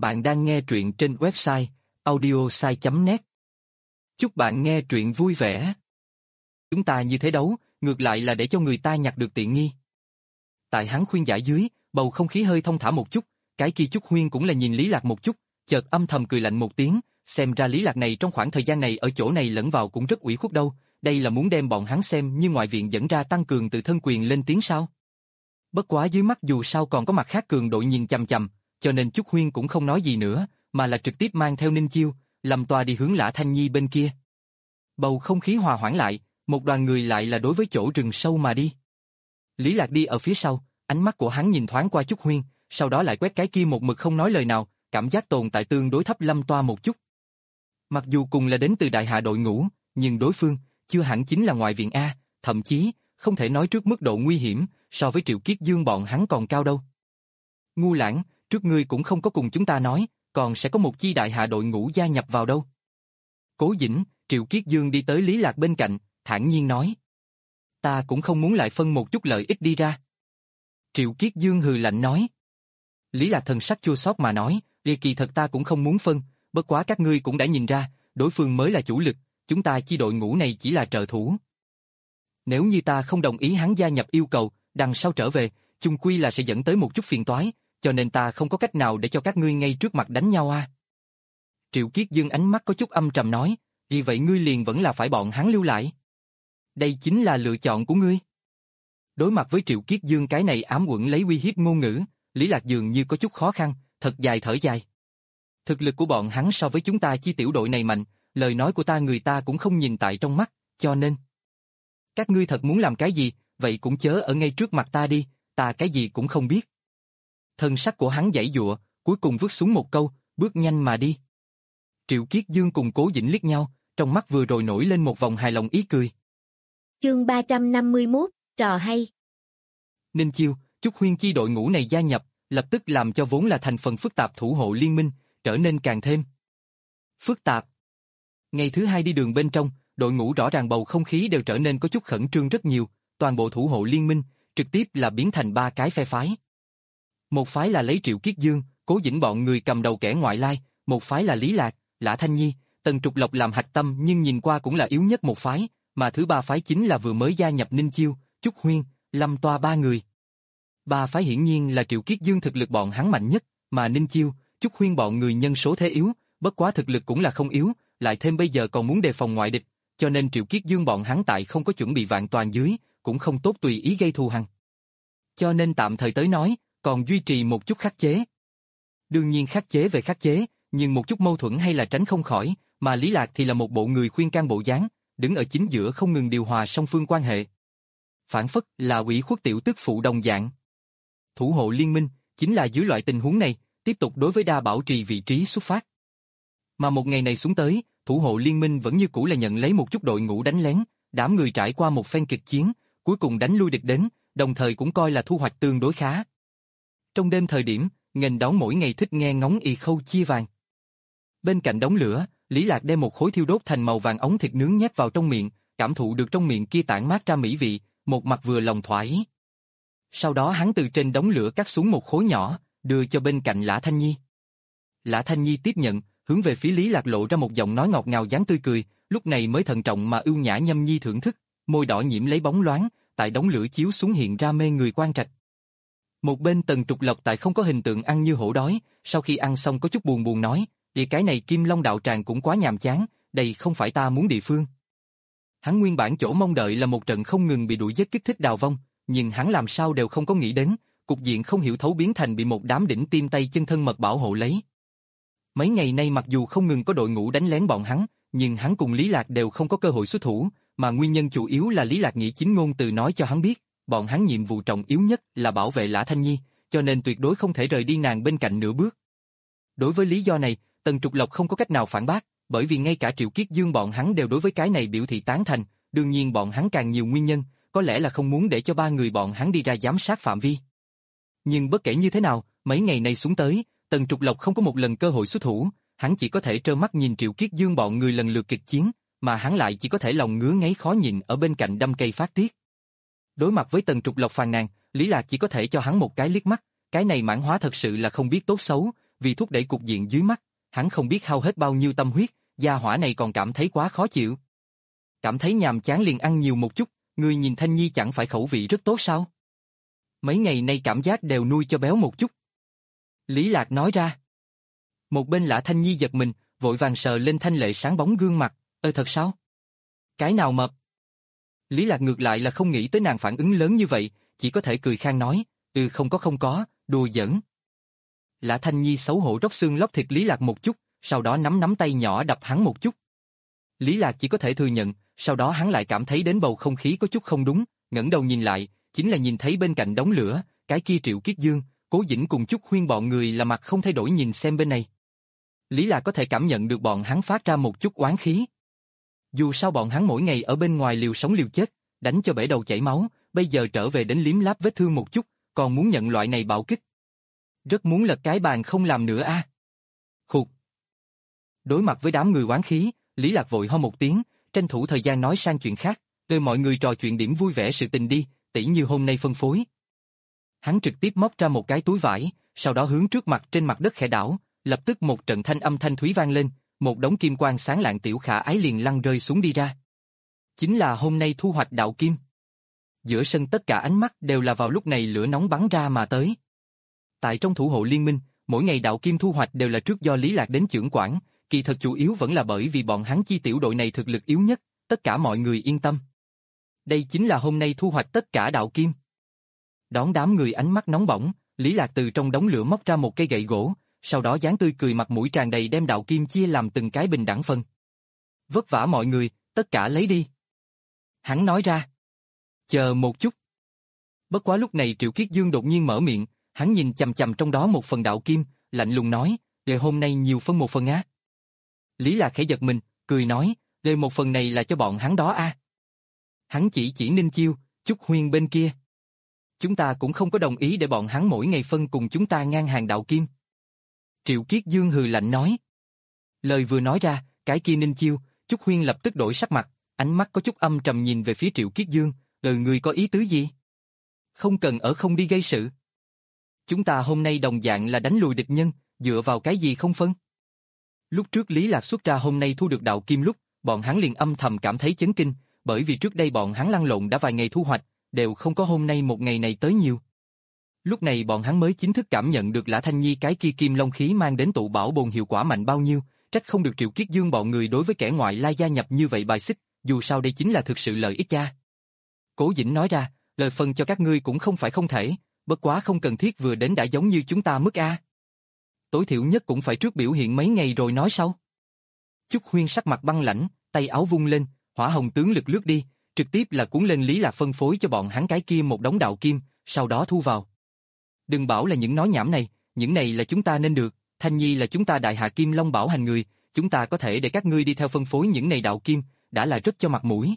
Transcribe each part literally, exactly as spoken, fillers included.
Bạn đang nghe truyện trên website audiosai chấm net. Chúc bạn nghe truyện vui vẻ. Chúng ta như thế đấu, ngược lại là để cho người ta nhặt được tiện nghi. Tại hắn khuyên giải dưới, bầu không khí hơi thông thả một chút, cái kia Chúc Huyên cũng là nhìn Lý Lạc một chút, chợt âm thầm cười lạnh một tiếng, xem ra Lý Lạc này trong khoảng thời gian này ở chỗ này lẫn vào cũng rất ủy khuất đâu, đây là muốn đem bọn hắn xem như ngoại viện dẫn ra tăng cường tự thân quyền lên tiếng sao? Bất quá dưới mắt dù sao còn có mặt khác cường đội nhìn chằm chằm, cho nên Chúc Huyên cũng không nói gì nữa, mà là trực tiếp mang theo Ninh Chiêu, Lâm Toa đi hướng Lã Thanh Nhi bên kia. Bầu không khí hòa hoãn lại, một đoàn người lại là đối với chỗ rừng sâu mà đi. Lý Lạc đi ở phía sau, ánh mắt của hắn nhìn thoáng qua Chúc Huyên, sau đó lại quét cái kia một mực không nói lời nào, cảm giác tồn tại tương đối thấp Lâm Toa một chút. Mặc dù cùng là đến từ đại hạ đội ngũ, nhưng đối phương chưa hẳn chính là ngoại viện A, thậm chí không thể nói trước mức độ nguy hiểm, so với Triệu Kiết Dương bọn hắn còn cao đâu. Ngu Lãng, trước ngươi cũng không có cùng chúng ta nói, còn sẽ có một chi đại hạ đội ngũ gia nhập vào đâu. Cố Dĩnh, Triệu Kiết Dương đi tới Lý Lạc bên cạnh, thản nhiên nói. Ta cũng không muốn lại phân một chút lợi ích đi ra. Triệu Kiết Dương hừ lạnh nói. Lý Lạc thần sắc chua xót mà nói, vì kỳ thật ta cũng không muốn phân, bất quá các ngươi cũng đã nhìn ra, đối phương mới là chủ lực, chúng ta chi đội ngũ này chỉ là trợ thủ. Nếu như ta không đồng ý hắn gia nhập yêu cầu, đằng sau trở về, chung quy là sẽ dẫn tới một chút phiền toái, cho nên ta không có cách nào để cho các ngươi ngay trước mặt đánh nhau a. À. Triệu Kiết Dương ánh mắt có chút âm trầm nói, vì vậy ngươi liền vẫn là phải bọn hắn lưu lại. Đây chính là lựa chọn của ngươi. Đối mặt với Triệu Kiết Dương cái này ám quẩn lấy uy hiếp ngôn ngữ, Lý Lạc dường như có chút khó khăn, thật dài thở dài. Thực lực của bọn hắn so với chúng ta chi tiểu đội này mạnh, lời nói của ta người ta cũng không nhìn tại trong mắt, cho nên. Các ngươi thật muốn làm cái gì, vậy cũng chớ ở ngay trước mặt ta đi, ta cái gì cũng không biết. Thân sắc của hắn giãy giụa, cuối cùng vứt xuống một câu, bước nhanh mà đi. Triệu Kiết Dương cùng Cố Dĩnh liếc nhau, trong mắt vừa rồi nổi lên một vòng hài lòng ý cười. Chương ba trăm năm mươi mốt, trò hay. Ninh Chiêu, Chúc Huyên chi đội ngũ này gia nhập, lập tức làm cho vốn là thành phần phức tạp thủ hộ liên minh, trở nên càng thêm phức tạp. Ngày thứ hai đi đường bên trong, đội ngũ rõ ràng bầu không khí đều trở nên có chút khẩn trương rất nhiều, toàn bộ thủ hộ liên minh, trực tiếp là biến thành ba cái phe phái. Một phái là lấy Triệu Kiết Dương, Cố Dĩnh bọn người cầm đầu kẻ ngoại lai, một phái là Lý Lạc, Lã Thanh Nhi, Tần Trục Lộc làm hạch tâm nhưng nhìn qua cũng là yếu nhất một phái, mà thứ ba phái chính là vừa mới gia nhập Ninh Chiêu, Chúc Huyên, Lâm Toa ba người. Ba phái hiển nhiên là Triệu Kiết Dương thực lực bọn hắn mạnh nhất, mà Ninh Chiêu, Chúc Huyên bọn người nhân số thế yếu, bất quá thực lực cũng là không yếu, lại thêm bây giờ còn muốn đề phòng ngoại địch, cho nên Triệu Kiết Dương bọn hắn tại không có chuẩn bị vạn toàn dưới, cũng không tốt tùy ý gây thù hằn. Cho nên tạm thời tới nói, còn duy trì một chút khắc chế. Đương nhiên khắc chế về khắc chế, nhưng một chút mâu thuẫn hay là tránh không khỏi, mà Lý Lạc thì là một bộ người khuyên can bộ dáng, đứng ở chính giữa không ngừng điều hòa song phương quan hệ. Phản phất là ủy khuất tiểu tức phụ đồng dạng. Thủ hộ liên minh, chính là dưới loại tình huống này, tiếp tục đối với đa bảo trì vị trí xuất phát. Mà một ngày này xuống tới, thủ hộ liên minh vẫn như cũ là nhận lấy một chút đội ngũ đánh lén, đám người trải qua một phen kịch chiến, cuối cùng đánh lui địch đến, đồng thời cũng coi là thu hoạch tương đối khá. Trong đêm thời điểm, nghênh đón mỗi ngày thích nghe ngóng y khâu chia vàng. Bên cạnh đống lửa, Lý Lạc đem một khối thiêu đốt thành màu vàng ống thịt nướng nhét vào trong miệng, cảm thụ được trong miệng kia tản mát ra mỹ vị, một mặt vừa lòng thỏa ý. Sau đó hắn từ trên đống lửa cắt xuống một khối nhỏ, đưa cho bên cạnh Lã Thanh Nhi. Lã Thanh Nhi tiếp nhận, hướng về phía Lý Lạc lộ ra một giọng nói ngọt ngào dáng tươi cười, lúc này mới thận trọng mà ưu nhã nhâm nhi thưởng thức, môi đỏ nhiễm lấy bóng loáng, tại đống lửa chiếu xuống hiện ra mê người quan trạch. Một bên Tần Trục Lộc tại không có hình tượng ăn như hổ đói, sau khi ăn xong có chút buồn buồn nói, vì cái này Kim Long đạo tràng cũng quá nhàm chán, đây không phải ta muốn địa phương. Hắn nguyên bản chỗ mong đợi là một trận không ngừng bị đuổi giết kích thích đào vong, nhưng hắn làm sao đều không có nghĩ đến, cục diện không hiểu thấu biến thành bị một đám đỉnh tim tay chân thân mật bảo hộ lấy. Mấy ngày nay mặc dù không ngừng có đội ngũ đánh lén bọn hắn, nhưng hắn cùng Lý Lạc đều không có cơ hội xuất thủ, mà nguyên nhân chủ yếu là Lý Lạc nghĩ chính ngôn từ nói cho hắn biết, bọn hắn nhiệm vụ trọng yếu nhất là bảo vệ Lã Thanh Nhi, cho nên tuyệt đối không thể rời đi nàng bên cạnh nửa bước. Đối với lý do này, Tần Trục Lộc không có cách nào phản bác, bởi vì ngay cả Triệu Kiết Dương bọn hắn đều đối với cái này biểu thị tán thành, đương nhiên bọn hắn càng nhiều nguyên nhân, có lẽ là không muốn để cho ba người bọn hắn đi ra giám sát phạm vi. Nhưng bất kể như thế nào, mấy ngày nay xuống tới, Tần Trục Lộc không có một lần cơ hội xuất thủ, hắn chỉ có thể trơ mắt nhìn Triệu Kiết Dương bọn người lần lượt kịch chiến, mà hắn lại chỉ có thể lòng ngứa ngáy khó nhịn ở bên cạnh đâm cây phát tiết. Đối mặt với Tần Trục Lộc phàn nàn, Lý Lạc chỉ có thể cho hắn một cái liếc mắt, cái này mãn hóa thật sự là không biết tốt xấu, vì thúc đẩy cục diện dưới mắt, hắn không biết hao hết bao nhiêu tâm huyết, gia hỏa này còn cảm thấy quá khó chịu. Cảm thấy nhàm chán liền ăn nhiều một chút, người nhìn Thanh Nhi chẳng phải khẩu vị rất tốt sao? Mấy ngày nay cảm giác đều nuôi cho béo một chút. Lý Lạc nói ra. Một bên Lã Thanh Nhi giật mình, vội vàng sờ lên thanh lệ sáng bóng gương mặt, ơ thật sao? Cái nào mập? Lý Lạc ngược lại là không nghĩ tới nàng phản ứng lớn như vậy, chỉ có thể cười khan nói, ừ không có không có, đùa giỡn. Lã Thanh Nhi xấu hổ róc xương lóc thịt Lý Lạc một chút, sau đó nắm nắm tay nhỏ đập hắn một chút. Lý Lạc chỉ có thể thừa nhận, sau đó hắn lại cảm thấy đến bầu không khí có chút không đúng, ngẩng đầu nhìn lại, chính là nhìn thấy bên cạnh đống lửa, cái kia Triệu Kiết Dương, Cố Dĩnh cùng Chúc Huyên bọn người là mặt không thay đổi nhìn xem bên này. Lý Lạc có thể cảm nhận được bọn hắn phát ra một chút oán khí. Dù sao bọn hắn mỗi ngày ở bên ngoài liều sống liều chết, đánh cho bể đầu chảy máu, bây giờ trở về đến liếm láp vết thương một chút, còn muốn nhận loại này bạo kích. Rất muốn lật cái bàn không làm nữa a. À. Khục. Đối mặt với đám người oán khí, Lý Lạc vội ho một tiếng, tranh thủ thời gian nói sang chuyện khác, để mọi người trò chuyện điểm vui vẻ sự tình đi, tỉ như hôm nay phân phối. Hắn trực tiếp móc ra một cái túi vải, sau đó hướng trước mặt trên mặt đất khẽ đảo, lập tức một trận thanh âm thanh thúy vang lên, một đống kim quang sáng lạng tiểu khả ái liền lăn rơi xuống đi ra. Chính là hôm nay thu hoạch đạo kim. Giữa sân tất cả ánh mắt đều là vào lúc này lửa nóng bắn ra mà tới. Tại trong thủ hộ liên minh, mỗi ngày đạo kim thu hoạch đều là trước do Lý Lạc đến chưởng quản, kỳ thật chủ yếu vẫn là bởi vì bọn hắn chi tiểu đội này thực lực yếu nhất, tất cả mọi người yên tâm. Đây chính là hôm nay thu hoạch tất cả đạo kim. Đón đám người ánh mắt nóng bỏng, Lý Lạc từ trong đống lửa móc ra một cây gậy gỗ, sau đó dáng tươi cười mặt mũi tràn đầy đem đạo kim chia làm từng cái bình đẳng phân. Vất vả mọi người, tất cả lấy đi. Hắn nói ra. Chờ một chút. Bất quá lúc này Triệu Kiết Dương đột nhiên mở miệng, hắn nhìn chằm chằm trong đó một phần đạo kim, lạnh lùng nói, để hôm nay nhiều phân một phần á. Lý Lạc khẽ giật mình, cười nói, để một phần này là cho bọn hắn đó a. À. Hắn chỉ chỉ Ninh Chiêu, Chúc Huyên bên kia. Chúng ta cũng không có đồng ý để bọn hắn mỗi ngày phân cùng chúng ta ngang hàng đạo kim. Triệu Kiết Dương hừ lạnh nói. Lời vừa nói ra, cái kia Ninh Chiêu, Chúc Huyên lập tức đổi sắc mặt, ánh mắt có chút âm trầm nhìn về phía Triệu Kiết Dương, lời người có ý tứ gì? Không cần ở không đi gây sự. Chúng ta hôm nay đồng dạng là đánh lùi địch nhân, dựa vào cái gì không phân? Lúc trước Lý Lạc xuất ra hôm nay thu được đạo kim lúc, bọn hắn liền âm thầm cảm thấy chấn kinh, bởi vì trước đây bọn hắn lăn lộn đã vài ngày thu hoạch, đều không có hôm nay một ngày này tới nhiều. Lúc này bọn hắn mới chính thức cảm nhận được Lã Thanh Nhi cái kia kim long khí mang đến tụ bảo bồn hiệu quả mạnh bao nhiêu, trách không được Triệu Kiết Dương bọn người đối với kẻ ngoại lai gia nhập như vậy bài xích, dù sao đây chính là thực sự lợi ích cha. Cố Dĩnh nói ra, lời phân cho các ngươi cũng không phải không thể, bất quá không cần thiết vừa đến đã giống như chúng ta mức a. Tối thiểu nhất cũng phải trước biểu hiện mấy ngày rồi nói sau. Chúc Huyên sắc mặt băng lãnh, tay áo vung lên, hỏa hồng tướng lực lướt đi, trực tiếp là cuốn lên Lý Lạc phân phối cho bọn hắn cái kia một đống đạo kim, sau đó thu vào. Đừng bảo là những nói nhảm này, những này là chúng ta nên được, Thanh Nhi là chúng ta đại hạ Kim Long bảo hành người, chúng ta có thể để các ngươi đi theo phân phối những này đạo kim, đã là rất cho mặt mũi.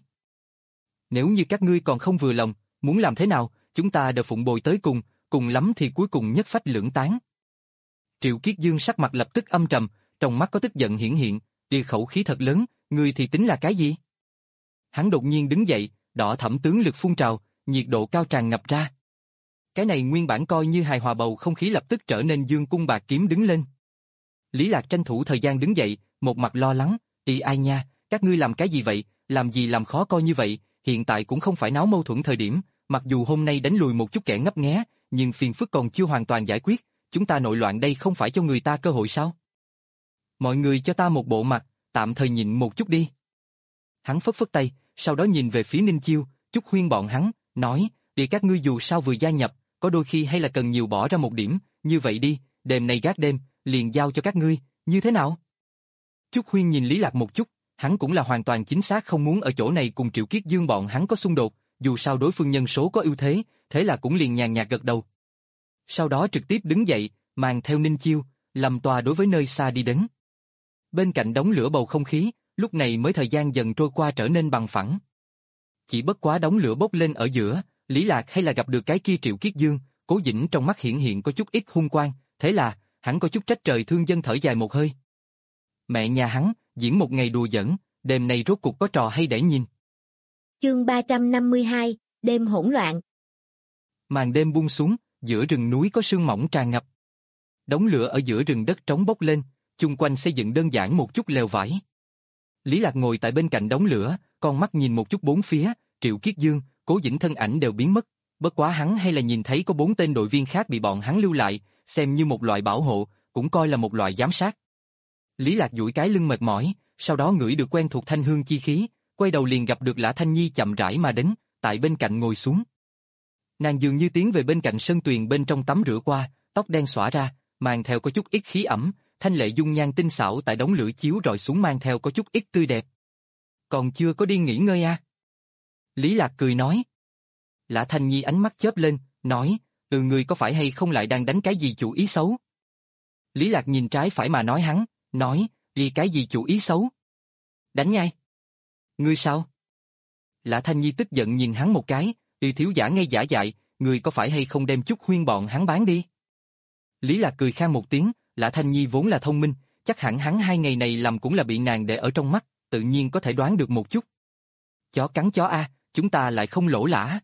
Nếu như các ngươi còn không vừa lòng, muốn làm thế nào, chúng ta đều phụng bồi tới cùng, cùng lắm thì cuối cùng nhất phách lưỡng tán. Triệu Kiết Dương sắc mặt lập tức âm trầm, trong mắt có tức giận hiển hiện, tia khẩu khí thật lớn, ngươi thì tính là cái gì? Hắn đột nhiên đứng dậy, đỏ thẫm tướng lực phun trào, nhiệt độ cao tràn ngập ra. Cái này nguyên bản coi như hài hòa bầu không khí lập tức trở nên dương cung bạc kiếm đứng lên. Lý Lạc tranh thủ thời gian đứng dậy, một mặt lo lắng, "Y ai nha, các ngươi làm cái gì vậy, làm gì làm khó coi như vậy, hiện tại cũng không phải náo mâu thuẫn thời điểm, mặc dù hôm nay đánh lùi một chút kẻ ngấp nghé, nhưng phiền phức còn chưa hoàn toàn giải quyết, chúng ta nội loạn đây không phải cho người ta cơ hội sao? Mọi người cho ta một bộ mặt, tạm thời nhịn một chút đi." Hắn phất phất tay, sau đó nhìn về phía Ninh Chiêu, Chúc Huyên bọn hắn, nói, "Để các ngươi dù sao vừa gia nhập, có đôi khi hay là cần nhiều bỏ ra một điểm, như vậy đi, đêm nay gác đêm, liền giao cho các ngươi, như thế nào?" Chúc Huyên nhìn Lý Lạc một chút, hắn cũng là hoàn toàn chính xác không muốn ở chỗ này cùng Triệu Kiết Dương bọn hắn có xung đột, dù sao đối phương nhân số có ưu thế, thế là cũng liền nhàn nhạt gật đầu. Sau đó trực tiếp đứng dậy, mang theo Ninh Chiêu, làm tòa đối với nơi xa đi đến. Bên cạnh đống lửa bầu không khí, lúc này mới thời gian dần trôi qua trở nên bằng phẳng. Chỉ bất quá đống lửa bốc lên ở giữa, Lý Lạc hay là gặp được cái kia Triệu Kiết Dương, Cố Dĩnh trong mắt hiển hiện có chút ít hung quang, thế là, hắn có chút trách trời thương dân thở dài một hơi. Mẹ nhà hắn, diễn một ngày đùa giỡn, đêm nay rốt cuộc có trò hay để nhìn. Chương ba trăm năm mươi hai, đêm hỗn loạn. Màn đêm buông xuống, giữa rừng núi có sương mỏng tràn ngập. Đống lửa ở giữa rừng đất trống bốc lên, chung quanh xây dựng đơn giản một chút lều vải. Lý Lạc ngồi tại bên cạnh đống lửa, con mắt nhìn một chút bốn phía, Triệu Kiết Dương, Cố Dĩnh thân ảnh đều biến mất, bất quá hắn hay là nhìn thấy có bốn tên đội viên khác bị bọn hắn lưu lại, xem như một loại bảo hộ, cũng coi là một loại giám sát. Lý Lạc duỗi cái lưng mệt mỏi, sau đó ngửi được quen thuộc thanh hương chi khí, quay đầu liền gặp được Lã Thanh Nhi chậm rãi mà đến, tại bên cạnh ngồi xuống. Nàng dường như tiến về bên cạnh sân tuyền bên trong tắm rửa qua, tóc đen xõa ra, mang theo có chút ít khí ẩm, thanh lệ dung nhan tinh xảo tại đống lửa chiếu rọi xuống mang theo có chút ít tươi đẹp. Còn chưa có đi nghỉ ngơi à? Lý Lạc cười nói. Lã Thanh Nhi ánh mắt chớp lên, nói, ừ người có phải hay không lại đang đánh cái gì chủ ý xấu? Lý Lạc nhìn trái phải mà nói hắn, nói, vì cái gì chủ ý xấu? Đánh nhai. Ngươi sao? Lã Thanh Nhi tức giận nhìn hắn một cái, y thiếu giả ngây giả dại, người có phải hay không đem chút huyên bọn hắn bán đi? Lý Lạc cười khan một tiếng, Lã Thanh Nhi vốn là thông minh, chắc hẳn hắn hai ngày này làm cũng là bị nàng để ở trong mắt, tự nhiên có thể đoán được một chút. Chó cắn chó a, chúng ta lại không lỗ lã.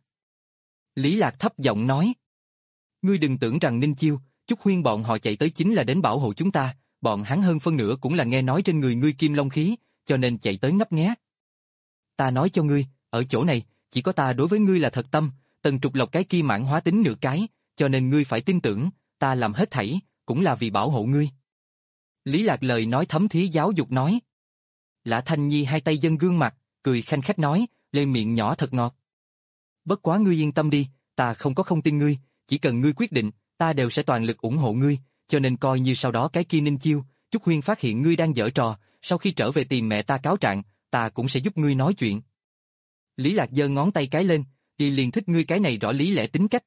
Lý Lạc thấp giọng nói. Ngươi đừng tưởng rằng Ninh Chiêu, Chúc Huyên bọn họ chạy tới chính là đến bảo hộ chúng ta, bọn hắn hơn phân nửa cũng là nghe nói trên người ngươi kim long khí, cho nên chạy tới ngấp nghé. Ta nói cho ngươi, ở chỗ này, chỉ có ta đối với ngươi là thật tâm, Tần Trục Lộc cái kia mãn hóa tính nửa cái, cho nên ngươi phải tin tưởng, ta làm hết thảy, cũng là vì bảo hộ ngươi. Lý Lạc lời nói thấm thía giáo dục nói. Lã Thanh Nhi hai tay dâng gương mặt, cười khanh khách nói, lên miệng nhỏ thật ngọt. Bất quá ngươi yên tâm đi, ta không có không tin ngươi, chỉ cần ngươi quyết định, ta đều sẽ toàn lực ủng hộ ngươi, cho nên coi như sau đó cái kia Ninh Chiêu, Chúc Huyên phát hiện ngươi đang giở trò, sau khi trở về tìm mẹ ta cáo trạng, ta cũng sẽ giúp ngươi nói chuyện. Lý Lạc giơ ngón tay cái lên, thì liền thích ngươi cái này rõ lý lẽ tính cách.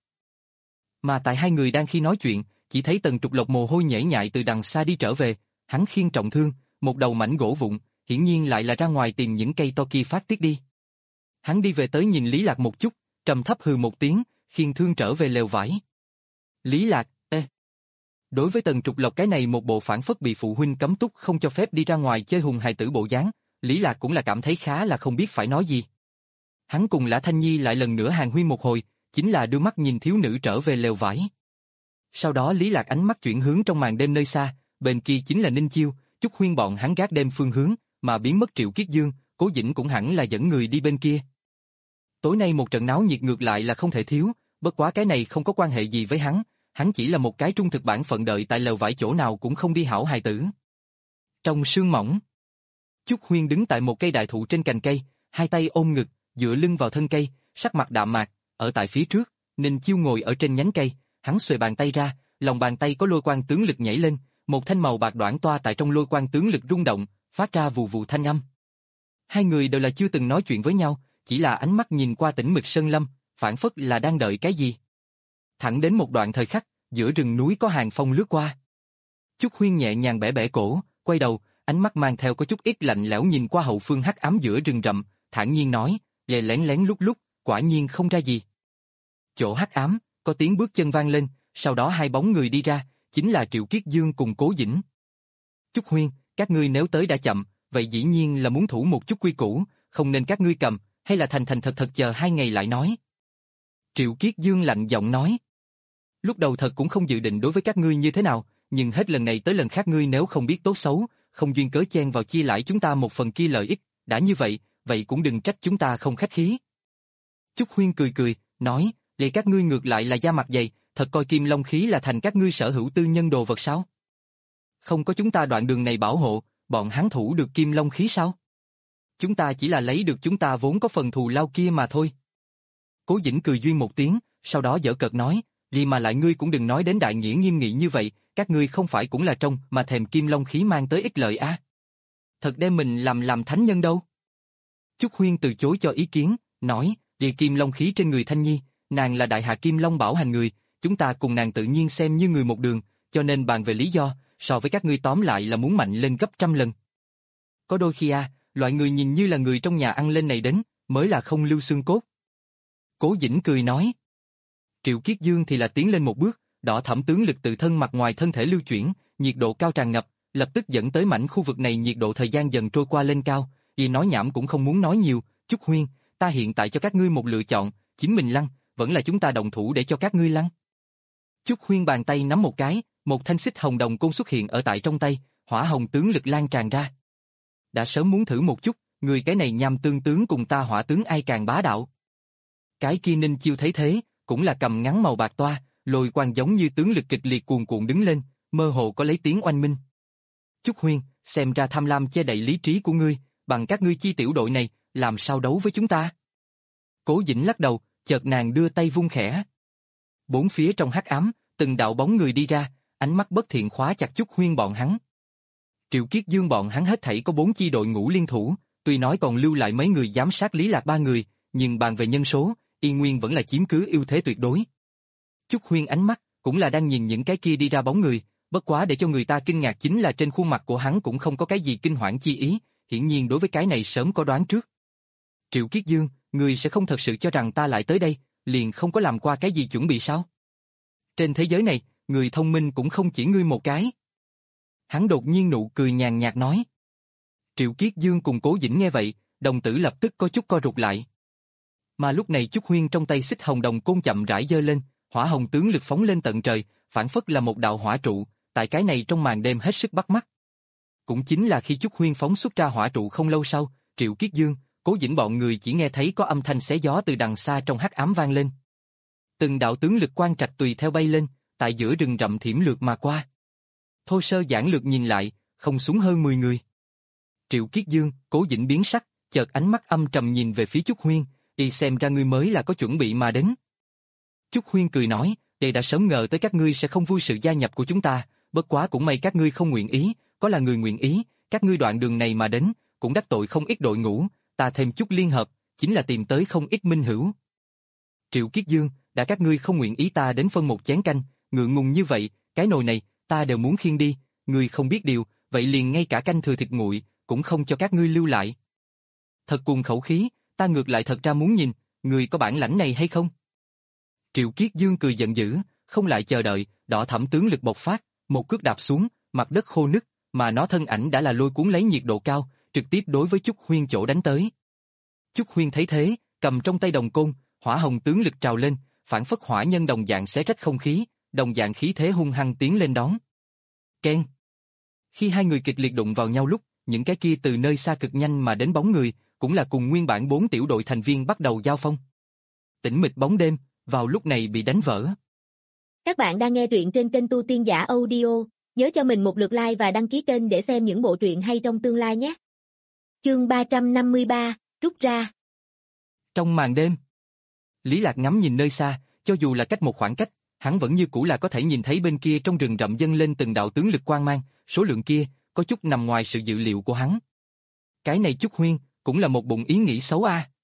Mà tại hai người đang khi nói chuyện, chỉ thấy Tần Trục Lộc mồ hôi nhễ nhại từ đằng xa đi trở về, hắn khiêng trọng thương, một đầu mảnh gỗ vụn, hiển nhiên lại là ra ngoài tìm những cây to kia phát tiết đi. Hắn đi về tới nhìn Lý Lạc một chút, trầm thấp hừ một tiếng, khiêng thương trở về lều vải. Lý Lạc, ê. Đối với Tần Trục Lộc cái này một bộ phản phất bị phụ huynh cấm túc không cho phép đi ra ngoài chơi hùng hài tử bộ dáng, Lý Lạc cũng là cảm thấy khá là không biết phải nói gì. Hắn cùng Lã Thanh Nhi lại lần nữa hàn huyên một hồi, chính là đưa mắt nhìn thiếu nữ trở về lều vải. Sau đó Lý Lạc ánh mắt chuyển hướng trong màn đêm nơi xa, bên kia chính là Ninh Chiêu, Chúc Huyên bọn hắn gác đêm phương hướng, mà biến mất Triệu Kiết Dương, Cố Dĩnh cũng hẳn là dẫn người đi bên kia. Tối nay một trận náo nhiệt ngược lại là không thể thiếu, bất quá cái này không có quan hệ gì với hắn, hắn chỉ là một cái trung thực bản phận đợi tại lều vải chỗ nào cũng không đi hảo hài tử. Trong sương mỏng, Chúc Huyên đứng tại một cây đại thụ trên cành cây, hai tay ôm ngực, dựa lưng vào thân cây, sắc mặt đạm mạc, ở tại phía trước, Ninh Chiêu ngồi ở trên nhánh cây, hắn xuề bàn tay ra, lòng bàn tay có lôi quang tướng lực nhảy lên, một thanh màu bạc đoản toa tại trong lôi quang tướng lực rung động, phát ra vù vù thanh âm. Hai người đều là chưa từng nói chuyện với nhau, chỉ là ánh mắt nhìn qua tĩnh mịch sơn lâm, phảng phất là đang đợi cái gì. Thẳng đến một đoạn thời khắc, giữa rừng núi có hàng phong lướt qua. Chúc Huyên nhẹ nhàng bẻ bẻ cổ, quay đầu, ánh mắt mang theo có chút ít lạnh lẽo nhìn qua hậu phương hắc ám giữa rừng rậm, thản nhiên nói, lè lén lén lúc lúc, quả nhiên không ra gì. Chỗ hắc ám, có tiếng bước chân vang lên, sau đó hai bóng người đi ra, chính là Triệu Kiết Dương cùng Cố Dĩnh. Chúc Huyên, các ngươi nếu tới đã chậm, vậy dĩ nhiên là muốn thủ một chút quy củ, không nên các ngươi cầm, hay là thành thành thật thật chờ hai ngày lại nói. Triệu Kiết Dương lạnh giọng nói. Lúc đầu thật cũng không dự định đối với các ngươi như thế nào, nhưng hết lần này tới lần khác ngươi nếu không biết tốt xấu, không duyên cớ chen vào chia lại chúng ta một phần kia lợi ích, đã như vậy, vậy cũng đừng trách chúng ta không khách khí. Chúc Huyên cười cười, nói, vậy các ngươi ngược lại là da mặt dày, thật coi kim long khí là thành các ngươi sở hữu tư nhân đồ vật sao? Không có chúng ta đoạn đường này bảo hộ, bọn hắn thủ được kim long khí sao? Chúng ta chỉ là lấy được chúng ta vốn có phần thù lao kia mà thôi. Cố Dĩnh cười duyên một tiếng, sau đó giở cợt nói, đi mà lại ngươi cũng đừng nói đến đại nghĩa nghiêm nghị như vậy, các ngươi không phải cũng là trong mà thèm kim long khí mang tới ích lợi à? Thật đem mình làm làm thánh nhân đâu? Chúc Huyên từ chối cho ý kiến, nói, vì kim long khí trên người Thanh Nhi, nàng là đại hạ kim long bảo hành người, chúng ta cùng nàng tự nhiên xem như người một đường, cho nên bàn về lý do, so với các ngươi tóm lại là muốn mạnh lên gấp trăm lần. Có đôi khi à, loại người nhìn như là người trong nhà ăn lên này đến, mới là không lưu xương cốt. Cố Dĩnh cười nói. Triệu Kiết Dương thì là tiến lên một bước, đỏ thẫm tướng lực từ thân mặt ngoài thân thể lưu chuyển, nhiệt độ cao tràn ngập, lập tức dẫn tới mảnh khu vực này nhiệt độ thời gian dần trôi qua lên cao, y nói nhảm cũng không muốn nói nhiều, Chúc Huyên, ta hiện tại cho các ngươi một lựa chọn, chính mình lăn, vẫn là chúng ta đồng thủ để cho các ngươi lăn. Chúc Huyên bàn tay nắm một cái, Một thanh xích hồng đồng côn xuất hiện ở tại trong tay, hỏa hồng tướng lực lan tràn ra. Đã sớm muốn thử một chút, người cái này nham tương tướng cùng ta hỏa tướng ai càng bá đạo. Cái kia Ninh Chiêu thấy thế, cũng là cầm ngắn màu bạc toa, lôi quang giống như tướng lực kịch liệt cuồn cuộn đứng lên, mơ hồ có lấy tiếng oanh minh. Chúc Huyên, xem ra tham lam che đậy lý trí của ngươi, bằng các ngươi chi tiểu đội này, làm sao đấu với chúng ta? Cố Dĩnh lắc đầu, chợt nàng đưa tay vung khẽ. Bốn phía trong hắc ám, từng đạo bóng người đi ra, ánh mắt bất thiện khóa chặt Chúc Huyên bọn hắn. Triệu Kiết Dương bọn hắn hết thảy có bốn chi đội ngũ liên thủ, tuy nói còn lưu lại mấy người giám sát Lý Lạc ba người, nhưng bàn về nhân số, Yên Nguyên vẫn là chiếm cứ ưu thế tuyệt đối. Chúc Huyên ánh mắt cũng là đang nhìn những cái kia đi ra bóng người, bất quá để cho người ta kinh ngạc chính là trên khuôn mặt của hắn cũng không có cái gì kinh hoảng chi ý, hiển nhiên đối với cái này sớm có đoán trước. Triệu Kiết Dương, ngươi sẽ không thật sự cho rằng ta lại tới đây, liền không có làm qua cái gì chuẩn bị sao? Trên thế giới này, người thông minh cũng không chỉ ngươi một cái. Hắn đột nhiên nụ cười nhàn nhạt nói. Triệu Kiết Dương cùng Cố Dĩnh nghe vậy, đồng tử lập tức có chút co rụt lại. Mà lúc này Chúc Huyên trong tay xích hồng đồng côn chậm rãi giơ lên, hỏa hồng tướng lực phóng lên tận trời, phản phất là một đạo hỏa trụ, tại cái này trong màn đêm hết sức bắt mắt. Cũng chính là khi Chúc Huyên phóng xuất ra hỏa trụ không lâu sau, Triệu Kiết Dương, Cố Dĩnh bọn người chỉ nghe thấy có âm thanh xé gió từ đằng xa trong hắc ám vang lên. Từng đạo tướng lực quang trạch tùy theo bay lên, tại giữa rừng rậm thiểm lược mà qua. Thô sơ giản lược nhìn lại, không xuống hơn mười người. Triệu Kiết Dương, Cố Dĩnh biến sắc, chợt ánh mắt âm trầm nhìn về phía Chúc Huyên, y xem ra ngươi mới là có chuẩn bị mà đến. Chúc Huyên cười nói, đây đã sớm ngờ tới các ngươi sẽ không vui sự gia nhập của chúng ta, bất quá cũng may các ngươi không nguyện ý, có là người nguyện ý, các ngươi đoạn đường này mà đến, cũng đắc tội không ít đội ngũ, ta thêm chút liên hợp, chính là tìm tới không ít minh hữu. Triệu Kiết Dương, đã các ngươi không nguyện ý ta đến phân một chén canh, ngượng ngùng như vậy, cái nồi này, ta đều muốn khiêng đi, ngươi không biết điều, vậy liền ngay cả canh thừa thịt nguội, cũng không cho các ngươi lưu lại. Thật cuồng khẩu khí, ta ngược lại thật ra muốn nhìn, ngươi có bản lãnh này hay không? Triệu Kiết Dương cười giận dữ, không lại chờ đợi, đỏ thẫm tướng lực bộc phát, một cước đạp xuống, mặt đất khô nứt, mà nó thân ảnh đã là lôi cuốn lấy nhiệt độ cao, trực tiếp đối với Chúc Huyên chỗ đánh tới. Chúc Huyên thấy thế, cầm trong tay đồng côn, hỏa hồng tướng lực trào lên, phản phất hỏa nhân đồng dạng xé rách không khí, đồng dạng khí thế hung hăng tiến lên đón. Keng. Khi hai người kịch liệt đụng vào nhau lúc, những cái kia từ nơi xa cực nhanh mà đến bóng người, cũng là cùng nguyên bản bốn tiểu đội thành viên bắt đầu giao phong. Tĩnh mịch bóng đêm, vào lúc này bị đánh vỡ. Các bạn đang nghe truyện trên kênh Tu Tiên Giả Audio, nhớ cho mình một lượt like và đăng ký kênh để xem những bộ truyện hay trong tương lai nhé. Chương ba trăm năm mươi ba, rút ra. Trong màn đêm, Lý Lạc ngắm nhìn nơi xa, cho dù là cách một khoảng cách, hắn vẫn như cũ là có thể nhìn thấy bên kia trong rừng rậm dâng lên từng đạo tướng lực quang mang, số lượng kia có chút nằm ngoài sự dự liệu của hắn. Cái này Chúc Huyên cũng là một bụng ý nghĩ xấu a. À.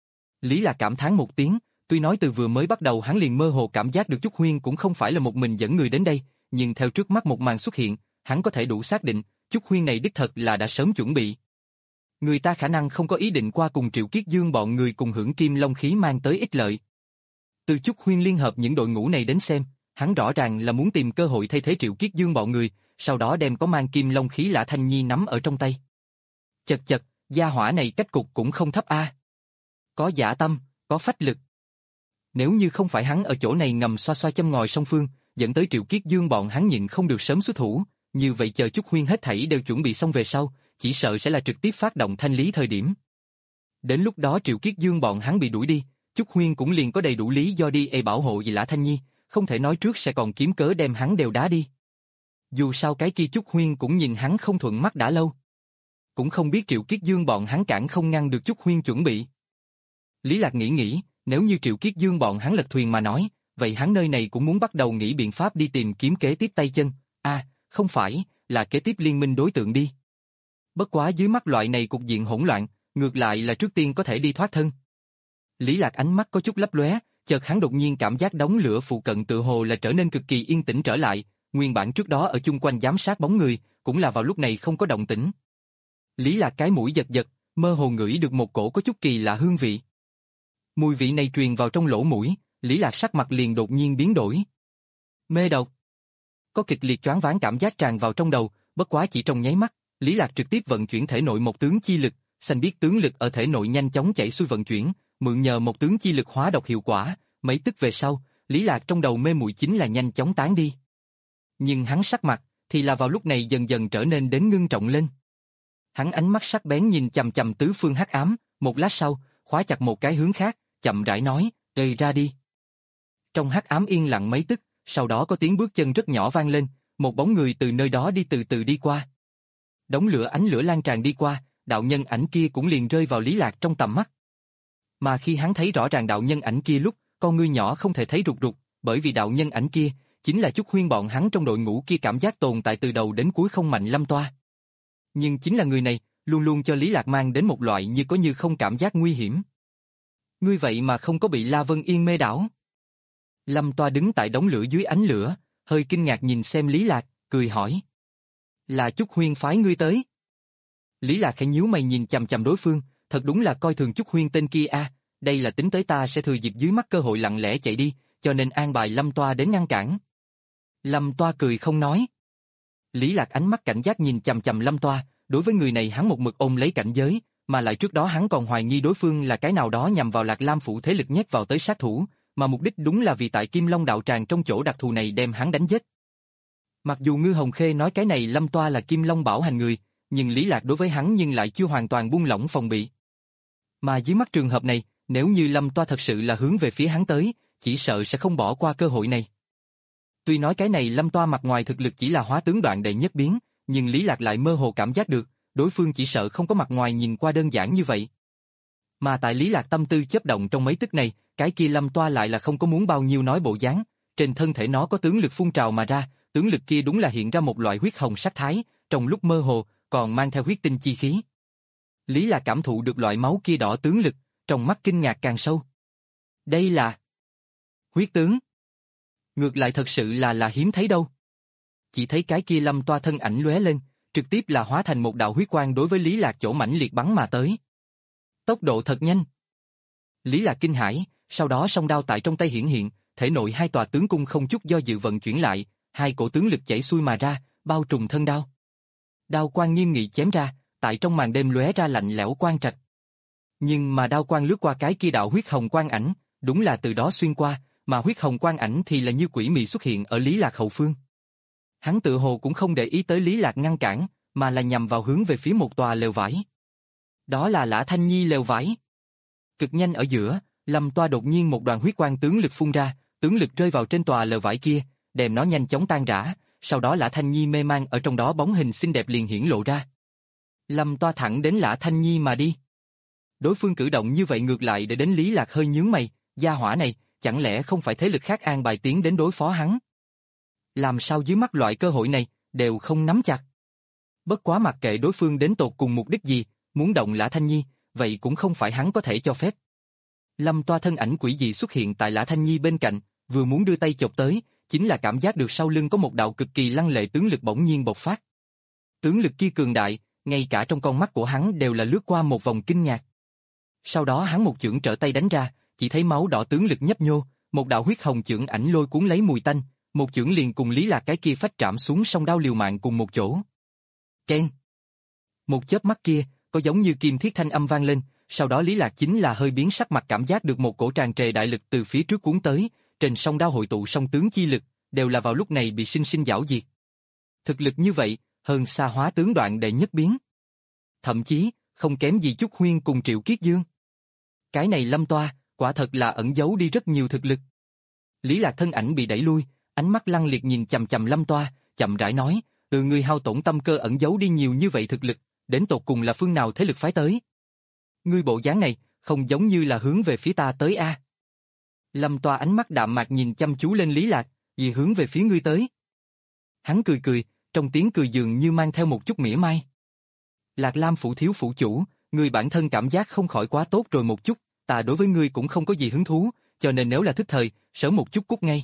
Lý Lạc cảm thán một tiếng, tuy nói từ vừa mới bắt đầu hắn liền mơ hồ cảm giác được Chúc Huyên cũng không phải là một mình dẫn người đến đây, nhưng theo trước mắt một màn xuất hiện, hắn có thể đủ xác định, Chúc Huyên này đích thật là đã sớm chuẩn bị. Người ta khả năng không có ý định qua cùng Triệu Kiết Dương bọn người cùng hưởng kim long khí mang tới ích lợi. Từ Chúc Huyên liên hợp những đội ngũ này đến xem, hắn rõ ràng là muốn tìm cơ hội thay thế Triệu Kiết Dương bọn người, sau đó đem có mang kim long khí Lã Thanh Nhi nắm ở trong tay. Chật chật, gia hỏa này cách cục cũng không thấp a. À. Có dã tâm, có phách lực. Nếu như không phải hắn ở chỗ này ngầm xoa xoa châm ngòi song phương, dẫn tới Triệu Kiết Dương bọn hắn nhịn không được sớm xuất thủ, như vậy chờ Chúc Huyên hết thảy đều chuẩn bị xong về sau, chỉ sợ sẽ là trực tiếp phát động thanh lý thời điểm. Đến lúc đó Triệu Kiết Dương bọn hắn bị đuổi đi, Chúc Huyên cũng liền có đầy đủ lý do đi e bảo hộ vì Lã Thanh Nhi, không thể nói trước sẽ còn kiếm cớ đem hắn đều đá đi. Dù sao cái kia Chúc Huyên cũng nhìn hắn không thuận mắt đã lâu. Cũng không biết Triệu Kiết Dương bọn hắn cản không ngăn được Chúc Huyên chuẩn bị. Lý Lạc nghĩ nghĩ, nếu như Triệu Kiết Dương bọn hắn lật thuyền mà nói, vậy hắn nơi này cũng muốn bắt đầu nghĩ biện pháp đi tìm kiếm kế tiếp tay chân, a, à, không phải, là kế tiếp liên minh đối tượng đi. Bất quá dưới mắt loại này cục diện hỗn loạn, ngược lại là trước tiên có thể đi thoát thân. Lý Lạc ánh mắt có chút lấp lóe, chợt hắn đột nhiên cảm giác đống lửa phụ cận tựa hồ là trở nên cực kỳ yên tĩnh trở lại, nguyên bản trước đó ở chung quanh giám sát bóng người, cũng là vào lúc này không có động tĩnh. Lý Lạc cái mũi giật giật, mơ hồ ngửi được một cổ có chút kỳ lạ hương vị. Mùi vị này truyền vào trong lỗ mũi, Lý Lạc sắc mặt liền đột nhiên biến đổi. Mê độc. Có kịch liệt choáng váng cảm giác tràn vào trong đầu, bất quá chỉ trong nháy mắt, Lý Lạc trực tiếp vận chuyển thể nội một tướng chi lực, xanh biết tướng lực ở thể nội nhanh chóng chảy xuôi vận chuyển, mượn nhờ một tướng chi lực hóa độc hiệu quả, mấy tức về sau, Lý Lạc trong đầu mê muội chính là nhanh chóng tán đi. Nhưng hắn sắc mặt, thì là vào lúc này dần dần trở nên đến ngưng trọng lên. Hắn ánh mắt sắc bén nhìn chằm chằm tứ phương hắc ám, một lát sau, khóa chặt một cái hướng khác, chậm rãi nói, "Ê ra đi." Trong hắc ám yên lặng mấy tức, sau đó có tiếng bước chân rất nhỏ vang lên, một bóng người từ nơi đó đi từ từ đi qua. Đống lửa ánh lửa lan tràn đi qua, đạo nhân ảnh kia cũng liền rơi vào Lý Lạc trong tầm mắt. Mà khi hắn thấy rõ ràng đạo nhân ảnh kia lúc, con ngươi nhỏ không thể thấy rụt rụt, bởi vì đạo nhân ảnh kia chính là Chúc Huyên bọn hắn trong đội ngũ kia cảm giác tồn tại từ đầu đến cuối không mạnh Lâm Toa. Nhưng chính là người này, luôn luôn cho Lý Lạc mang đến một loại như có như không cảm giác nguy hiểm. Ngươi vậy mà không có bị La Vân Yên mê đảo. Lâm Toa đứng tại đống lửa dưới ánh lửa, hơi kinh ngạc nhìn xem Lý Lạc, cười hỏi. Là Chúc Huyên phái ngươi tới. Lý Lạc khẽ nhíu mày nhìn chằm chằm đối phương, thật đúng là coi thường Chúc Huyên tên kia a, đây là tính tới ta sẽ thừa dịp dưới mắt cơ hội lặng lẽ chạy đi, cho nên an bài Lâm Toa đến ngăn cản. Lâm Toa cười không nói. Lý Lạc ánh mắt cảnh giác nhìn chằm chằm Lâm Toa, đối với người này hắn một mực ôm lấy cảnh giới, mà lại trước đó hắn còn hoài nghi đối phương là cái nào đó nhằm vào Lạc Lam phủ thế lực nhét vào tới sát thủ, mà mục đích đúng là vì tại Kim Long đạo tràng trong chỗ đặc thù này đem hắn đánh giết. Mặc dù Ngư Hồng Khê nói cái này Lâm Toa là Kim Long bảo hành người, nhưng Lý Lạc đối với hắn nhưng lại chưa hoàn toàn buông lỏng phòng bị. Mà dưới mắt trường hợp này, nếu như Lâm Toa thật sự là hướng về phía hắn tới, chỉ sợ sẽ không bỏ qua cơ hội này. Tuy nói cái này Lâm Toa mặt ngoài thực lực chỉ là hóa tướng đoạn đệ nhất biến, nhưng Lý Lạc lại mơ hồ cảm giác được, đối phương chỉ sợ không có mặt ngoài nhìn qua đơn giản như vậy. Mà tại Lý Lạc tâm tư chớp động trong mấy tức này, cái kia Lâm Toa lại là không có muốn bao nhiêu nói bộ dáng, trên thân thể nó có tướng lực phun trào mà ra, tướng lực kia đúng là hiện ra một loại huyết hồng sắc thái, trong lúc mơ hồ, còn mang theo huyết tinh chi khí. Lý Lạc cảm thụ được loại máu kia đỏ tướng lực, trong mắt kinh ngạc càng sâu. Đây là huyết tướng. Ngược lại thật sự là là hiếm thấy đâu. Chỉ thấy cái kia Lâm Toa thân ảnh lóe lên, trực tiếp là hóa thành một đạo huyết quang đối với Lý Lạc chỗ mãnh liệt bắn mà tới. Tốc độ thật nhanh. Lý Lạc kinh hãi, sau đó song đao tại trong tay hiển hiện, thể nội hai tòa tướng cung không chút do dự vận chuyển lại, hai cổ tướng lực chảy xuôi mà ra, bao trùm thân đao. Đao quang nghiêm nghị chém ra, tại trong màn đêm lóe ra lạnh lẽo quang trạch. Nhưng mà đao quang lướt qua cái kia đạo huyết hồng quang ảnh, đúng là từ đó xuyên qua, mà huyết hồng quang ảnh thì là như quỷ mị xuất hiện ở Lý Lạc hậu phương. Hắn tự hồ cũng không để ý tới Lý Lạc ngăn cản, mà là nhằm vào hướng về phía một tòa lều vải. Đó là Lã Thanh Nhi lều vải. Cực nhanh ở giữa, Lâm Toa đột nhiên một đoàn huyết quang tướng lực phun ra, tướng lực rơi vào trên tòa lều vải kia, đem nó nhanh chóng tan rã, sau đó Lã Thanh Nhi mê man ở trong đó bóng hình xinh đẹp liền hiển lộ ra. Lâm Toa thẳng đến Lã Thanh Nhi mà đi. Đối phương cử động như vậy ngược lại để đến Lý Lạc hơi nhướng mày, gia hỏa này, chẳng lẽ không phải thế lực khác an bài tiến đến đối phó hắn? Làm sao dưới mắt loại cơ hội này, đều không nắm chặt. Bất quá mặc kệ đối phương đến tột cùng mục đích gì, muốn động Lã Thanh Nhi, vậy cũng không phải hắn có thể cho phép. Lâm Toa thân ảnh quỷ dị xuất hiện tại Lã Thanh Nhi bên cạnh, vừa muốn đưa tay chộp tới, chính là cảm giác được sau lưng có một đạo cực kỳ lăng lệ tướng lực bỗng nhiên bộc phát. Tướng lực kia cường đại, ngay cả trong con mắt của hắn đều là lướt qua một vòng kinh ngạc. Sau đó hắn một chưởng trở tay đánh ra, chỉ thấy máu đỏ tướng lực nhấp nhô, một đạo huyết hồng chưởng ảnh lôi cuốn lấy mùi tanh, một chưởng liền cùng Lý Lạc cái kia phách trảm xuống song đao liều mạng cùng một chỗ. Keng. Một chớp mắt kia, có giống như kim thiết thanh âm vang lên, sau đó Lý Lạc chính là hơi biến sắc mặt cảm giác được một cổ tràn trề đại lực từ phía trước cuốn tới, trên song đao hội tụ song tướng chi lực, đều là vào lúc này bị sinh sinh giảo diệt. Thực lực như vậy, hơn xa hóa tướng đoạn đệ nhất biến. Thậm chí, không kém gì Chúc Huyên cùng Triệu Kiết Dương. Cái này Lâm Toa, quả thật là ẩn giấu đi rất nhiều thực lực. Lý Lạc thân ảnh bị đẩy lui, ánh mắt lăng liệt nhìn chằm chằm Lâm Toa, chậm rãi nói, từ người hao tổn tâm cơ ẩn giấu đi nhiều như vậy thực lực, đến tột cùng là phương nào thế lực phái tới. Ngươi bộ dáng này, không giống như là hướng về phía ta tới a. Lâm Toa ánh mắt đạm mạc nhìn chăm chú lên Lý Lạc, vì hướng về phía ngươi tới. Hắn cười cười, trong tiếng cười dường như mang theo một chút mỉa mai. Lạc Lam phủ thiếu phủ chủ, ngươi bản thân cảm giác không khỏi quá tốt rồi một chút, ta đối với ngươi cũng không có gì hứng thú, cho nên nếu là thích thời, sớm một chút cút ngay.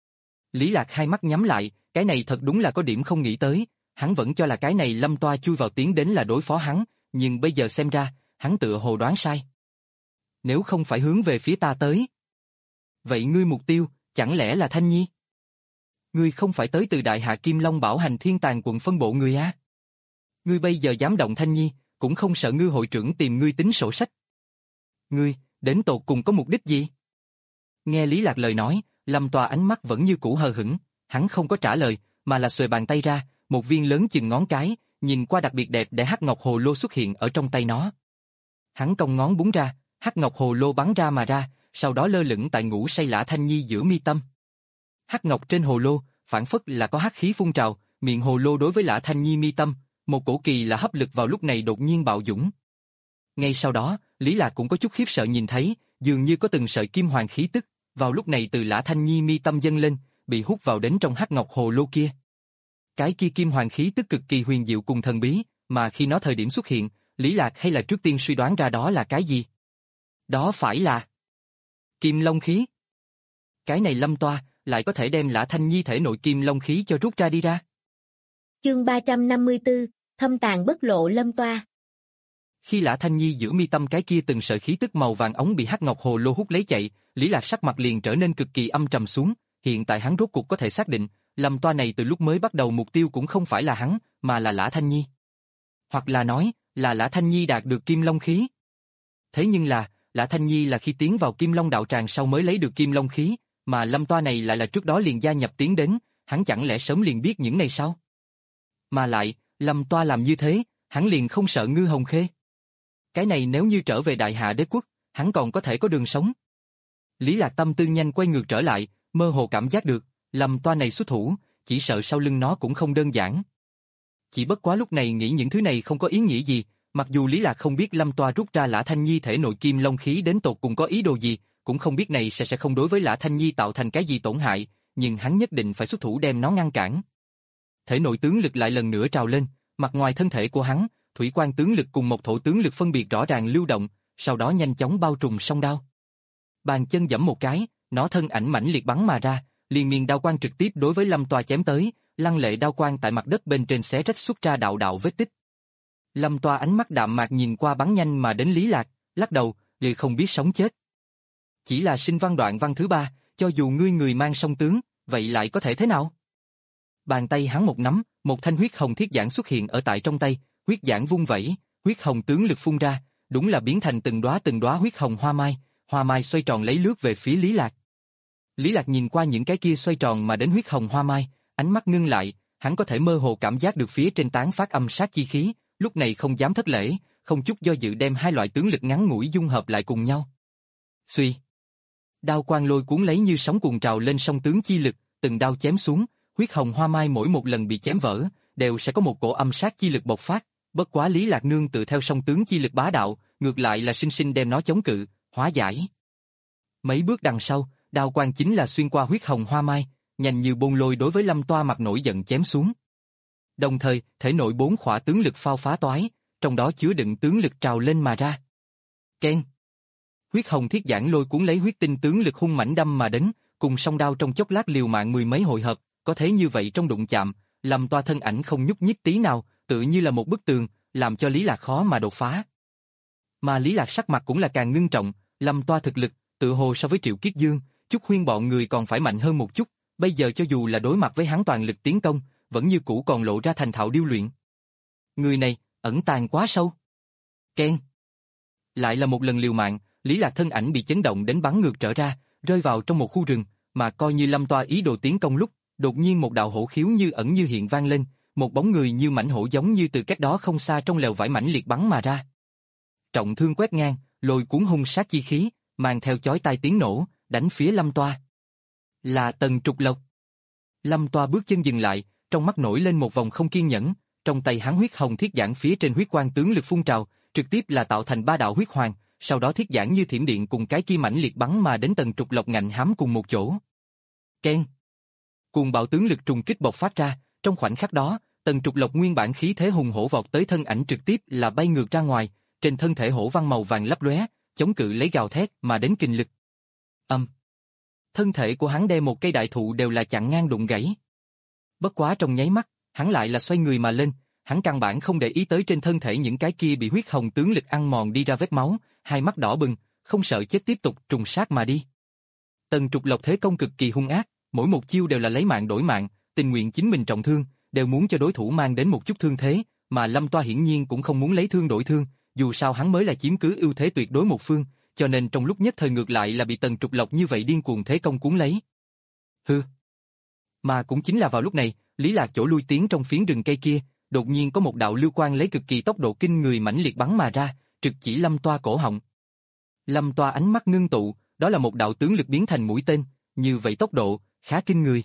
Lý Lạc hai mắt nhắm lại, cái này thật đúng là có điểm không nghĩ tới, hắn vẫn cho là cái này Lâm Toa chui vào tiến đến là đối phó hắn, nhưng bây giờ xem ra, hắn tựa hồ đoán sai. Nếu không phải hướng về phía ta tới, vậy ngươi mục tiêu, chẳng lẽ là Thanh Nhi? Ngươi không phải tới từ Đại Hạ Kim Long bảo hành thiên tàng quận phân bộ người á? Ngươi bây giờ dám động Thanh Nhi, cũng không sợ ngư hội trưởng tìm ngươi tính sổ sách. Ngươi, đến tột cùng có mục đích gì? Nghe Lý Lạc lời nói, Lâm Toa ánh mắt vẫn như cũ hờ hững, hắn không có trả lời, mà là xuề bàn tay ra, một viên lớn chừng ngón cái, nhìn qua đặc biệt đẹp để hắc ngọc hồ lô xuất hiện ở trong tay nó. Hắn cong ngón búng ra, hắc ngọc hồ lô bắn ra mà ra, sau đó lơ lửng tại ngũ say Lã Thanh Nhi giữa mi tâm. Hắc ngọc trên hồ lô, phản phất là có hắc khí phun trào, miệng hồ lô đối với Lã Thanh Nhi mi tâm, một cổ kỳ là hấp lực vào lúc này đột nhiên bạo dũng. Ngay sau đó, Lý Lạc cũng có chút khiếp sợ nhìn thấy, dường như có từng sợi kim hoàng khí tức, vào lúc này từ Lã Thanh Nhi mi tâm dâng lên, bị hút vào đến trong hắc ngọc hồ lô kia. Cái kia kim hoàng khí tức cực kỳ huyền diệu cùng thần bí, mà khi nó thời điểm xuất hiện, Lý Lạc hay là trước tiên suy đoán ra đó là cái gì? Đó phải là Kim Long khí. Cái này Lâm Toa lại có thể đem Lã Thanh Nhi thể nội Kim Long khí cho rút ra đi ra. Chương ba trăm năm mươi tư, thâm tàng bất lộ Lâm Toa. Khi Lã Thanh Nhi giữa mi tâm cái kia từng sợi khí tức màu vàng ống bị hắc ngọc hồ lô hút lấy chạy, Lý Lạc sắc mặt liền trở nên cực kỳ âm trầm xuống, hiện tại hắn rốt cuộc có thể xác định, Lâm Toa này từ lúc mới bắt đầu mục tiêu cũng không phải là hắn, mà là Lã Thanh Nhi. Hoặc là nói, là Lã Thanh Nhi đạt được Kim Long khí. Thế nhưng là, Lã Thanh Nhi là khi tiến vào Kim Long đạo tràng sau mới lấy được Kim Long khí, mà Lâm Toa này lại là trước đó liền gia nhập tiến đến, hắn chẳng lẽ sớm liền biết những này sao? Mà lại, Lâm Toa làm như thế, hắn liền không sợ Ngư Hồng Khê. Cái này nếu như trở về Đại Hạ Đế quốc, hắn còn có thể có đường sống. Lý Lạc tâm tư nhanh quay ngược trở lại, mơ hồ cảm giác được, Lâm Toa này xuất thủ, chỉ sợ sau lưng nó cũng không đơn giản. Chỉ bất quá lúc này nghĩ những thứ này không có ý nghĩa gì, mặc dù Lý Lạc không biết Lâm Toa rút ra Lã Thanh Nhi thể nội Kim Long khí đến tột cùng có ý đồ gì, cũng không biết này sẽ sẽ không đối với Lã Thanh Nhi tạo thành cái gì tổn hại, nhưng hắn nhất định phải xuất thủ đem nó ngăn cản. Thể nội tướng lực lại lần nữa trào lên, mặt ngoài thân thể của hắn, thủy quan tướng lực cùng một thổ tướng lực phân biệt rõ ràng lưu động, sau đó nhanh chóng bao trùm song đao. Bàn chân giẫm một cái, nó thân ảnh mãnh liệt bắn mà ra, liền miền đao quang trực tiếp đối với Lâm Toa chém tới, lăng lệ đao quang tại mặt đất bên trên xé rách xuất ra đạo đạo vết tích. Lâm Toa ánh mắt đạm mạc nhìn qua bắn nhanh mà đến Lý Lạc, lắc đầu, liền không biết sống chết. Chỉ là sinh văn đoạn văn thứ ba, cho dù ngươi người mang song tướng, vậy lại có thể thế nào? Bàn tay hắn một nắm, một thanh huyết hồng thiết giản xuất hiện ở tại trong tay, huyết giản vung vẩy, huyết hồng tướng lực phun ra, đúng là biến thành từng đóa từng đóa huyết hồng hoa mai, hoa mai xoay tròn lấy lướt về phía Lý Lạc. Lý Lạc nhìn qua những cái kia xoay tròn mà đến huyết hồng hoa mai, ánh mắt ngưng lại, hắn có thể mơ hồ cảm giác được phía trên tán phát âm sát chi khí, lúc này không dám thất lễ, không chút do dự đem hai loại tướng lực ngắn ngủi dung hợp lại cùng nhau. Xuy, đao quang lôi cuốn lấy như sóng cuồng trào lên song tướng chi lực, từng đao chém xuống, huyết hồng hoa mai mỗi một lần bị chém vỡ, đều sẽ có một cổ âm sát chi lực bộc phát, bất quá Lý Lạc Nương tự theo song tướng chi lực bá đạo, ngược lại là sinh sinh đem nó chống cự, hóa giải. Mấy bước đằng sau, đao quang chính là xuyên qua huyết hồng hoa mai, nhanh như bôn lôi đối với Lâm Toa mặt nổi giận chém xuống. Đồng thời, thể nội bốn khỏa tướng lực phao phá toái, trong đó chứa đựng tướng lực trào lên mà ra. Keng! Huyết hồng thiết giản lôi cuốn lấy huyết tinh tướng lực hung mãnh đâm mà đến, cùng song đao trong chốc lát liều mạng mười mấy hồi hợp, có thế như vậy trong đụng chạm, Lâm Toa thân ảnh không nhúc nhích tí nào, tự như là một bức tường, làm cho Lý Lạc khó mà đột phá. Mà Lý Lạc sắc mặt cũng là càng ngưng trọng, Lâm Toa thực lực, tự hồ so với Triệu Kiết Dương, Chúc Huyên bọn người còn phải mạnh hơn một chút, bây giờ cho dù là đối mặt với hắn toàn lực tiến công, vẫn như cũ còn lộ ra thành thạo điêu luyện. Người này, ẩn tàng quá sâu. Keng! Lại là một lần liều mạng, Lý Lạc thân ảnh bị chấn động đến bắn ngược trở ra, rơi vào trong một khu rừng, mà coi như Lâm Toa ý đồ tiến công lúc, đột nhiên một đạo hổ khiếu như ẩn như hiện vang lên, một bóng người như mãnh hổ giống như từ cách đó không xa trong lều vải mãnh liệt bắn mà ra. Trọng thương quét ngang, lôi cuốn hung sát chi khí, mang theo chói tai tiếng nổ, đánh phía Lâm Toa. Là Tần Trục Lộc. Lâm Toa bước chân dừng lại, trong mắt nổi lên một vòng không kiên nhẫn, trong tay hắn huyết hồng thiết giản phía trên huyết quang tướng lực phun trào, trực tiếp là tạo thành ba đạo huyết hoàng, sau đó thiết giản như thiểm điện cùng cái kia mãnh liệt bắn mà đến Tần Trục Lộc ngạnh hám cùng một chỗ. Keng! Cuồng bạo tướng lực trùng kích bộc phát ra, trong khoảnh khắc đó, Tần Trục Lộc nguyên bản khí thế hùng hổ vọt tới thân ảnh trực tiếp là bay ngược ra ngoài, trên thân thể hổ văn màu vàng lấp lóe, chống cự lấy gào thét mà đến kình lực. Âm. Thân thể của hắn đe một cây đại thụ đều là chặn ngang đụng gãy. Bất quá trong nháy mắt, hắn lại là xoay người mà lên, hắn căn bản không để ý tới trên thân thể những cái kia bị huyết hồng tướng lực ăn mòn đi ra vết máu, hai mắt đỏ bừng, không sợ chết tiếp tục trùng sát mà đi. Tần Trục Lộc thế công cực kỳ hung ác, mỗi một chiêu đều là lấy mạng đổi mạng, tình nguyện chính mình trọng thương, đều muốn cho đối thủ mang đến một chút thương thế, mà Lâm Toa hiển nhiên cũng không muốn lấy thương đổi thương, dù sao hắn mới là chiếm cứ ưu thế tuyệt đối một phương, cho nên trong lúc nhất thời ngược lại là bị Tần Trục Lộc như vậy điên cuồng thế công cuốn lấy. Hừ. Mà cũng chính là vào lúc này, Lý Lạc chỗ lui tiến trong phiến rừng cây kia, đột nhiên có một đạo lưu quang lấy cực kỳ tốc độ kinh người mãnh liệt bắn mà ra, trực chỉ Lâm Toa cổ họng. Lâm Toa ánh mắt ngưng tụ, đó là một đạo tướng lực biến thành mũi tên, như vậy tốc độ, khá kinh người.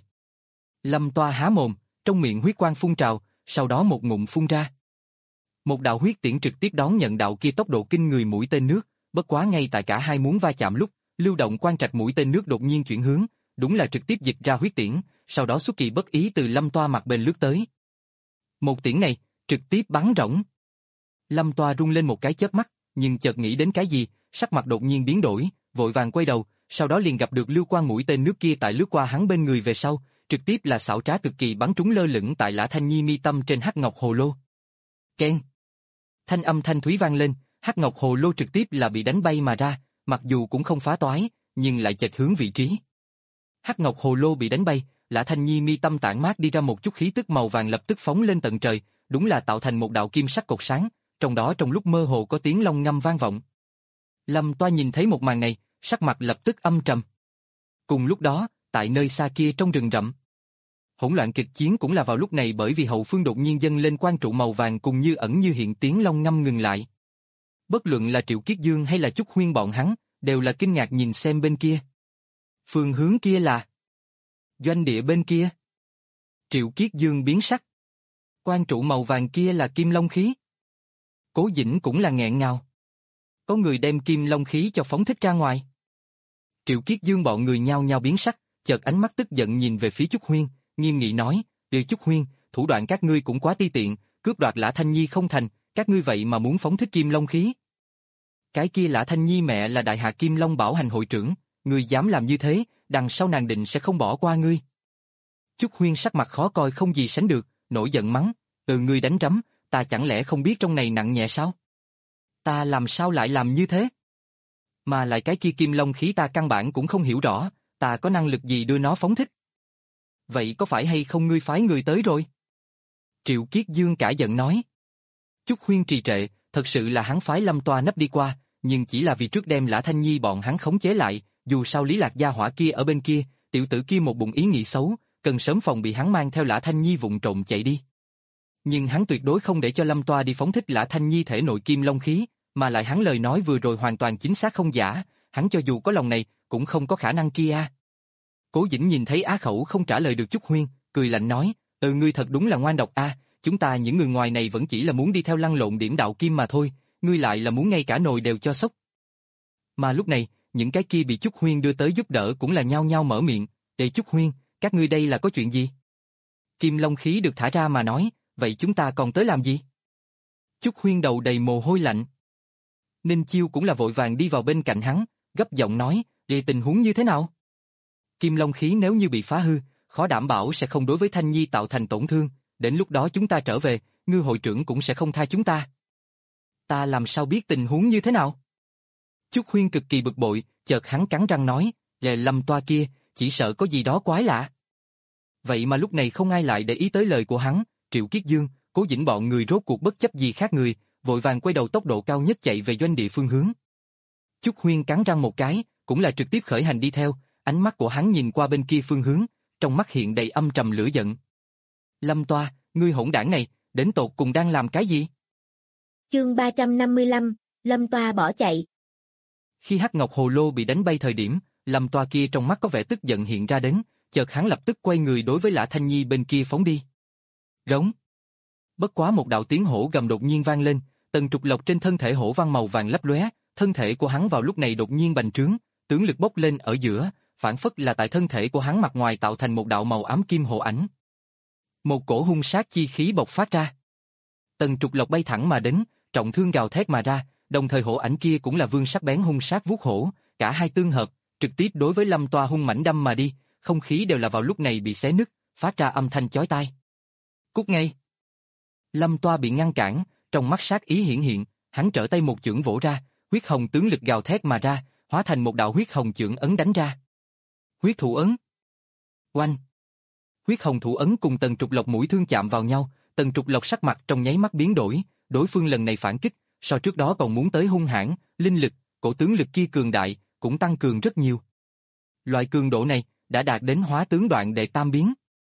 Lâm Toa há mồm, trong miệng huyết quang phun trào, sau đó một ngụm phun ra. Một đạo huyết tiễn trực tiếp đón nhận đạo kia tốc độ kinh người mũi tên nước, bất quá ngay tại cả hai muốn va chạm lúc, lưu động quang trạch mũi tên nước đột nhiên chuyển hướng, đúng là trực tiếp dịch ra huyết tiễn, sau đó xuất kỳ bất ý từ Lâm Toa mặt bên lướt tới. Một tiễn này, trực tiếp bắn rỗng. Lâm Toa rung lên một cái chớp mắt, nhưng chợt nghĩ đến cái gì, sắc mặt đột nhiên biến đổi, vội vàng quay đầu, sau đó liền gặp được lưu quang mũi tên nước kia tại lướt qua hắn bên người về sau, trực tiếp là xảo trá cực kỳ bắn trúng lơ lửng tại Lã Thanh Nhi mi tâm trên hắc ngọc hồ lô. Keng. Thanh âm thanh thúy vang lên, hắc ngọc hồ lô trực tiếp là bị đánh bay mà ra, mặc dù cũng không phá toái, nhưng lại chệch hướng vị trí. Hắc ngọc hồ lô bị đánh bay, Lã Thanh Nhi mi tâm tản mát đi ra một chút khí tức màu vàng lập tức phóng lên tận trời, đúng là tạo thành một đạo kim sắc cột sáng, trong đó trong lúc mơ hồ có tiếng long ngâm vang vọng. Lâm Toa nhìn thấy một màn này, sắc mặt lập tức âm trầm. Cùng lúc đó, tại nơi xa kia trong rừng rậm, hỗn loạn kịch chiến cũng là vào lúc này, bởi vì hậu phương đột nhiên dâng lên quang trụ màu vàng cùng như ẩn như hiện tiếng long ngâm ngừng lại. Bất luận là Triệu Kiết Dương hay là Chúc Huyên bọn hắn, đều là kinh ngạc nhìn xem bên kia. Phương hướng kia là doanh địa bên kia. Triệu Kiết Dương biến sắc. Quang trụ màu vàng kia là kim long khí. Cố Dĩnh cũng là nghẹn ngào. Có người đem kim long khí cho phóng thích ra ngoài. Triệu Kiết Dương bọn người nhao nhao biến sắc, chợt ánh mắt tức giận nhìn về phía Chúc Huyên, nghiêm nghị nói: "Điều Chúc Huyên, thủ đoạn các ngươi cũng quá ti tiện, cướp đoạt Lã Thanh Nhi không thành, các ngươi vậy mà muốn phóng thích kim long khí." Cái kia Lã Thanh Nhi mẹ là đại hạ Kim Long Bảo Hành hội trưởng, ngươi dám làm như thế, đằng sau nàng định sẽ không bỏ qua ngươi. Chúc Huyên sắc mặt khó coi không gì sánh được, nổi giận mắng: "Ừ, ngươi đánh rắm, ta chẳng lẽ không biết trong này nặng nhẹ sao? Ta làm sao lại làm như thế? Mà lại cái kia kim long khí ta căn bản cũng không hiểu rõ, ta có năng lực gì đưa nó phóng thích? Vậy có phải hay không ngươi phái người tới rồi?" Triệu Kiết Dương cả giận nói. Chúc Huyên trì trệ, thật sự là hắn phái Lâm Toa nấp đi qua, nhưng chỉ là vì trước đem Lã Thanh Nhi bọn hắn khống chế lại, dù sao Lý Lạc gia hỏa kia ở bên kia, tiểu tử kia một bụng ý nghĩ xấu, cần sớm phòng bị hắn mang theo Lã Thanh Nhi vụng trộm chạy đi. Nhưng hắn tuyệt đối không để cho Lâm Toa đi phóng thích Lã Thanh Nhi thể nội kim long khí, mà lại hắn lời nói vừa rồi hoàn toàn chính xác không giả, hắn cho dù có lòng này, cũng không có khả năng kia. Cố Dĩnh nhìn thấy Á Khẩu không trả lời được Chúc Huyên, cười lạnh nói: "Ừ, ngươi thật đúng là ngoan độc a, chúng ta những người ngoài này vẫn chỉ là muốn đi theo lăn lộn điểm đạo kim mà thôi, ngươi lại là muốn ngay cả nồi đều cho sốc." Mà lúc này, những cái kia bị Chúc Huyên đưa tới giúp đỡ cũng là nhao nhao mở miệng: "Ê Chúc Huyên, các ngươi đây là có chuyện gì? Kim long khí được thả ra mà nói, vậy chúng ta còn tới làm gì?" Chúc Huyên đầu đầy mồ hôi lạnh. Ninh Chiêu cũng là vội vàng đi vào bên cạnh hắn, gấp giọng nói: "Ê, tình huống như thế nào? Kim long khí nếu như bị phá hư, khó đảm bảo sẽ không đối với Thanh Nhi tạo thành tổn thương, đến lúc đó chúng ta trở về, Ngư hội trưởng cũng sẽ không tha chúng ta." "Ta làm sao biết tình huống như thế nào?" Chúc Huyên cực kỳ bực bội, chợt hắn cắn răng nói: "Lệ Lâm Toa kia, chỉ sợ có gì đó quái lạ." Vậy mà lúc này không ai lại để ý tới lời của hắn, Triệu Kiết Dương, Cố Dĩnh bọn người rốt cuộc bất chấp gì khác người, vội vàng quay đầu tốc độ cao nhất chạy về doanh địa phương hướng. Chúc Huyên cắn răng một cái, cũng là trực tiếp khởi hành đi theo, ánh mắt của hắn nhìn qua bên kia phương hướng, trong mắt hiện đầy âm trầm lửa giận. "Lâm Toa, ngươi hỗn đảng này, đến tột cùng đang làm cái gì?" Chương ba trăm năm mươi lăm, Lâm Toa bỏ chạy. Khi hắc ngọc hồ lô bị đánh bay thời điểm, Lâm Toa kia trong mắt có vẻ tức giận hiện ra đến, chợt hắn lập tức quay người đối với Lã Thanh Nhi bên kia phóng đi. Rống. Bất quá một đạo tiếng hổ gầm đột nhiên vang lên, tầng trục lộc trên thân thể hổ văn màu vàng lấp lóe, thân thể của hắn vào lúc này đột nhiên bành trướng, tướng lực bốc lên ở giữa, phản phất là tại thân thể của hắn mặt ngoài tạo thành một đạo màu ám kim hổ ảnh. Một cổ hung sát chi khí bộc phát ra. Tầng trục lộc bay thẳng mà đến, trọng thương gào thét mà ra, đồng thời hổ ảnh kia cũng là vương sắc bén hung sát vuốt hổ, cả hai tương hợp, trực tiếp đối với Lâm Toa hung mãnh đâm mà đi, không khí đều là vào lúc này bị xé nứt, phát ra âm thanh chói tai. "Cút ngay!" Lâm Toa bị ngăn cản, trong mắt sát ý hiển hiện, hắn trở tay một chưởng vỗ ra, huyết hồng tướng lực gào thét mà ra, hóa thành một đạo huyết hồng chưởng ấn đánh ra. Huyết thủ ấn. Oanh! Huyết hồng thủ ấn cùng tầng trục lộc mũi thương chạm vào nhau, tầng trục lộc sắc mặt trong nháy mắt biến đổi, đối phương lần này phản kích, so trước đó còn muốn tới hung hãn, linh lực, cổ tướng lực kia cường đại, cũng tăng cường rất nhiều. Loại cường độ này đã đạt đến hóa tướng đoạn đệ tam biến.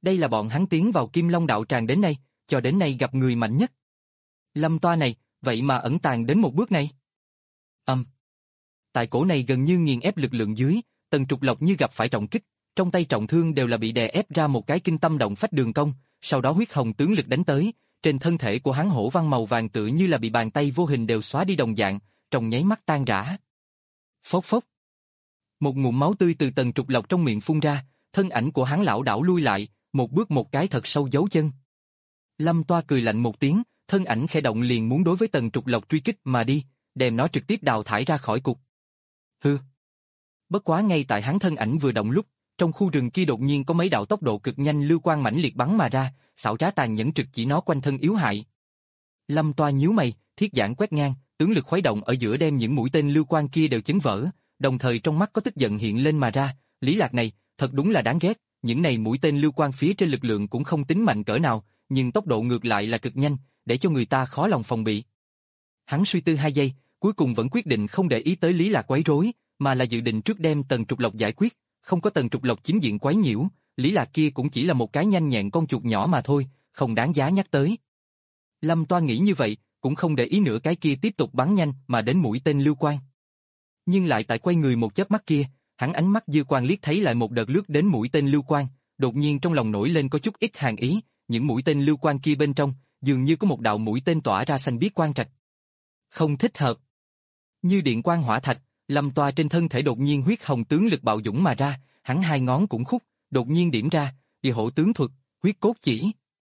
Đây là bọn hắn tiến vào Kim Long đạo tràng đến nay, cho đến nay gặp người mạnh nhất. Lâm Toa này, vậy mà ẩn tàng đến một bước này. Âm. Um. Tại cổ này gần như nghiền ép lực lượng dưới, Tần Trục Lộc như gặp phải trọng kích, trong tay trọng thương đều là bị đè ép ra một cái kinh tâm động phách đường cong, sau đó huyết hồng tướng lực đánh tới, trên thân thể của hắn hổ văn màu vàng tựa như là bị bàn tay vô hình đều xóa đi đồng dạng, trong nháy mắt tan rã. Phốc phốc. Một ngụm máu tươi từ Tần Trục Lộc trong miệng phun ra, thân ảnh của hắn lảo đảo lui lại, một bước một cái thật sâu giấu chân. Lâm Toa cười lạnh một tiếng, thân ảnh khẽ động liền muốn đối với Tần Trục Lộc truy kích mà đi, đem nó trực tiếp đào thải ra khỏi cục. Hư. Bất quá ngay tại hắn thân ảnh vừa động lúc, trong khu rừng kia đột nhiên có mấy đạo tốc độ cực nhanh lưu quang mãnh liệt bắn mà ra, xảo trá tàn nhẫn trực chỉ nó quanh thân yếu hại. Lâm Toa nhíu mày, thiết giản quét ngang, tướng lực khuấy động ở giữa đem những mũi tên lưu quang kia đều chấn vỡ, đồng thời trong mắt có tức giận hiện lên mà ra, Lý Lạc này, thật đúng là đáng ghét, những này mũi tên lưu quang phía trên lực lượng cũng không tính mạnh cỡ nào, nhưng tốc độ ngược lại là cực nhanh, để cho người ta khó lòng phòng bị. Hắn suy tư hai giây, cuối cùng vẫn quyết định không để ý tới Lý Lạc quấy rối, mà là dự định trước đem Tần Trục Lộc giải quyết, không có Tần Trục Lộc chính diện quấy nhiễu, Lý Lạc kia cũng chỉ là một cái nhanh nhẹn con chuột nhỏ mà thôi, không đáng giá nhắc tới. Lâm Toa nghĩ như vậy, cũng không để ý nữa cái kia tiếp tục bắn nhanh mà đến mũi tên lưu quang. Nhưng lại tại quay người một chớp mắt kia, hắn ánh mắt dư quang liếc thấy lại một đợt lướt đến mũi tên lưu quang, đột nhiên trong lòng nổi lên có chút ít hàn ý, những mũi tên lưu quang kia bên trong, dường như có một đạo mũi tên tỏa ra xanh biếc quang trạch. Không thích hợp. Như điện quang hỏa thạch, Lâm Toa trên thân thể đột nhiên huyết hồng tướng lực bạo dũng mà ra, hắn hai ngón cũng khúc, đột nhiên điểm ra, địa hộ tướng thuật, huyết cốt chỉ.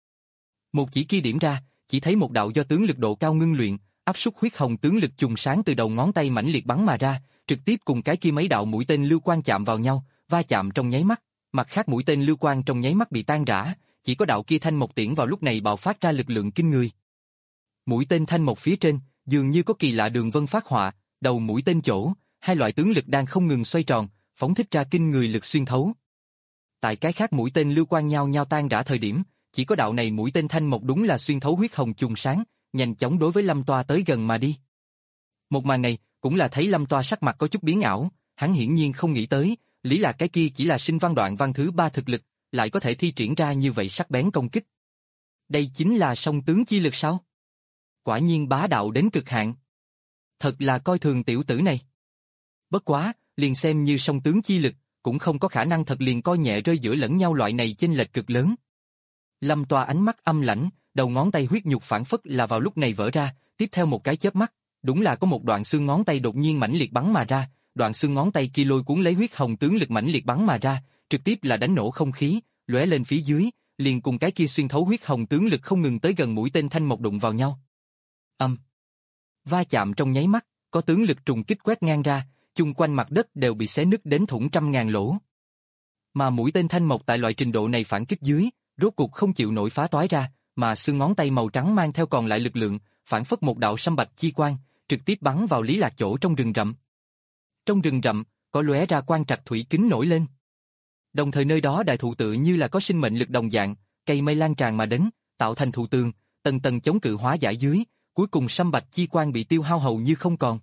Một chỉ kia điểm ra, chỉ thấy một đạo do tướng lực độ cao ngưng luyện, áp suất huyết hồng tướng lực trùng sáng từ đầu ngón tay mãnh liệt bắn mà ra, trực tiếp cùng cái kia mấy đạo mũi tên lưu quang chạm vào nhau, va chạm trong nháy mắt, mặt khác mũi tên lưu quang trong nháy mắt bị tan rã, chỉ có đạo kia thanh mộc tiễn vào lúc này bạo phát ra lực lượng kinh người. Mũi tên thanh mộc phía trên, dường như có kỳ lạ đường vân phát họa, đầu mũi tên chỗ, hai loại tướng lực đang không ngừng xoay tròn, phóng thích ra kinh người lực xuyên thấu. Tại cái khác mũi tên lưu quang nhau nhau tan rã thời điểm, chỉ có đạo này mũi tên thanh mộc đúng là xuyên thấu huyết hồng trùng sáng, nhanh chóng đối với Lâm Toa tới gần mà đi. Một màn này, cũng là thấy Lâm Toa sắc mặt có chút biến ảo, hắn hiển nhiên không nghĩ tới, Lý Lạc cái kia chỉ là sinh văn đoạn văn thứ ba thực lực, lại có thể thi triển ra như vậy sắc bén công kích. Đây chính là song tướng chi lực sao? Quả nhiên bá đạo đến cực hạn. Thật là coi thường tiểu tử này. Bất quá, liền xem như song tướng chi lực, cũng không có khả năng thật liền coi nhẹ rơi giữa lẫn nhau loại này chênh lệch cực lớn. Lâm Toa ánh mắt âm lãnh, đầu ngón tay huyết nhục phản phất là vào lúc này vỡ ra, tiếp theo một cái chớp mắt, đúng là có một đoạn xương ngón tay đột nhiên mãnh liệt bắn mà ra, đoạn xương ngón tay kia lôi cuốn lấy huyết hồng tướng lực mãnh liệt bắn mà ra, trực tiếp là đánh nổ không khí, lóe lên phía dưới, liền cùng cái kia xuyên thấu huyết hồng tướng lực không ngừng tới gần mũi tên thanh mộc đụng vào nhau. Âm. Um. Va chạm trong nháy mắt, có tướng lực trùng kích quét ngang ra, chung quanh mặt đất đều bị xé nứt đến thủng trăm ngàn lỗ. Mà mũi tên thanh mộc tại loại trình độ này phản kích dưới, rốt cục không chịu nổi phá toái ra, mà xương ngón tay màu trắng mang theo còn lại lực lượng, phản phất một đạo sâm bạch chi quang, trực tiếp bắn vào Lý Lạc chỗ trong rừng rậm. Trong rừng rậm, có lóe ra quang trạch thủy kính nổi lên. Đồng thời nơi đó đại thụ tự như là có sinh mệnh lực đồng dạng, cây mây lan tràn mà đến, tạo thành thụ tường, tầng tầng chống cự hóa giải dưới, cuối cùng sâm bạch chi quang bị tiêu hao hầu như không còn.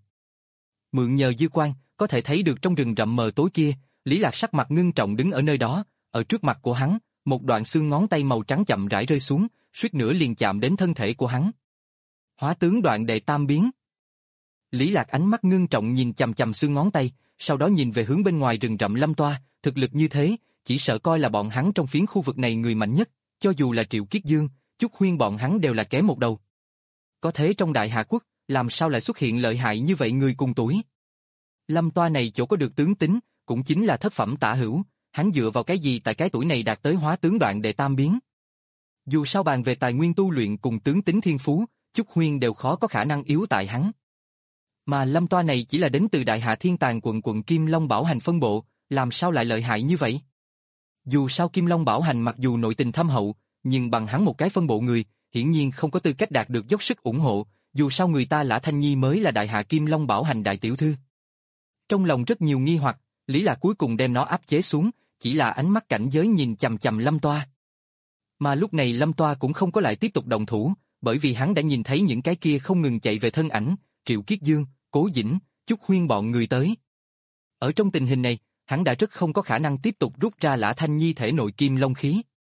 Mượn nhờ dư quang, có thể thấy được trong rừng rậm mờ tối kia, Lý Lạc sắc mặt ngưng trọng đứng ở nơi đó, ở trước mặt của hắn, một đoạn xương ngón tay màu trắng chậm rãi rơi xuống, suýt nữa liền chạm đến thân thể của hắn. Hóa tướng đoạn đệ tam biến. Lý Lạc ánh mắt ngưng trọng nhìn chằm chằm xương ngón tay, sau đó nhìn về hướng bên ngoài rừng rậm Lâm Toa, thực lực như thế, chỉ sợ coi là bọn hắn trong phiến khu vực này người mạnh nhất, cho dù là Triệu Kiết Dương, Chúc Huyên bọn hắn đều là kém một đầu. Có thế trong Đại Hà Quốc, làm sao lại xuất hiện lợi hại như vậy người cùng tuổi? Lâm Toa này chỗ có được tướng tính, cũng chính là thất phẩm tả hữu, hắn dựa vào cái gì tại cái tuổi này đạt tới hóa tướng đoạn đệ tam biến? Dù sao bàn về tài nguyên tu luyện cùng tướng tính thiên phú, Chúc Huyên đều khó có khả năng yếu tại hắn. Mà Lâm Toa này chỉ là đến từ Đại Hà Thiên Tàng quận quận Kim Long Bảo Hành phân bộ, làm sao lại lợi hại như vậy? Dù sao Kim Long Bảo Hành mặc dù nội tình thâm hậu, nhưng bằng hắn một cái phân bộ người, hiển nhiên không có tư cách đạt được dốc sức ủng hộ, dù sao người ta Lã Thanh Nhi mới là Đại Hà Kim Long Bảo Hành đại tiểu thư. Trong lòng rất nhiều nghi hoặc, Lý Lạc cuối cùng đem nó áp chế xuống, chỉ là ánh mắt cảnh giới nhìn chằm chằm Lâm Toa. Mà lúc này Lâm Toa cũng không có lại tiếp tục động thủ, bởi vì hắn đã nhìn thấy những cái kia không ngừng chạy về thân ảnh, Triệu Kiết Dương, Cố Dĩnh, Chúc Huyên bọn người tới. Ở trong tình hình này, hắn đã rất không có khả năng tiếp tục rút ra Lã Thanh Nhi thể nội kim long khí.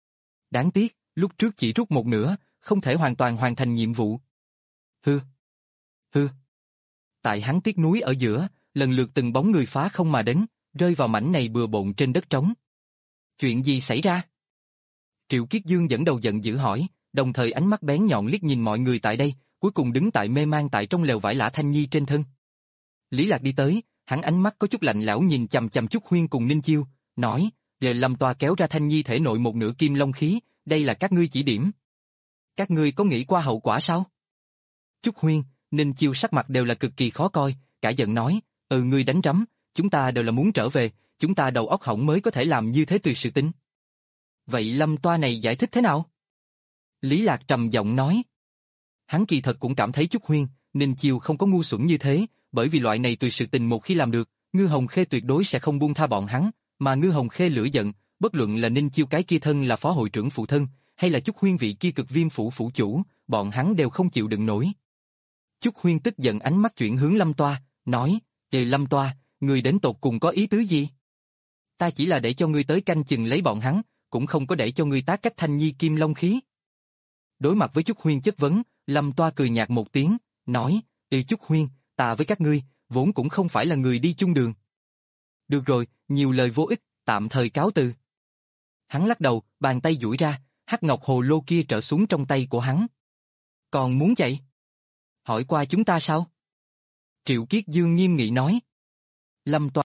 Đáng tiếc, lúc trước chỉ rút một nửa, không thể hoàn toàn hoàn thành nhiệm vụ. Hư. Hư. Tại hắn tiếc núi ở giữa, lần lượt từng bóng người phá không mà đến, rơi vào mảnh này bừa bộn trên đất trống. Chuyện gì xảy ra? Triệu Kiết Dương dẫn đầu giận dữ hỏi, đồng thời ánh mắt bén nhọn liếc nhìn mọi người tại đây, cuối cùng đứng tại mê man tại trong lều vải Lã Thanh Nhi trên thân. Lý Lạc đi tới, hắn ánh mắt có chút lạnh lẽo nhìn chằm chằm Chúc Huyên cùng Ninh Chiêu, nói, giờ Lâm Toa kéo ra Thanh Nhi thể nội một nửa kim long khí, đây là các ngươi chỉ điểm. Các ngươi có nghĩ qua hậu quả sao? Chúc Huyên, Ninh Chiêu sắc mặt đều là cực kỳ khó coi, cả giận nói, ừ ngươi đánh rắm, chúng ta đều là muốn trở về, chúng ta đầu óc hỏng mới có thể làm như thế tùy sự tính. Vậy Lâm Toa này giải thích thế nào? Lý Lạc trầm giọng nói. Hắn kỳ thật cũng cảm thấy Chúc Huyên, Ninh Chiêu không có ngu xuẩn như thế, bởi vì loại này tùy sự tình một khi làm được, Ngư Hồng Khê tuyệt đối sẽ không buông tha bọn hắn, mà Ngư Hồng Khê lửa giận, bất luận là Ninh Chiêu cái kia thân là phó hội trưởng phụ thân, hay là Chúc Huyên vị kia cực viêm phủ phủ chủ, bọn hắn đều không chịu đựng nổi. Chúc Huyên tức giận ánh mắt chuyển hướng Lâm Toa, nói, Ê Lâm Toa, người đến tột cùng có ý tứ gì? Ta chỉ là để cho ngươi tới canh chừng lấy bọn hắn, cũng không có để cho ngươi tá cách Thanh Nhi kim long khí. Đối mặt với Chúc Huyên chất vấn, Lâm Toa cười nhạt một tiếng, nói, Ê Chúc Huyên, ta với các ngươi, vốn cũng không phải là người đi chung đường. Được rồi, nhiều lời vô ích, tạm thời cáo từ. Hắn lắc đầu, bàn tay duỗi ra, hắc ngọc hồ lô kia trở xuống trong tay của hắn. Còn muốn chạy? Hỏi qua chúng ta sao? Triệu Kiết Dương nghiêm nghị nói. Lâm Toa.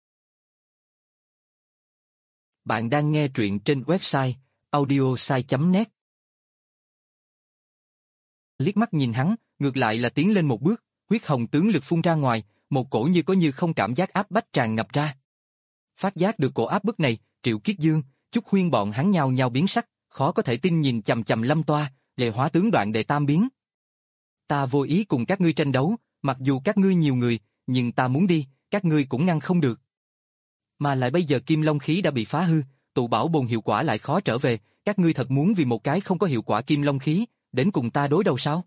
Bạn đang nghe truyện trên website audiosai chấm net. Liếc mắt nhìn hắn, ngược lại là tiến lên một bước, huyết hồng tướng lực phun ra ngoài, một cổ như có như không cảm giác áp bách tràn ngập ra. Phát giác được cổ áp bức này, Triệu Kiết Dương, Chúc Huyên bọn hắn nhao nhao biến sắc, khó có thể tin nhìn chằm chằm Lâm Toa, lệ hóa tướng đoạn đệ tam biến. Ta vô ý cùng các ngươi tranh đấu, mặc dù các ngươi nhiều người, nhưng ta muốn đi, các ngươi cũng ngăn không được. Mà lại bây giờ kim long khí đã bị phá hư, tụ bảo bồn hiệu quả lại khó trở về, các ngươi thật muốn vì một cái không có hiệu quả kim long khí, đến cùng ta đối đầu sao?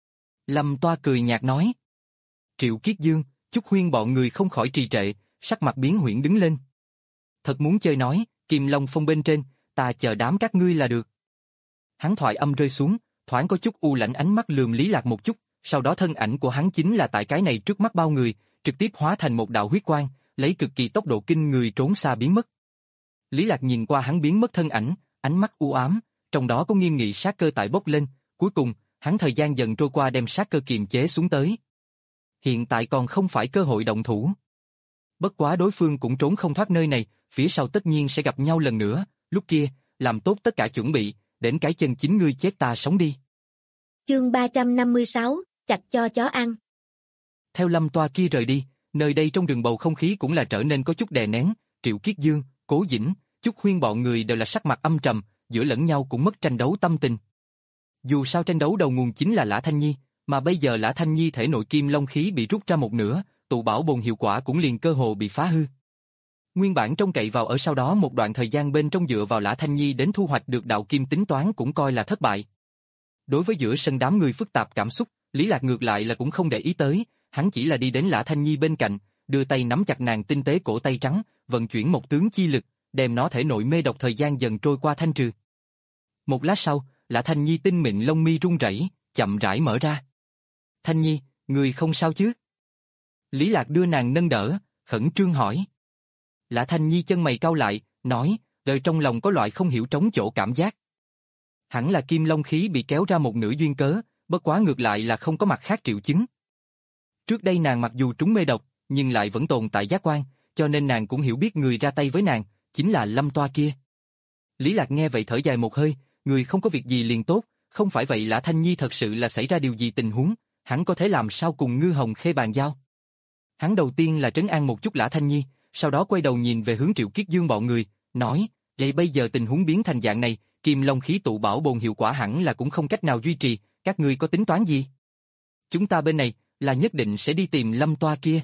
Lâm Toa cười nhạt nói. Triệu Kiết Dương, Chúc Huyên bọn người không khỏi trì trệ, sắc mặt biến huyễn đứng lên. Thật muốn chơi nói, kim long phong bên trên, ta chờ đám các ngươi là được. Hắn thoại âm rơi xuống, thoáng có chút u lãnh ánh mắt lườm Lý Lạc một chút, sau đó thân ảnh của hắn chính là tại cái này trước mắt bao người, trực tiếp hóa thành một đạo huyết quang, lấy cực kỳ tốc độ kinh người trốn xa biến mất. Lý Lạc nhìn qua hắn biến mất thân ảnh, ánh mắt u ám, trong đó có nghiêm nghị sát cơ tại bốc lên, cuối cùng, hắn thời gian dần trôi qua đem sát cơ kiềm chế xuống tới. Hiện tại còn không phải cơ hội động thủ. Bất quá đối phương cũng trốn không thoát nơi này, phía sau tất nhiên sẽ gặp nhau lần nữa, lúc kia, làm tốt tất cả chuẩn bị, đến cái chân chính ngươi chết ta sống đi. Chương ba trăm năm mươi sáu, chặt cho chó ăn. Theo Lâm Toa kia rời đi, nơi đây trong rừng bầu không khí cũng là trở nên có chút đè nén, Triệu Kiết Dương, Cố Dĩnh, Chúc Huyên bọn người đều là sắc mặt âm trầm, giữa lẫn nhau cũng mất tranh đấu tâm tình. Dù sao tranh đấu đầu nguồn chính là Lã Thanh Nhi, mà bây giờ Lã Thanh Nhi thể nội kim long khí bị rút ra một nửa, tụ bảo bồn hiệu quả cũng liền cơ hồ bị phá hư. Nguyên bản trông cậy vào ở sau đó một đoạn thời gian bên trong dựa vào Lã Thanh Nhi đến thu hoạch được đạo kim tính toán cũng coi là thất bại. Đối với giữa sân đám người phức tạp cảm xúc, Lý Lạc ngược lại là cũng không để ý tới, hắn chỉ là đi đến Lã Thanh Nhi bên cạnh, đưa tay nắm chặt nàng tinh tế cổ tay trắng, vận chuyển một tướng chi lực, đem nó thể nội mê độc thời gian dần trôi qua thanh trừ. Một lát sau, Lã Thanh Nhi tinh mịn lông mi run rẩy, chậm rãi mở ra. Thanh Nhi, người không sao chứ? Lý Lạc đưa nàng nâng đỡ, khẩn trương hỏi. Lã Thanh Nhi chân mày cau lại, nói, đời trong lòng có loại không hiểu trống chỗ cảm giác. Hẳn là kim long khí bị kéo ra một nửa duyên cớ, bất quá ngược lại là không có mặt khác triệu chứng. Trước đây nàng mặc dù trúng mê độc, nhưng lại vẫn tồn tại giác quan, cho nên nàng cũng hiểu biết người ra tay với nàng, chính là Lâm Toa kia. Lý Lạc nghe vậy thở dài một hơi, người không có việc gì liền tốt, không phải vậy Lã Thanh Nhi thật sự là xảy ra điều gì tình huống, hắn có thể làm sao cùng Ngư Hồng Khê bàn giao. Hắn đầu tiên là trấn an một chút Lã Thanh Nhi, sau đó quay đầu nhìn về hướng Triệu Kiết Dương bọn người, nói, vậy bây giờ tình huống biến thành dạng này, kim long khí tụ bảo bồn hiệu quả hẳn là cũng không cách nào duy trì, các ngươi có tính toán gì? Chúng ta bên này, là nhất định sẽ đi tìm Lâm Toa kia.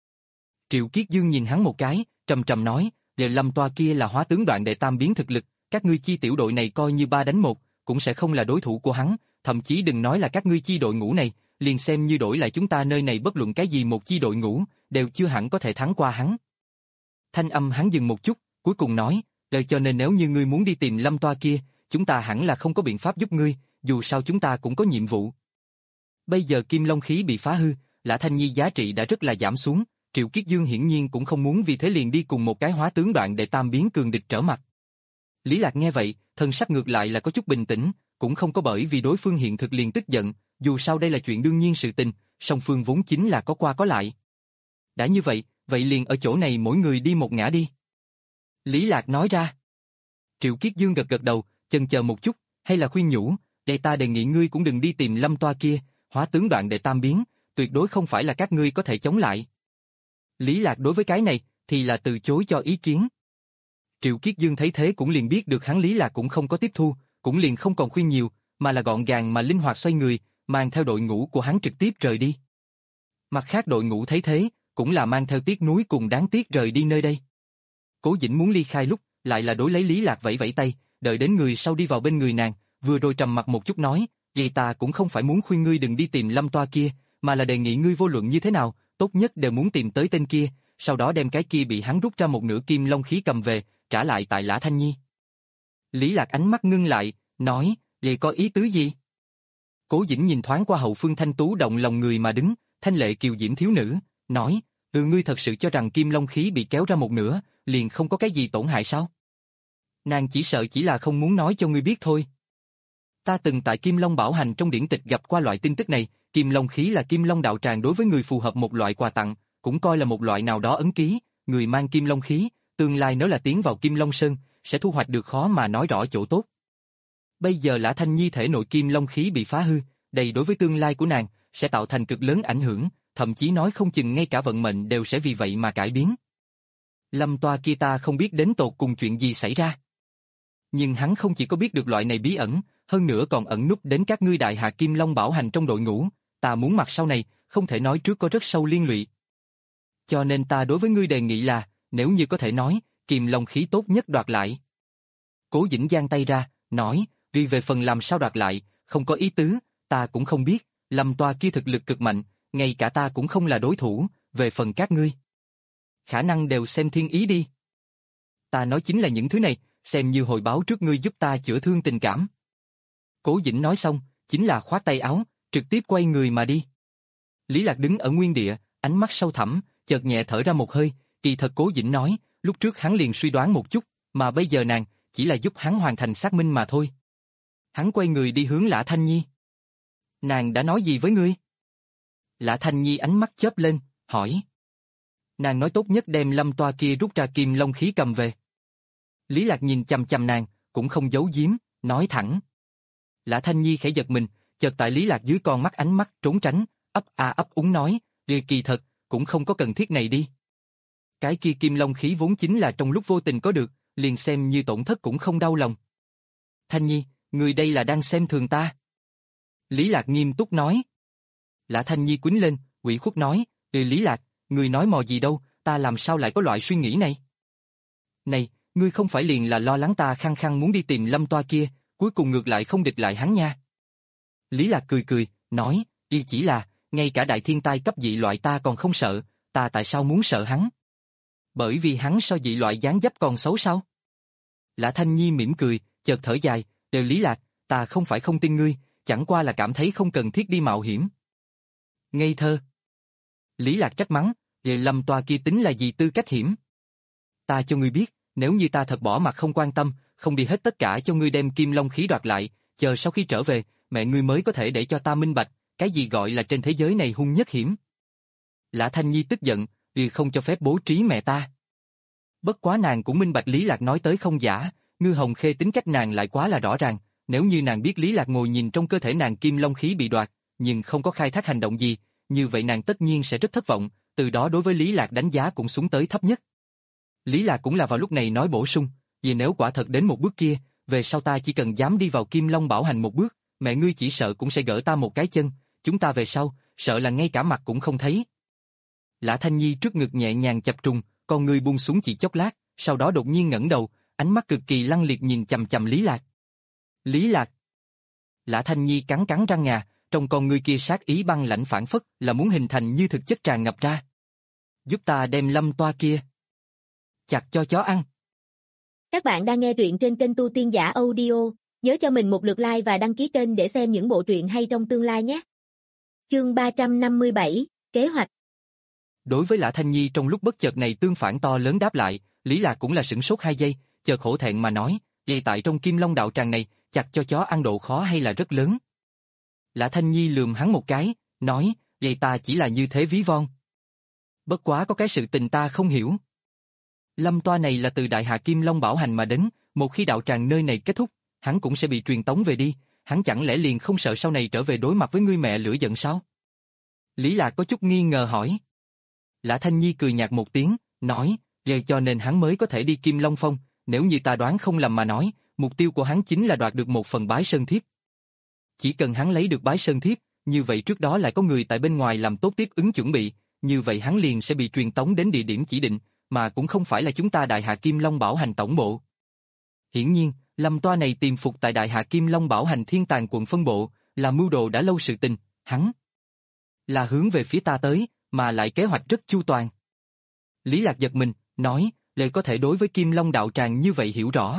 Triệu Kiết Dương nhìn hắn một cái, trầm trầm nói, liệu Lâm Toa kia là hóa tướng đoạn đệ tam biến thực lực, các ngươi chi tiểu đội này coi như ba đánh một, cũng sẽ không là đối thủ của hắn, thậm chí đừng nói là các ngươi chi đội ngũ này, liền xem như đổi lại chúng ta nơi này bất luận cái gì một chi đội ngũ, đều chưa hẳn có thể thắng qua hắn. Thanh âm hắn dừng một chút, cuối cùng nói, đời cho nên nếu như ngươi muốn đi tìm Lâm Toa kia, chúng ta hẳn là không có biện pháp giúp ngươi, dù sao chúng ta cũng có nhiệm vụ. Bây giờ kim long khí bị phá hư, Lã Thanh Nhi giá trị đã rất là giảm xuống, Triệu Kiết Dương hiển nhiên cũng không muốn vì thế liền đi cùng một cái hóa tướng đoạn để tam biến cường địch trở mặt. Lý Lạc nghe vậy, thân sắc ngược lại là có chút bình tĩnh, cũng không có bởi vì đối phương hiện thực liền tức giận, dù sao đây là chuyện đương nhiên sự tình, song phương vốn chính là có qua có lại. Đã như vậy, vậy liền ở chỗ này mỗi người đi một ngã đi. Lý Lạc nói ra. Triệu Kiết Dương gật gật đầu, chần chờ một chút, hay là khuyên nhủ, để ta đề nghị ngươi cũng đừng đi tìm Lâm Toa kia, hóa tướng đoạn đệ tam biến, tuyệt đối không phải là các ngươi có thể chống lại. Lý Lạc đối với cái này, thì là từ chối cho ý kiến. Triệu Kiết Dương thấy thế cũng liền biết được hắn Lý Lạc cũng không có tiếp thu, cũng liền không còn khuyên nhiều, mà là gọn gàng mà linh hoạt xoay người, mang theo đội ngũ của hắn trực tiếp rời đi. Mặt khác đội ngũ thấy thế, cũng là mang theo tiếc nuối cùng đáng tiếc rời đi nơi đây. Cố Dĩnh muốn ly khai lúc, lại là đối lấy Lý Lạc vẫy vẫy tay, đợi đến người sau đi vào bên người nàng, vừa rồi trầm mặt một chút nói, vậy ta cũng không phải muốn khuyên ngươi đừng đi tìm Lâm Toa kia, mà là đề nghị ngươi vô luận như thế nào, tốt nhất đều muốn tìm tới tên kia, sau đó đem cái kia bị hắn rút ra một nửa kim long khí cầm về, trả lại tại Lã Thanh Nhi. Lý Lạc ánh mắt ngưng lại, nói, vậy có ý tứ gì? Cố Dĩnh nhìn thoáng qua hậu phương thanh tú động lòng người mà đứng, thanh lệ kiều diễm thiếu nữ, nói, ừ ngươi thật sự cho rằng kim long khí bị kéo ra một nửa, liền không có cái gì tổn hại sao? Nàng chỉ sợ chỉ là không muốn nói cho ngươi biết thôi. Ta từng tại Kim Long Bảo Hành trong điển tịch gặp qua loại tin tức này, kim long khí là kim long đạo tràng đối với người phù hợp một loại quà tặng, cũng coi là một loại nào đó ấn ký, người mang kim long khí, tương lai nếu là tiến vào Kim Long Sơn, sẽ thu hoạch được khó mà nói rõ chỗ tốt. Bây giờ Lã Thanh Nhi thể nội kim long khí bị phá hư, đây đối với tương lai của nàng, sẽ tạo thành cực lớn ảnh hưởng, thậm chí nói không chừng ngay cả vận mệnh đều sẽ vì vậy mà cải biến. Lâm Toa kia ta không biết đến tột cùng chuyện gì xảy ra. Nhưng hắn không chỉ có biết được loại này bí ẩn, hơn nữa còn ẩn núp đến các ngươi đại hạ Kim Long Bảo Hành trong đội ngũ, ta muốn mặt sau này, không thể nói trước có rất sâu liên lụy. Cho nên ta đối với ngươi đề nghị là, nếu như có thể nói, kim long khí tốt nhất đoạt lại. Cố Dĩnh giang tay ra, nói, đi về phần làm sao đoạt lại, không có ý tứ, ta cũng không biết, Lâm Toa kia thực lực cực mạnh, ngay cả ta cũng không là đối thủ, về phần các ngươi. Khả năng đều xem thiên ý đi. Ta nói chính là những thứ này, xem như hồi báo trước ngươi giúp ta chữa thương tình cảm. Cố Dĩnh nói xong, chính là khoát tay áo, trực tiếp quay người mà đi. Lý Lạc đứng ở nguyên địa, ánh mắt sâu thẳm, chợt nhẹ thở ra một hơi, kỳ thật Cố Dĩnh nói, lúc trước hắn liền suy đoán một chút, mà bây giờ nàng, chỉ là giúp hắn hoàn thành xác minh mà thôi. Hắn quay người đi hướng Lã Thanh Nhi. Nàng đã nói gì với ngươi? Lã Thanh Nhi ánh mắt chớp lên, hỏi. Nàng nói tốt nhất đem Lâm Toa kia rút ra kim long khí cầm về. Lý Lạc nhìn chằm chằm nàng, cũng không giấu giếm, nói thẳng. Lã Thanh Nhi khẽ giật mình, chợt tại Lý Lạc dưới con mắt ánh mắt trốn tránh, ấp a ấp úng nói, "Kỳ kỳ thật, cũng không có cần thiết này đi. Cái kia kim long khí vốn chính là trong lúc vô tình có được, liền xem như tổn thất cũng không đau lòng." Thanh Nhi, người đây là đang xem thường ta. Lý Lạc nghiêm túc nói. Lã Thanh Nhi quýnh lên, ủy khuất nói, "Ừ Lý Lạc, người nói mò gì đâu, ta làm sao lại có loại suy nghĩ này?" Này, ngươi không phải liền là lo lắng ta khăng khăng muốn đi tìm Lâm Toa kia, cuối cùng ngược lại không địch lại hắn nha. Lý Lạc cười cười, nói, y chỉ là, ngay cả đại thiên tai cấp dị loại ta còn không sợ, ta tại sao muốn sợ hắn? Bởi vì hắn so dị loại dáng dấp còn xấu sao? Lã Thanh Nhi mỉm cười, chợt thở dài, đều Lý Lạc, ta không phải không tin ngươi, chẳng qua là cảm thấy không cần thiết đi mạo hiểm. Ngây thơ. Lý Lạc trách mắng, vậy Lâm Toa kia tính là gì tư cách hiểm? Ta cho ngươi biết, nếu như ta thật bỏ mặt không quan tâm, không đi hết tất cả cho ngươi đem kim long khí đoạt lại, chờ sau khi trở về, mẹ ngươi mới có thể để cho ta minh bạch, cái gì gọi là trên thế giới này hung nhất hiểm. Lã Thanh Nhi tức giận, vì không cho phép bố trí mẹ ta. Bất quá nàng cũng minh bạch Lý Lạc nói tới không giả, Ngư Hồng Khê tính cách nàng lại quá là rõ ràng, nếu như nàng biết Lý Lạc ngồi nhìn trong cơ thể nàng kim long khí bị đoạt, nhưng không có khai thác hành động gì, như vậy nàng tất nhiên sẽ rất thất vọng, từ đó đối với Lý Lạc đánh giá cũng xuống tới thấp nhất. Lý Lạc cũng là vào lúc này nói bổ sung, vì nếu quả thật đến một bước kia, về sau ta chỉ cần dám đi vào Kim Long Bảo Hành một bước, mẹ ngươi chỉ sợ cũng sẽ gỡ ta một cái chân, chúng ta về sau, sợ là ngay cả mặt cũng không thấy. Lã Thanh Nhi trước ngực nhẹ nhàng chập trùng, con người buông xuống chỉ chốc lát, sau đó đột nhiên ngẩng đầu, ánh mắt cực kỳ lăng liệt nhìn chằm chằm Lý Lạc. Lý Lạc. Lã Thanh Nhi cắn cắn răng ngà, trong con người kia sát ý băng lãnh phản phất, là muốn hình thành như thực chất tràn ngập ra. Giúp ta đem Lâm Toa kia chặt cho chó ăn. Các bạn đang nghe truyện trên kênh Tu Tiên Giả Audio, nhớ cho mình một lượt like và đăng ký kênh để xem những bộ truyện hay trong tương lai nhé. Chương ba trăm năm mươi bảy, Kế hoạch. Đối với Lã Thanh Nhi trong lúc bất chợt này tương phản to lớn đáp lại, Lý Lạc cũng là sửng sốt hai giây, chợt hổ thẹn mà nói, vậy tại trong Kim Long đạo tràng này, chặt cho chó ăn độ khó hay là rất lớn. Lã Thanh Nhi lườm hắn một cái, nói, vậy ta chỉ là như thế ví von. Bất quá có cái sự tình ta không hiểu. Lâm toa này là từ Đại Hà Kim Long Bảo Hành mà đến, một khi đạo tràng nơi này kết thúc, hắn cũng sẽ bị truyền tống về đi, hắn chẳng lẽ liền không sợ sau này trở về đối mặt với ngươi mẹ lửa giận sao? Lý Lạc có chút nghi ngờ hỏi. Lã Thanh Nhi cười nhạt một tiếng, nói, vậy cho nên hắn mới có thể đi Kim Long Phong, nếu như ta đoán không lầm mà nói, mục tiêu của hắn chính là đoạt được một phần bái sơn thiếp. Chỉ cần hắn lấy được bái sơn thiếp, như vậy trước đó lại có người tại bên ngoài làm tốt tiếp ứng chuẩn bị, như vậy hắn liền sẽ bị truyền tống đến địa điểm chỉ định, mà cũng không phải là chúng ta Đại Hà Kim Long Bảo Hành tổng bộ. Hiển nhiên, Lâm toa này tìm phục tại Đại Hà Kim Long Bảo Hành Thiên Tàng quận phân bộ, là mưu đồ đã lâu sự tình, hắn là hướng về phía ta tới, mà lại kế hoạch rất chu toàn. Lý Lạc giật mình, nói, lời có thể đối với Kim Long đạo tràng như vậy hiểu rõ.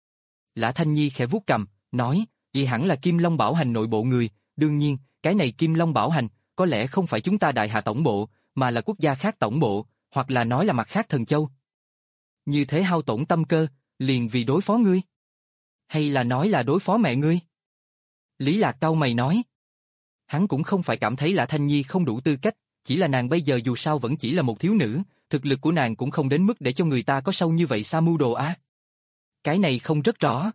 Lã Thanh Nhi khẽ vuốt cằm, nói, vì hẳn là Kim Long Bảo Hành nội bộ người, đương nhiên, cái này Kim Long Bảo Hành, có lẽ không phải chúng ta Đại Hà tổng bộ, mà là quốc gia khác tổng bộ, hoặc là nói là mặt khác thần châu. Như thế hao tổn tâm cơ, liền vì đối phó ngươi. Hay là nói là đối phó mẹ ngươi? Lý Lạc cau mày nói. Hắn cũng không phải cảm thấy Lã Thanh Nhi không đủ tư cách, chỉ là nàng bây giờ dù sao vẫn chỉ là một thiếu nữ, thực lực của nàng cũng không đến mức để cho người ta có sâu như vậy sa mưu đồ á. Cái này không rất rõ.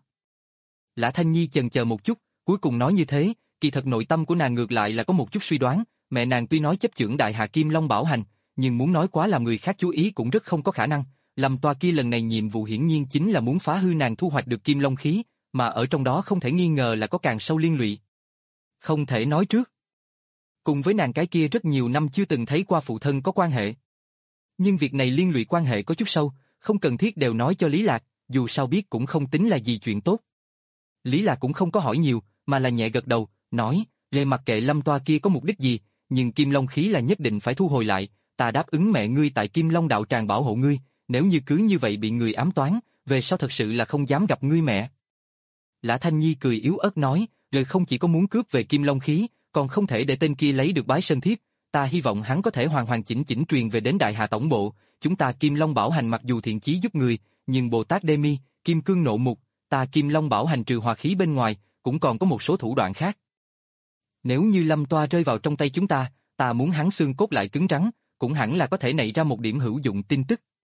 Lã Thanh Nhi chần chờ một chút, cuối cùng nói như thế, kỳ thật nội tâm của nàng ngược lại là có một chút suy đoán, mẹ nàng tuy nói chấp chưởng Đại Hà Kim Long Bảo Hành, nhưng muốn nói quá làm người khác chú ý cũng rất không có khả năng. Lâm toa kia lần này nhiệm vụ hiển nhiên chính là muốn phá hư nàng thu hoạch được Kim Long khí, mà ở trong đó không thể nghi ngờ là có càng sâu liên lụy. Không thể nói trước. Cùng với nàng cái kia rất nhiều năm chưa từng thấy qua phụ thân có quan hệ. Nhưng việc này liên lụy quan hệ có chút sâu, không cần thiết đều nói cho Lý Lạc, dù sao biết cũng không tính là gì chuyện tốt. Lý Lạc cũng không có hỏi nhiều, mà là nhẹ gật đầu, nói, lê mặc kệ Lâm toa kia có mục đích gì, nhưng Kim Long khí là nhất định phải thu hồi lại, ta đáp ứng mẹ ngươi tại Kim Long đạo tràng bảo hộ ngươi, nếu như cứ như vậy bị người ám toán, về sau thật sự là không dám gặp ngươi mẹ. Lã Thanh Nhi cười yếu ớt nói, lời không chỉ có muốn cướp về Kim Long khí, còn không thể để tên kia lấy được bái sơn thiếp, ta hy vọng hắn có thể hoàn hoàn chỉnh chỉnh truyền về đến Đại Hà tổng bộ, chúng ta Kim Long Bảo Hành mặc dù thiện chí giúp người, nhưng Bồ Tát Đê Mi, Kim Cương Nộ Mục, ta Kim Long Bảo Hành trừ hòa khí bên ngoài, cũng còn có một số thủ đoạn khác. Nếu như Lâm toa rơi vào trong tay chúng ta, ta muốn hắn xương cốt lại cứng rắn, cũng hẳn là có thể nảy ra một điểm hữu dụng tin tức.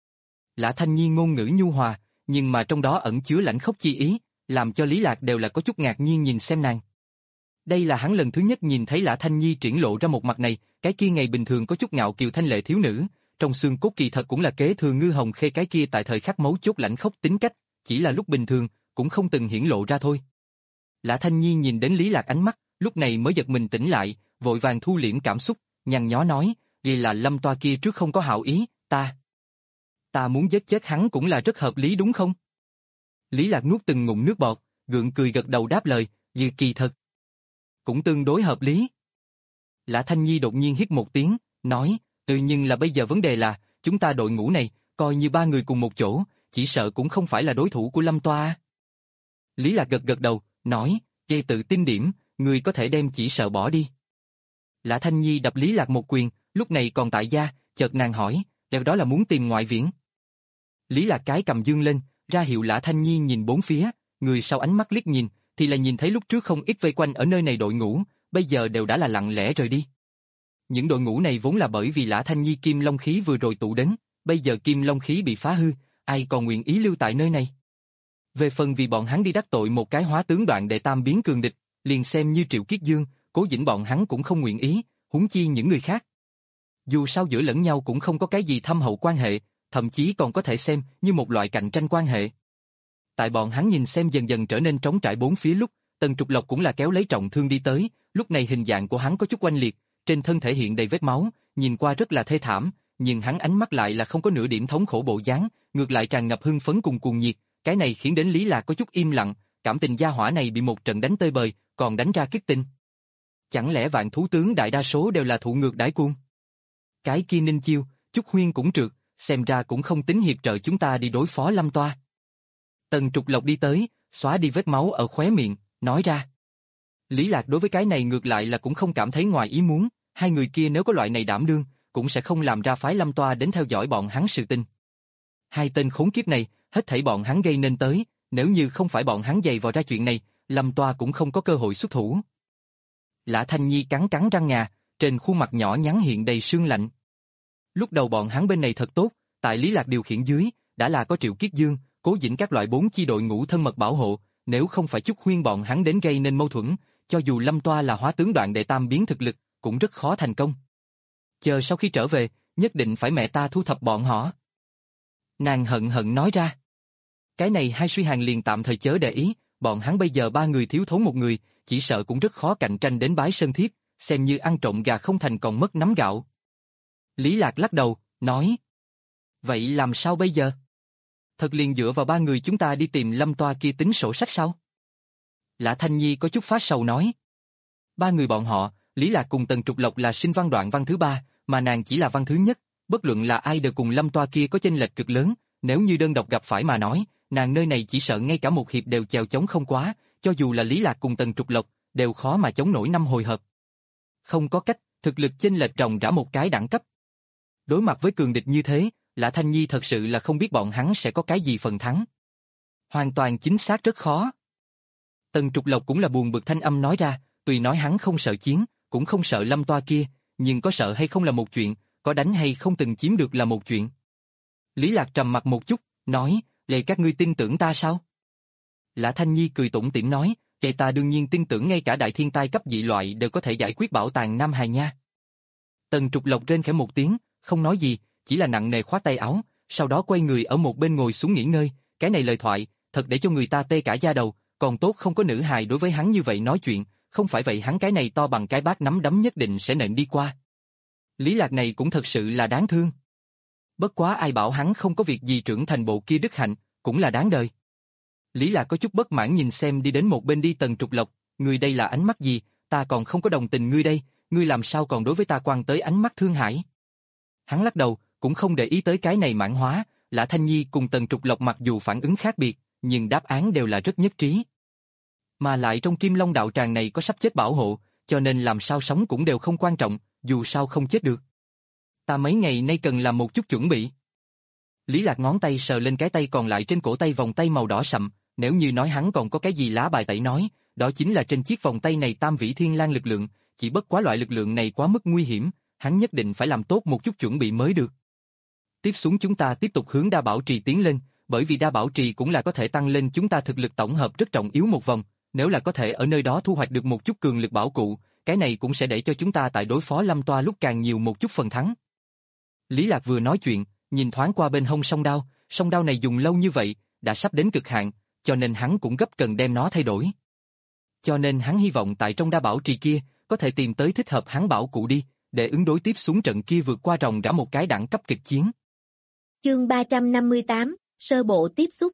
Lã Thanh Nhi ngôn ngữ nhu hòa, nhưng mà trong đó ẩn chứa lãnh khốc chi ý, làm cho Lý Lạc đều là có chút ngạc nhiên nhìn xem nàng. Đây là hắn lần thứ nhất nhìn thấy Lã Thanh Nhi triển lộ ra một mặt này, cái kia ngày bình thường có chút ngạo kiều thanh lệ thiếu nữ, trong xương cốt kỳ thật cũng là kế thừa Ngư Hồng Khê cái kia tại thời khắc mấu chốt lãnh khốc tính cách, chỉ là lúc bình thường cũng không từng hiển lộ ra thôi. Lã Thanh Nhi nhìn đến Lý Lạc ánh mắt, lúc này mới giật mình tỉnh lại, vội vàng thu liễm cảm xúc, nhăn nhó nói, vì là Lâm toa kia trước không có hảo ý, ta ta muốn giết chết hắn cũng là rất hợp lý đúng không? Lý Lạc nuốt từng ngụm nước bọt, gượng cười gật đầu đáp lời, như kỳ thật cũng tương đối hợp lý. Lã Thanh Nhi đột nhiên hít một tiếng, nói, tự nhiên là bây giờ vấn đề là, chúng ta đội ngũ này, coi như ba người cùng một chỗ, chỉ sợ cũng không phải là đối thủ của Lâm toa. Lý Lạc gật gật đầu, nói, gây tự tin điểm, người có thể đem chỉ sợ bỏ đi. Lã Thanh Nhi đập Lý Lạc một quyền, lúc này còn tại gia, chợt nàng hỏi, điều đó là muốn tìm ngoại viễn. Lý Lạc cái cầm dương lên, ra hiệu Lã Thanh Nhi nhìn bốn phía, người sau ánh mắt liếc nhìn, thì là nhìn thấy lúc trước không ít vây quanh ở nơi này đội ngũ, bây giờ đều đã là lặng lẽ rời đi. Những đội ngũ này vốn là bởi vì Lã Thanh Nhi Kim Long khí vừa rồi tụ đến, bây giờ Kim Long khí bị phá hư, ai còn nguyện ý lưu tại nơi này. Về phần vì bọn hắn đi đắc tội một cái hóa tướng đoạn đệ tam biến cường địch, liền xem như Triệu Kiết Dương, Cố Dĩnh bọn hắn cũng không nguyện ý, huống chi những người khác. Dù sao giữa lẫn nhau cũng không có cái gì thâm hậu quan hệ, thậm chí còn có thể xem như một loại cạnh tranh quan hệ. Tại bọn hắn nhìn xem dần dần trở nên trống trải bốn phía lúc, Tần Trục Lộc cũng là kéo lấy trọng thương đi tới, lúc này hình dạng của hắn có chút oanh liệt, trên thân thể hiện đầy vết máu, nhìn qua rất là thê thảm, nhưng hắn ánh mắt lại là không có nửa điểm thống khổ bộ dáng, ngược lại tràn ngập hưng phấn cùng cuồng nhiệt, cái này khiến đến Lý Lạc có chút im lặng, cảm tình gia hỏa này bị một trận đánh tơi bời, còn đánh ra kích tinh. Chẳng lẽ vạn thú tướng đại đa số đều là thụ ngược đãi cuồng? Cái kia Ninh Chiêu, Trúc Huyên cũng trượt, xem ra cũng không tính hiệp trợ chúng ta đi đối phó Lâm toa. Tần Trục Lộc đi tới, xóa đi vết máu ở khóe miệng, nói ra. Lý Lạc đối với cái này ngược lại là cũng không cảm thấy ngoài ý muốn, hai người kia nếu có loại này đảm đương, cũng sẽ không làm ra phái Lâm Toa đến theo dõi bọn hắn sự tình. Hai tên khốn kiếp này, hết thảy bọn hắn gây nên tới, nếu như không phải bọn hắn giày vò ra chuyện này, Lâm Toa cũng không có cơ hội xuất thủ. Lã Thanh Nhi cắn cắn răng ngà, trên khuôn mặt nhỏ nhắn hiện đầy sương lạnh. Lúc đầu bọn hắn bên này thật tốt, tại Lý Lạc điều khiển dưới, đã là có Triệu Kiết Dương, Cố Dĩnh các loại bốn chi đội ngũ thân mật bảo hộ, nếu không phải Chúc Huyên bọn hắn đến gây nên mâu thuẫn, cho dù Lâm Toa là hóa tướng đoạn đệ tam biến thực lực, cũng rất khó thành công. Chờ sau khi trở về, nhất định phải mẹ ta thu thập bọn họ. Nàng hận hận nói ra. Cái này hai suy hàng liền tạm thời chớ để ý, bọn hắn bây giờ ba người thiếu thốn một người, chỉ sợ cũng rất khó cạnh tranh đến Bái Sơn Thiếp, xem như ăn trộm gà không thành còn mất nắm gạo. Lý Lạc lắc đầu, nói. Vậy làm sao bây giờ? Thật liền dựa vào ba người chúng ta đi tìm Lâm Toa kia tính sổ sách sao? Lã Thanh Nhi có chút phát sầu nói. Ba người bọn họ, Lý Lạc cùng Tần Trục Lộc là sinh văn đoạn văn thứ ba, mà nàng chỉ là văn thứ nhất, bất luận là ai đều cùng Lâm Toa kia có chênh lệch cực lớn, nếu như đơn độc gặp phải mà nói, nàng nơi này chỉ sợ ngay cả một hiệp đều chèo chống không quá, cho dù là Lý Lạc cùng Tần Trục Lộc, đều khó mà chống nổi năm hồi hợp. Không có cách, thực lực chênh lệch ròng rã một cái đẳng cấp. Đối mặt với cường địch như thế, Lã Thanh Nhi thật sự là không biết bọn hắn sẽ có cái gì phần thắng. Hoàn toàn chính xác rất khó. Tần Trục Lộc cũng là buồn bực thanh âm nói ra, tuy nói hắn không sợ chiến, cũng không sợ Lâm Toa kia, nhưng có sợ hay không là một chuyện, có đánh hay không từng chiếm được là một chuyện. Lý Lạc trầm mặt một chút, nói, vậy các ngươi tin tưởng ta sao? Lã Thanh Nhi cười tủm tỉm nói, vậy ta đương nhiên tin tưởng ngay cả đại thiên tai cấp dị loại đều có thể giải quyết bảo tàng Nam Hài nha. Tần Trục Lộc rên khẽ một tiếng, không nói gì, chỉ là nặng nề khoát tay áo, sau đó quay người ở một bên ngồi xuống nghỉ ngơi, cái này lời thoại, thật để cho người ta tê cả da đầu, còn tốt không có nữ hài đối với hắn như vậy nói chuyện, không phải vậy hắn cái này to bằng cái bát nắm đấm nhất định sẽ nện đi qua. Lý Lạc này cũng thật sự là đáng thương. Bất quá ai bảo hắn không có việc gì trưởng thành bộ kia đức hạnh, cũng là đáng đời. Lý Lạc có chút bất mãn nhìn xem đi đến một bên đi Tần Trục Lộc, ngươi đây là ánh mắt gì, ta còn không có đồng tình ngươi đây, ngươi làm sao còn đối với ta quan tới ánh mắt thương hại. Hắn lắc đầu, cũng không để ý tới cái này mãn hóa, Lã Thanh Nhi cùng Tần Trục Lộc mặc dù phản ứng khác biệt, nhưng đáp án đều là rất nhất trí. Mà lại trong Kim Long đạo tràng này có sắp chết bảo hộ, cho nên làm sao sống cũng đều không quan trọng, dù sao không chết được. Ta mấy ngày nay cần làm một chút chuẩn bị. Lý Lạc ngón tay sờ lên cái tay còn lại trên cổ tay vòng tay màu đỏ sậm, nếu như nói hắn còn có cái gì lá bài tẩy nói, đó chính là trên chiếc vòng tay này tam vĩ thiên lang lực lượng, chỉ bất quá loại lực lượng này quá mức nguy hiểm, hắn nhất định phải làm tốt một chút chuẩn bị mới được. Tiếp xuống chúng ta tiếp tục hướng đa bảo trì tiến lên, bởi vì đa bảo trì cũng là có thể tăng lên chúng ta thực lực tổng hợp rất trọng yếu một vòng, nếu là có thể ở nơi đó thu hoạch được một chút cường lực bảo cụ, cái này cũng sẽ để cho chúng ta tại đối phó Lâm Toa lúc càng nhiều một chút phần thắng. Lý Lạc vừa nói chuyện, nhìn thoáng qua bên hông song đao, song đao này dùng lâu như vậy, đã sắp đến cực hạn, cho nên hắn cũng gấp cần đem nó thay đổi. Cho nên hắn hy vọng tại trong đa bảo trì kia, có thể tìm tới thích hợp hắn bảo cụ đi, để ứng đối tiếp xuống trận kia vượt qua ròng rã một cái đẳng cấp kịch chiến. Chương ba trăm năm mươi tám, sơ bộ tiếp xúc.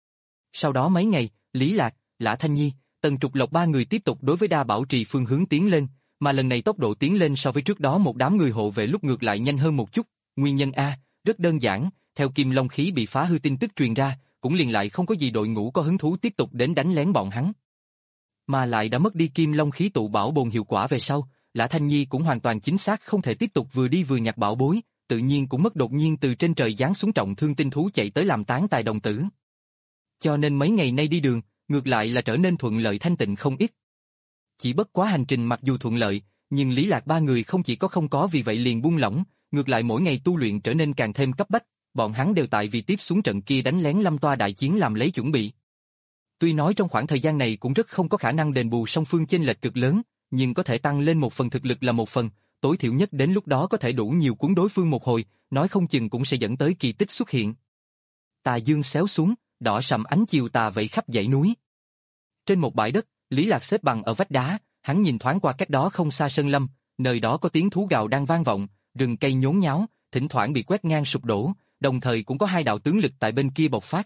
Sau đó mấy ngày, Lý Lạc, Lã Thanh Nhi, Tần Trục Lộc ba người tiếp tục đối với đa bảo trì phương hướng tiến lên, mà lần này tốc độ tiến lên so với trước đó một đám người hộ vệ lúc ngược lại nhanh hơn một chút. Nguyên nhân A, rất đơn giản, theo Kim Long khí bị phá hư tin tức truyền ra, cũng liền lại không có gì đội ngũ có hứng thú tiếp tục đến đánh lén bọn hắn. Mà lại đã mất đi Kim Long khí tụ bảo bồn hiệu quả về sau, Lã Thanh Nhi cũng hoàn toàn chính xác không thể tiếp tục vừa đi vừa nhặt bảo bối, tự nhiên cũng mất đột nhiên từ trên trời giáng xuống trọng thương tinh thú chạy tới làm tán tài đồng tử. Cho nên mấy ngày nay đi đường, ngược lại là trở nên thuận lợi thanh tịnh không ít. Chỉ bất quá hành trình mặc dù thuận lợi, nhưng Lý Lạc ba người không chỉ có không có vì vậy liền buông lỏng, ngược lại mỗi ngày tu luyện trở nên càng thêm cấp bách, bọn hắn đều tại vì tiếp xuống trận kia đánh lén Lâm Toa đại chiến làm lấy chuẩn bị. Tuy nói trong khoảng thời gian này cũng rất không có khả năng đền bù song phương chênh lệch cực lớn, nhưng có thể tăng lên một phần thực lực là một phần, tối thiểu nhất đến lúc đó có thể đủ nhiều cuốn đối phương một hồi, nói không chừng cũng sẽ dẫn tới kỳ tích xuất hiện. Tà dương xéo xuống, đỏ sầm ánh chiều tà vẫy khắp dãy núi. Trên một bãi đất, Lý Lạc xếp bằng ở vách đá, hắn nhìn thoáng qua cách đó không xa sơn lâm, nơi đó có tiếng thú gào đang vang vọng, rừng cây nhốn nháo, thỉnh thoảng bị quét ngang sụp đổ, đồng thời cũng có hai đạo tướng lực tại bên kia bộc phát.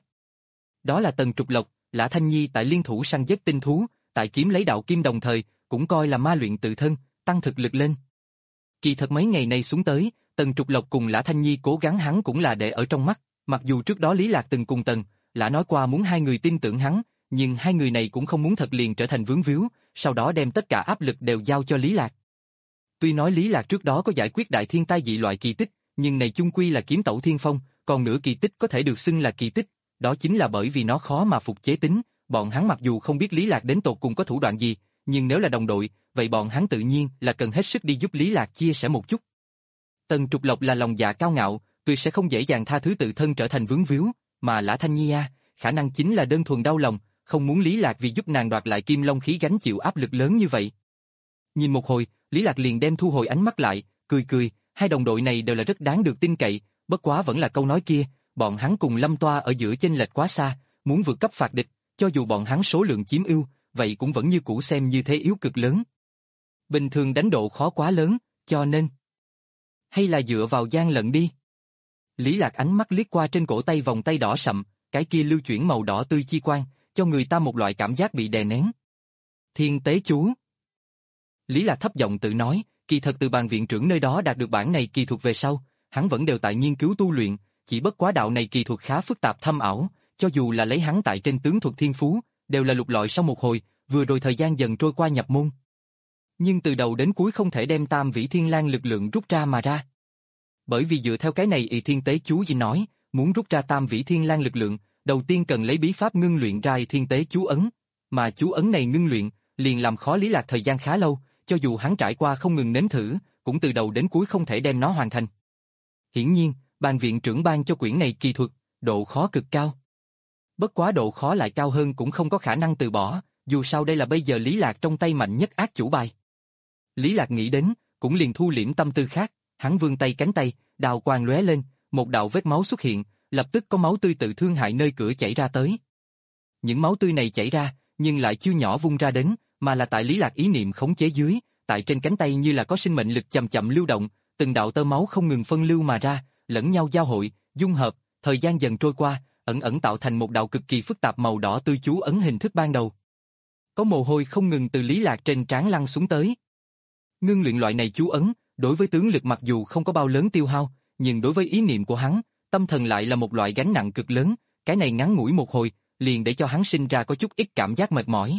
Đó là Tần Trục Lộc, Lã Thanh Nhi tại liên thủ săn giết tinh thú, tại kiếm lấy đạo kim đồng thời, cũng coi là ma luyện tự thân, tăng thực lực lên. Kỳ thật mấy ngày nay xuống tới, Tần Trục Lộc cùng Lã Thanh Nhi cố gắng hắn cũng là để ở trong mắt, mặc dù trước đó Lý Lạc từng cùng Tần, Lã nói qua muốn hai người tin tưởng hắn, nhưng hai người này cũng không muốn thật liền trở thành vướng víu, sau đó đem tất cả áp lực đều giao cho Lý Lạc. Tuy nói Lý Lạc trước đó có giải quyết đại thiên tai dị loại kỳ tích, nhưng này chung quy là kiếm tẩu thiên phong, còn nửa kỳ tích có thể được xưng là kỳ tích, đó chính là bởi vì nó khó mà phục chế tính, bọn hắn mặc dù không biết Lý Lạc đến tột cùng có thủ đoạn gì, nhưng nếu là đồng đội, vậy bọn hắn tự nhiên là cần hết sức đi giúp Lý Lạc chia sẻ một chút. Tần Trục Lộc là lòng dạ cao ngạo, tuyệt sẽ không dễ dàng tha thứ tự thân trở thành vướng víu, mà Lã Thanh Nhi a, khả năng chính là đơn thuần đau lòng, không muốn Lý Lạc vì giúp nàng đoạt lại kim long khí gánh chịu áp lực lớn như vậy. Nhìn một hồi, Lý Lạc liền đem thu hồi ánh mắt lại, cười cười, hai đồng đội này đều là rất đáng được tin cậy, bất quá vẫn là câu nói kia, bọn hắn cùng Lâm Toa ở giữa chênh lệch quá xa, muốn vượt cấp phạt địch, cho dù bọn hắn số lượng chiếm ưu, vậy cũng vẫn như cũ xem như thế yếu cực lớn. Bình thường đánh độ khó quá lớn, cho nên hay là dựa vào gian lận đi. Lý Lạc ánh mắt liếc qua trên cổ tay vòng tay đỏ sậm, cái kia lưu chuyển màu đỏ tươi chi quang, cho người ta một loại cảm giác bị đè nén. Thiên tế chú. Lý Lạc thấp giọng tự nói, kỳ thật từ bàn viện trưởng nơi đó đạt được bản này kỳ thuật về sau, hắn vẫn đều tại nghiên cứu tu luyện, chỉ bất quá đạo này kỳ thuật khá phức tạp thâm ảo, cho dù là lấy hắn tại trên tướng thuật thiên phú, đều là lục lọi sau một hồi, vừa rồi thời gian dần trôi qua nhập môn. Nhưng từ đầu đến cuối không thể đem Tam Vĩ Thiên Lang lực lượng rút ra mà ra. Bởi vì dựa theo cái này Y Thiên Tế chú gì nói, muốn rút ra Tam Vĩ Thiên Lang lực lượng, đầu tiên cần lấy bí pháp ngưng luyện ra Y Thiên Tế chú ấn, mà chú ấn này ngưng luyện, liền làm khó Lý Lạc thời gian khá lâu, cho dù hắn trải qua không ngừng nếm thử, cũng từ đầu đến cuối không thể đem nó hoàn thành. Hiển nhiên, ban viện trưởng ban cho quyển này kỳ thuật, độ khó cực cao. Bất quá độ khó lại cao hơn cũng không có khả năng từ bỏ, dù sao đây là bây giờ Lý Lạc trong tay mạnh nhất ác chủ bài. Lý Lạc nghĩ đến, cũng liền thu liễm tâm tư khác, hắn vươn tay cánh tay, đào quang lóe lên, một đạo vết máu xuất hiện, lập tức có máu tươi tự thương hại nơi cửa chảy ra tới. Những máu tươi này chảy ra, nhưng lại chưa nhỏ vung ra đến, mà là tại Lý Lạc ý niệm khống chế dưới, tại trên cánh tay như là có sinh mệnh lực chậm chậm lưu động, từng đạo tơ máu không ngừng phân lưu mà ra, lẫn nhau giao hội, dung hợp, thời gian dần trôi qua, ẩn ẩn tạo thành một đạo cực kỳ phức tạp màu đỏ tươi chú ấn hình thức ban đầu. Có mồ hôi không ngừng từ Lý Lạc trên trán lăn xuống tới. Ngưng luyện loại này chú ấn, đối với tướng lực mặc dù không có bao lớn tiêu hao, nhưng đối với ý niệm của hắn, tâm thần lại là một loại gánh nặng cực lớn, cái này ngắn ngủi một hồi, liền để cho hắn sinh ra có chút ít cảm giác mệt mỏi.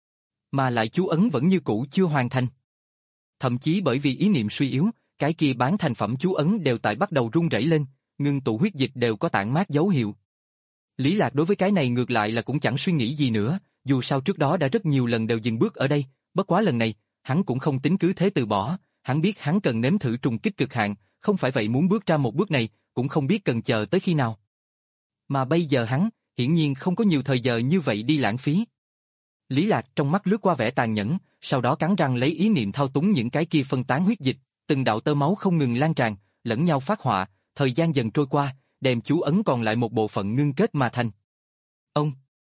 Mà lại chú ấn vẫn như cũ chưa hoàn thành. Thậm chí bởi vì ý niệm suy yếu, cái kia bán thành phẩm chú ấn đều tại bắt đầu rung rẩy lên, ngưng tụ huyết dịch đều có tản mát dấu hiệu. Lý Lạc đối với cái này ngược lại là cũng chẳng suy nghĩ gì nữa, dù sao trước đó đã rất nhiều lần đều dừng bước ở đây, bất quá lần này, hắn cũng không tính cứ thế từ bỏ, hắn biết hắn cần nếm thử trùng kích cực hạn, không phải vậy muốn bước ra một bước này, cũng không biết cần chờ tới khi nào. Mà bây giờ hắn, hiển nhiên không có nhiều thời giờ như vậy đi lãng phí. Lý Lạc trong mắt lướt qua vẻ tàn nhẫn, sau đó cắn răng lấy ý niệm thao túng những cái kia phân tán huyết dịch, từng đạo tơ máu không ngừng lan tràn, lẫn nhau phát họa, thời gian dần trôi qua, đem chú ấn còn lại một bộ phận ngưng kết mà thành. Ông.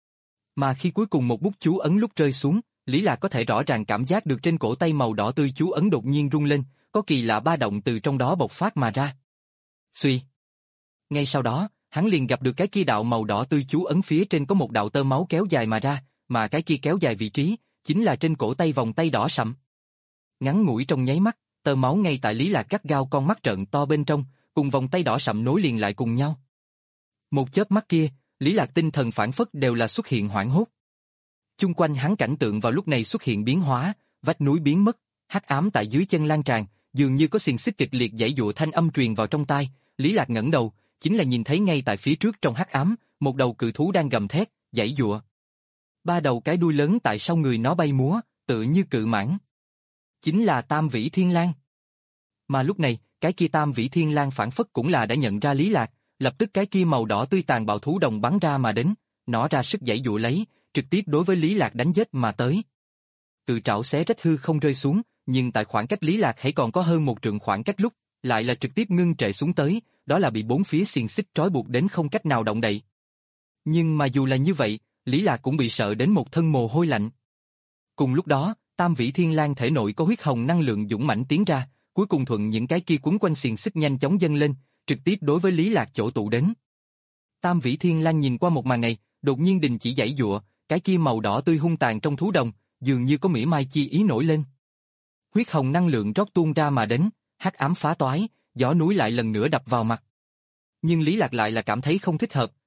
Mà khi cuối cùng một bút chú ấn lúc rơi xuống, Lý Lạc có thể rõ ràng cảm giác được trên cổ tay màu đỏ tươi chú ấn đột nhiên rung lên, có kỳ lạ ba động từ trong đó bộc phát mà ra. Xuy. Ngay sau đó, hắn liền gặp được cái kia đạo màu đỏ tươi chú ấn phía trên có một đạo tơ máu kéo dài mà ra, mà cái kia kéo dài vị trí, chính là trên cổ tay vòng tay đỏ sậm. Ngắn ngủi trong nháy mắt, tơ máu ngay tại Lý Lạc gắt gao con mắt trợn to bên trong, cùng vòng tay đỏ sậm nối liền lại cùng nhau. Một chớp mắt kia, Lý Lạc tinh thần phản phất đều là xuất hiện hoảng hốt. Chung quanh hắn cảnh tượng vào lúc này xuất hiện biến hóa, vách núi biến mất, hắc ám tại dưới chân lan tràn, dường như có xiềng xích kịch liệt giãy giụa thanh âm truyền vào trong tai. Lý Lạc ngẩng đầu, chính là nhìn thấy ngay tại phía trước trong hắc ám, một đầu cự thú đang gầm thét, giãy giụa. Ba đầu cái đuôi lớn tại sau người nó bay múa, tựa như cự mãng. Chính là Tam Vĩ Thiên Lang. Mà lúc này, cái kia Tam Vĩ Thiên Lang phản phất cũng là đã nhận ra Lý Lạc, lập tức cái kia màu đỏ tươi tàn bạo thú đồng bắn ra mà đến, nó ra sức giãy giụa lấy, trực tiếp đối với Lý Lạc đánh giết mà tới. Cự trảo xé rách hư không rơi xuống, nhưng tại khoảng cách Lý Lạc hãy còn có hơn một trượng khoảng cách lúc, lại là trực tiếp ngưng trệ xuống tới, đó là bị bốn phía xiềng xích trói buộc đến không cách nào động đậy. Nhưng mà dù là như vậy, Lý Lạc cũng bị sợ đến một thân mồ hôi lạnh. Cùng lúc đó, Tam Vĩ Thiên Lang thể nội có huyết hồng năng lượng dũng mãnh tiến ra, cuối cùng thuận những cái kia quấn quanh xiềng xích nhanh chóng dâng lên, trực tiếp đối với Lý Lạc chỗ tụ đến. Tam Vĩ Thiên Lang nhìn qua một màn này, đột nhiên đình chỉ giãy giụa, cái kia màu đỏ tươi hung tàn trong thú đồng, dường như có mỉa mai chi ý nổi lên. Huyết hồng năng lượng rót tuôn ra mà đến, hắc ám phá toái, gió núi lại lần nữa đập vào mặt. Nhưng Lý Lạc lại là cảm thấy không thích hợp,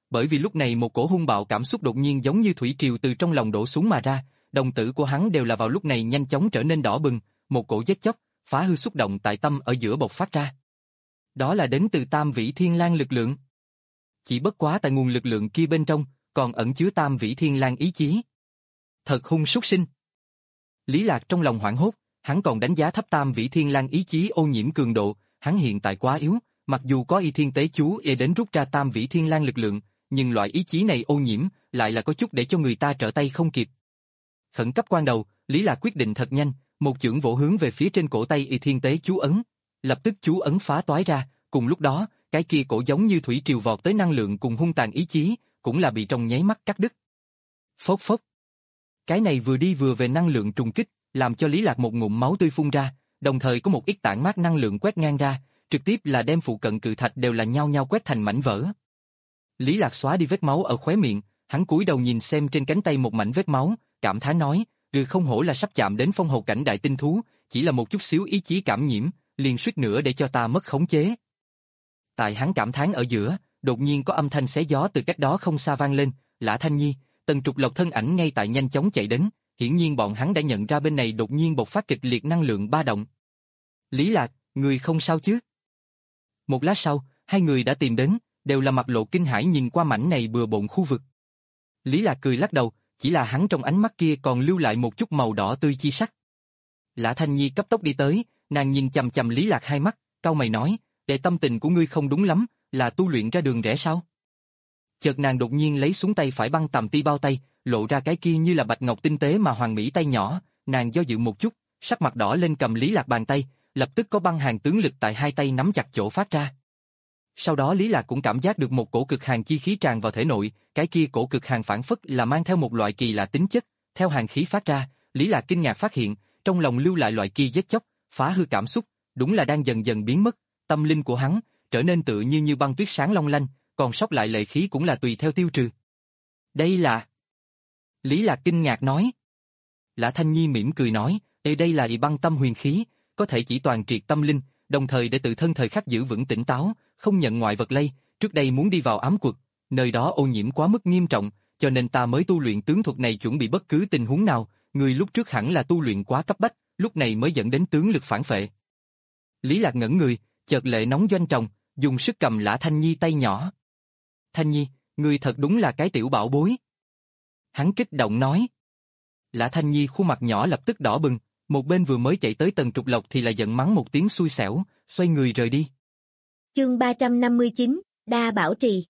bởi vì lúc này một cổ hung bạo cảm xúc đột nhiên giống như thủy triều từ trong lòng đổ xuống mà ra, đồng tử của hắn đều là vào lúc này nhanh chóng trở nên đỏ bừng, một cổ giết chóc, phá hư xúc động tại tâm ở giữa bộc phát ra. Đó là đến từ tam vĩ thiên lang lực lượng. Chỉ bất quá tại nguồn lực lượng kia bên trong, còn ẩn chứa tam vĩ thiên lang ý chí. Thật hung súc sinh. Lý Lạc trong lòng hoảng hốt, hắn còn đánh giá thấp tam vĩ thiên lang ý chí ô nhiễm cường độ, hắn hiện tại quá yếu, mặc dù có y thiên tế chú để đến rút ra tam vĩ thiên lang lực lượng, nhưng loại ý chí này ô nhiễm, lại là có chút để cho người ta trở tay không kịp. Khẩn cấp quan đầu, Lý Lạc quyết định thật nhanh, một chưởng vỗ hướng về phía trên cổ tay y thiên tế chú ấn, lập tức chú ấn phá toái ra, cùng lúc đó, cái kia cổ giống như thủy triều vọt tới năng lượng cùng hung tàn ý chí, cũng là bị trong nháy mắt cắt đứt. Phốc phốc. Cái này vừa đi vừa về năng lượng trùng kích, làm cho Lý Lạc một ngụm máu tươi phun ra, đồng thời có một ít tản mát năng lượng quét ngang ra, trực tiếp là đem phụ cận cự thạch đều là nhao nhao quét thành mảnh vỡ. Lý Lạc xóa đi vết máu ở khóe miệng, hắn cúi đầu nhìn xem trên cánh tay một mảnh vết máu, cảm thán nói, "Ừ, không hổ là sắp chạm đến phong hầu cảnh đại tinh thú, chỉ là một chút xíu ý chí cảm nhiễm, liền suýt nữa để cho ta mất khống chế." Tại hắn cảm thán ở giữa, đột nhiên có âm thanh xé gió từ cách đó không xa vang lên, Lã Thanh Nhi, Tần Trục Lộc thân ảnh ngay tại nhanh chóng chạy đến, hiển nhiên bọn hắn đã nhận ra bên này đột nhiên bộc phát kịch liệt năng lượng ba động. "Lý Lạc, người không sao chứ?" Một lát sau, hai người đã tìm đến, đều là mặt lộ kinh hãi nhìn qua mảnh này bừa bộn khu vực. Lý Lạc cười lắc đầu, chỉ là hắn trong ánh mắt kia còn lưu lại một chút màu đỏ tươi chi sắc. Lã Thanh Nhi cấp tốc đi tới, nàng nhìn chằm chằm Lý Lạc hai mắt, cau mày nói, "Để tâm tình của ngươi không đúng lắm, là tu luyện ra đường rẽ sao?" Chợt nàng đột nhiên lấy xuống tay phải băng tầm ti bao tay, lộ ra cái kia như là bạch ngọc tinh tế mà hoàn mỹ tay nhỏ, nàng do dự một chút, sắc mặt đỏ lên cầm Lý Lạc bàn tay, lập tức có băng hàn tướng lực tại hai tay nắm chặt chỗ phát ra. Sau đó Lý Lạc cũng cảm giác được một cổ cực hàn chi khí tràn vào thể nội, cái kia cổ cực hàn phản phất là mang theo một loại kỳ lạ tính chất, theo hàn khí phát ra, Lý Lạc kinh ngạc phát hiện, trong lòng lưu lại loại kia giết chóc, phá hư cảm xúc, đúng là đang dần dần biến mất, tâm linh của hắn trở nên tự như như băng tuyết sáng long lanh, còn sót lại lệ khí cũng là tùy theo tiêu trừ. Đây là... Lý Lạc kinh ngạc nói. Lã Thanh Nhi mỉm cười nói, Ê đây là y băng tâm huyền khí, có thể chỉ toàn triệt tâm linh, đồng thời để tự thân thời khắc giữ vững tỉnh táo, không nhận ngoại vật lây, trước đây muốn đi vào ám quật, nơi đó ô nhiễm quá mức nghiêm trọng, cho nên ta mới tu luyện tướng thuật này chuẩn bị bất cứ tình huống nào, người lúc trước hẳn là tu luyện quá cấp bách, lúc này mới dẫn đến tướng lực phản phệ. Lý Lạc ngẩn người, chợt lệ nóng doanh tròng, dùng sức cầm Lã Thanh Nhi tay nhỏ. Thanh Nhi, người thật đúng là cái tiểu bảo bối. Hắn kích động nói. Lã Thanh Nhi khuôn mặt nhỏ lập tức đỏ bừng, một bên vừa mới chạy tới Tần Trục Lộc thì là giận mắng một tiếng xui xẻo, xoay người rời đi. Chương ba trăm năm mươi chín, Đa Bảo Trì.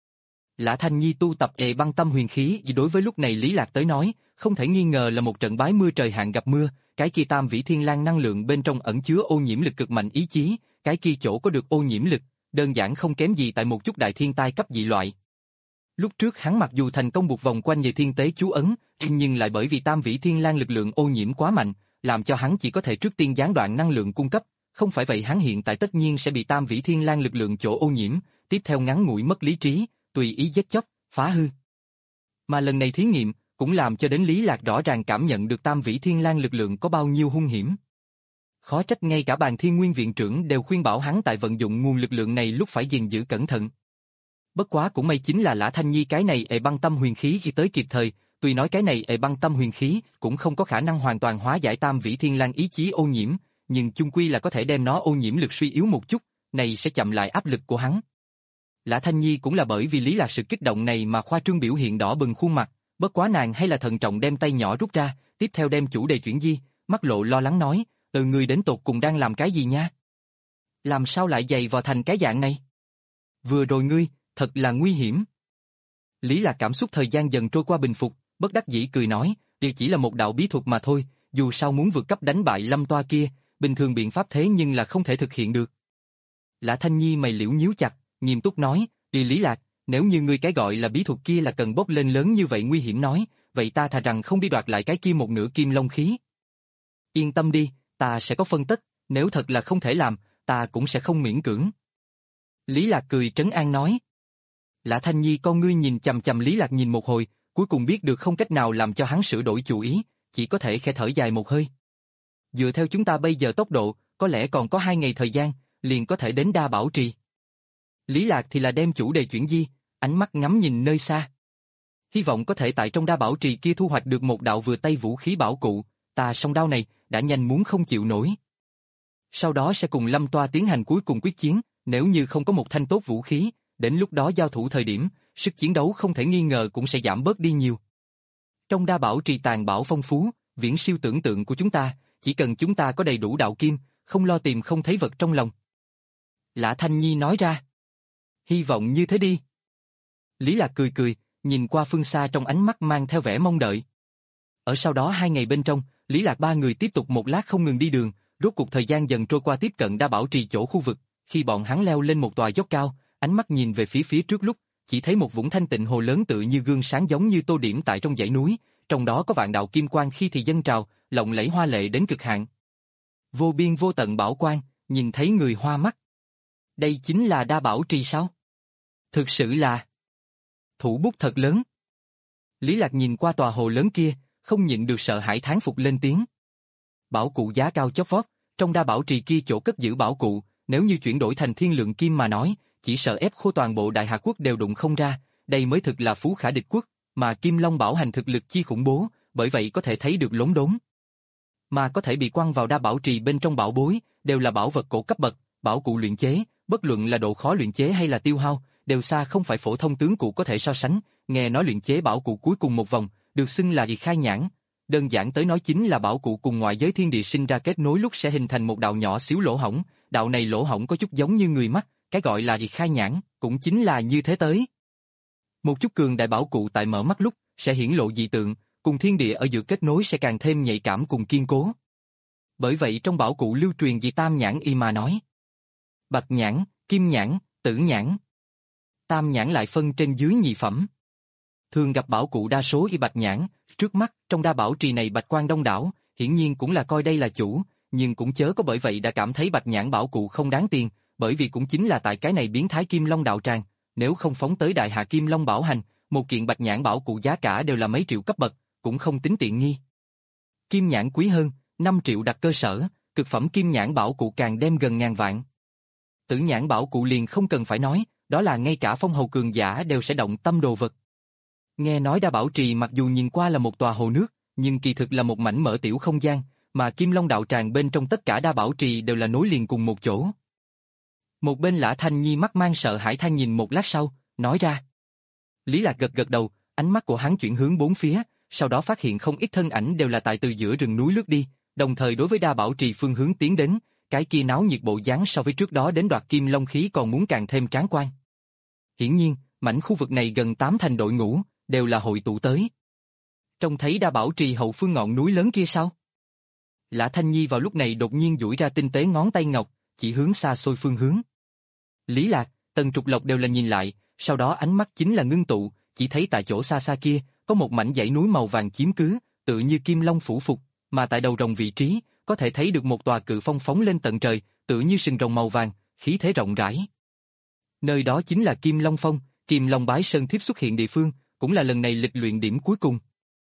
Lã Thanh Nhi tu tập ệ băng tâm huyền khí, đối với lúc này Lý Lạc tới nói, không thể nghi ngờ là một trận bái mưa trời hạn gặp mưa, cái kia tam vĩ thiên lang năng lượng bên trong ẩn chứa ô nhiễm lực cực mạnh ý chí, cái kia chỗ có được ô nhiễm lực, đơn giản không kém gì tại một chút đại thiên tai cấp dị loại. Lúc trước hắn mặc dù thành công buộc vòng quanh về thiên tế chú ấn, nhưng lại bởi vì tam vĩ thiên lang lực lượng ô nhiễm quá mạnh, làm cho hắn chỉ có thể trước tiên gián đoạn năng lượng cung cấp, không phải vậy hắn hiện tại tất nhiên sẽ bị tam vĩ thiên lang lực lượng chỗ ô nhiễm, tiếp theo ngắn ngủi mất lý trí, tùy ý giết chóc, phá hư. Mà lần này thí nghiệm, cũng làm cho đến Lý Lạc rõ ràng cảm nhận được tam vĩ thiên lang lực lượng có bao nhiêu hung hiểm. Khó trách ngay cả Bàn Thiên Nguyên viện trưởng đều khuyên bảo hắn tại vận dụng nguồn lực lượng này lúc phải gìn giữ cẩn thận. Bất quá cũng may chính là Lã Thanh Nhi cái này ệ băng tâm huyền khí khi tới kịp thời, tuy nói cái này ệ băng tâm huyền khí cũng không có khả năng hoàn toàn hóa giải tam vĩ thiên lang ý chí ô nhiễm, nhưng chung quy là có thể đem nó ô nhiễm lực suy yếu một chút, này sẽ chậm lại áp lực của hắn. Lã Thanh Nhi cũng là bởi vì Lý Lạc sự kích động này mà khoa trương biểu hiện đỏ bừng khuôn mặt, bất quá nàng hay là thận trọng đem tay nhỏ rút ra, tiếp theo đem chủ đề chuyển di, mắt lộ lo lắng nói, từ người đến tột cùng đang làm cái gì nha? Làm sao lại dày vò thành cái dạng này? Vừa rồi ngươi, thật là nguy hiểm. Lý Lạc cảm xúc thời gian dần trôi qua bình phục, bất đắc dĩ cười nói, điều chỉ là một đạo bí thuật mà thôi, dù sao muốn vượt cấp đánh bại Lâm Toa kia, bình thường biện pháp thế nhưng là không thể thực hiện được. Lã Thanh Nhi mày liễu nhíu chặt, nghiêm túc nói, đi Lý Lạc, nếu như ngươi cái gọi là bí thuật kia là cần bốc lên lớn như vậy nguy hiểm nói, vậy ta thà rằng không đi đoạt lại cái kia một nửa kim long khí. Yên tâm đi, ta sẽ có phân tất, nếu thật là không thể làm, ta cũng sẽ không miễn cưỡng. Lý Lạc cười trấn an nói. Lã Thanh Nhi con ngươi nhìn chằm chằm Lý Lạc nhìn một hồi, cuối cùng biết được không cách nào làm cho hắn sửa đổi chủ ý, chỉ có thể khẽ thở dài một hơi. Dựa theo chúng ta bây giờ tốc độ, có lẽ còn có hai ngày thời gian, liền có thể đến Đa Bảo Trì. Lý Lạc thì là đem chủ đề chuyển di, ánh mắt ngắm nhìn nơi xa. Hy vọng có thể tại trong đa bảo trì kia thu hoạch được một đạo vừa tay vũ khí bảo cụ, ta song đao này đã nhanh muốn không chịu nổi. Sau đó sẽ cùng Lâm Toa tiến hành cuối cùng quyết chiến, nếu như không có một thanh tốt vũ khí, đến lúc đó giao thủ thời điểm, sức chiến đấu không thể nghi ngờ cũng sẽ giảm bớt đi nhiều. Trong đa bảo trì tàn bảo phong phú, viễn siêu tưởng tượng của chúng ta, chỉ cần chúng ta có đầy đủ đạo kim, không lo tìm không thấy vật trong lòng. Lã Thanh Nhi nói ra. Hy vọng như thế đi. Lý Lạc cười cười, nhìn qua phương xa trong ánh mắt mang theo vẻ mong đợi. Ở sau đó hai ngày bên trong, Lý Lạc ba người tiếp tục một lát không ngừng đi đường, rốt cuộc thời gian dần trôi qua tiếp cận đa bảo trì chỗ khu vực, khi bọn hắn leo lên một tòa dốc cao, ánh mắt nhìn về phía phía trước lúc, chỉ thấy một vũng thanh tịnh hồ lớn tựa như gương sáng giống như tô điểm tại trong dãy núi, trong đó có vạn đạo kim quang khi thì dâng trào, lộng lẫy hoa lệ đến cực hạn. Vô biên vô tận bảo quang, nhìn thấy người hoa mắt. Đây chính là đa bảo trì sao? Thực sự là thủ bút thật lớn. Lý Lạc nhìn qua tòa hồ lớn kia, không nhịn được sợ hãi thán phục lên tiếng. Bảo cụ giá cao chót vót, trong đa bảo trì kia chỗ cất giữ bảo cụ, nếu như chuyển đổi thành thiên lượng kim mà nói, chỉ sợ ép khô toàn bộ Đại Hà Quốc đều đụng không ra, đây mới thực là phú khả địch quốc, mà Kim Long bảo hành thực lực chi khủng bố, bởi vậy có thể thấy được lốm đốm. Mà có thể bị quăng vào đa bảo trì bên trong bảo bối, đều là bảo vật cổ cấp bậc, bảo cụ luyện chế, bất luận là độ khó luyện chế hay là tiêu hao, đều xa không phải phổ thông tướng cụ có thể so sánh, nghe nói luyện chế bảo cụ cuối cùng một vòng, được xưng là Dị Khai Nhãn. Đơn giản tới nói chính là bảo cụ cùng ngoại giới thiên địa sinh ra kết nối lúc sẽ hình thành một đạo nhỏ xíu lỗ hổng, đạo này lỗ hổng có chút giống như người mắt, cái gọi là Dị Khai Nhãn, cũng chính là như thế tới. Một chút cường đại bảo cụ tại mở mắt lúc, sẽ hiển lộ dị tượng, cùng thiên địa ở giữa kết nối sẽ càng thêm nhạy cảm cùng kiên cố. Bởi vậy trong bảo cụ lưu truyền dị tam nhãn y mà nói. Bạch nhãn, kim nhãn, tử nhãn. Tam nhãn lại phân trên dưới nhị phẩm. Thường gặp bảo cụ đa số y bạch nhãn, trước mắt trong đa bảo trì này bạch quang đông đảo, hiển nhiên cũng là coi đây là chủ, nhưng cũng chớ có bởi vậy đã cảm thấy bạch nhãn bảo cụ không đáng tiền, bởi vì cũng chính là tại cái này biến thái Kim Long đạo tràng, nếu không phóng tới Đại Hạ Kim Long bảo hành, một kiện bạch nhãn bảo cụ giá cả đều là mấy triệu cấp bậc, cũng không tính tiện nghi. Kim nhãn quý hơn, năm triệu đặt cơ sở, cực phẩm kim nhãn bảo cụ càng đem gần ngàn vạn. Tử nhãn bảo cụ liền không cần phải nói, đó là ngay cả phong hầu cường giả đều sẽ động tâm đồ vật. Nghe nói đa bảo trì mặc dù nhìn qua là một tòa hồ nước, nhưng kỳ thực là một mảnh mở tiểu không gian, mà Kim Long đạo tràng bên trong tất cả đa bảo trì đều là nối liền cùng một chỗ. Một bên Lã Thanh Nhi mắt mang sợ hãi than nhìn một lát sau, nói ra. Lý Lạc gật gật đầu, ánh mắt của hắn chuyển hướng bốn phía, sau đó phát hiện không ít thân ảnh đều là tại từ giữa rừng núi lướt đi, đồng thời đối với đa bảo trì phương hướng tiến đến, cái kia náo nhiệt bộ dáng so với trước đó đến đoạt Kim Long khí còn muốn càng thêm tráng quan. Hiển nhiên, mảnh khu vực này gần tám thành đội ngũ, đều là hội tụ tới. Trông thấy đa bảo trì hậu phương ngọn núi lớn kia sao? Lã Thanh Nhi vào lúc này đột nhiên duỗi ra tinh tế ngón tay ngọc, chỉ hướng xa xôi phương hướng. Lý Lạc, Tần Trục Lộc đều là nhìn lại, sau đó ánh mắt chính là ngưng tụ, chỉ thấy tại chỗ xa xa kia, có một mảnh dãy núi màu vàng chiếm cứ, tự như Kim Long phủ phục, mà tại đầu rồng vị trí, có thể thấy được một tòa cự phong phóng lên tận trời, tự như sừng rồng màu vàng, khí thế rộng rãi. Nơi đó chính là Kim Long Phong, Kim Long Bái Sơn Thiếp xuất hiện địa phương, cũng là lần này lịch luyện điểm cuối cùng.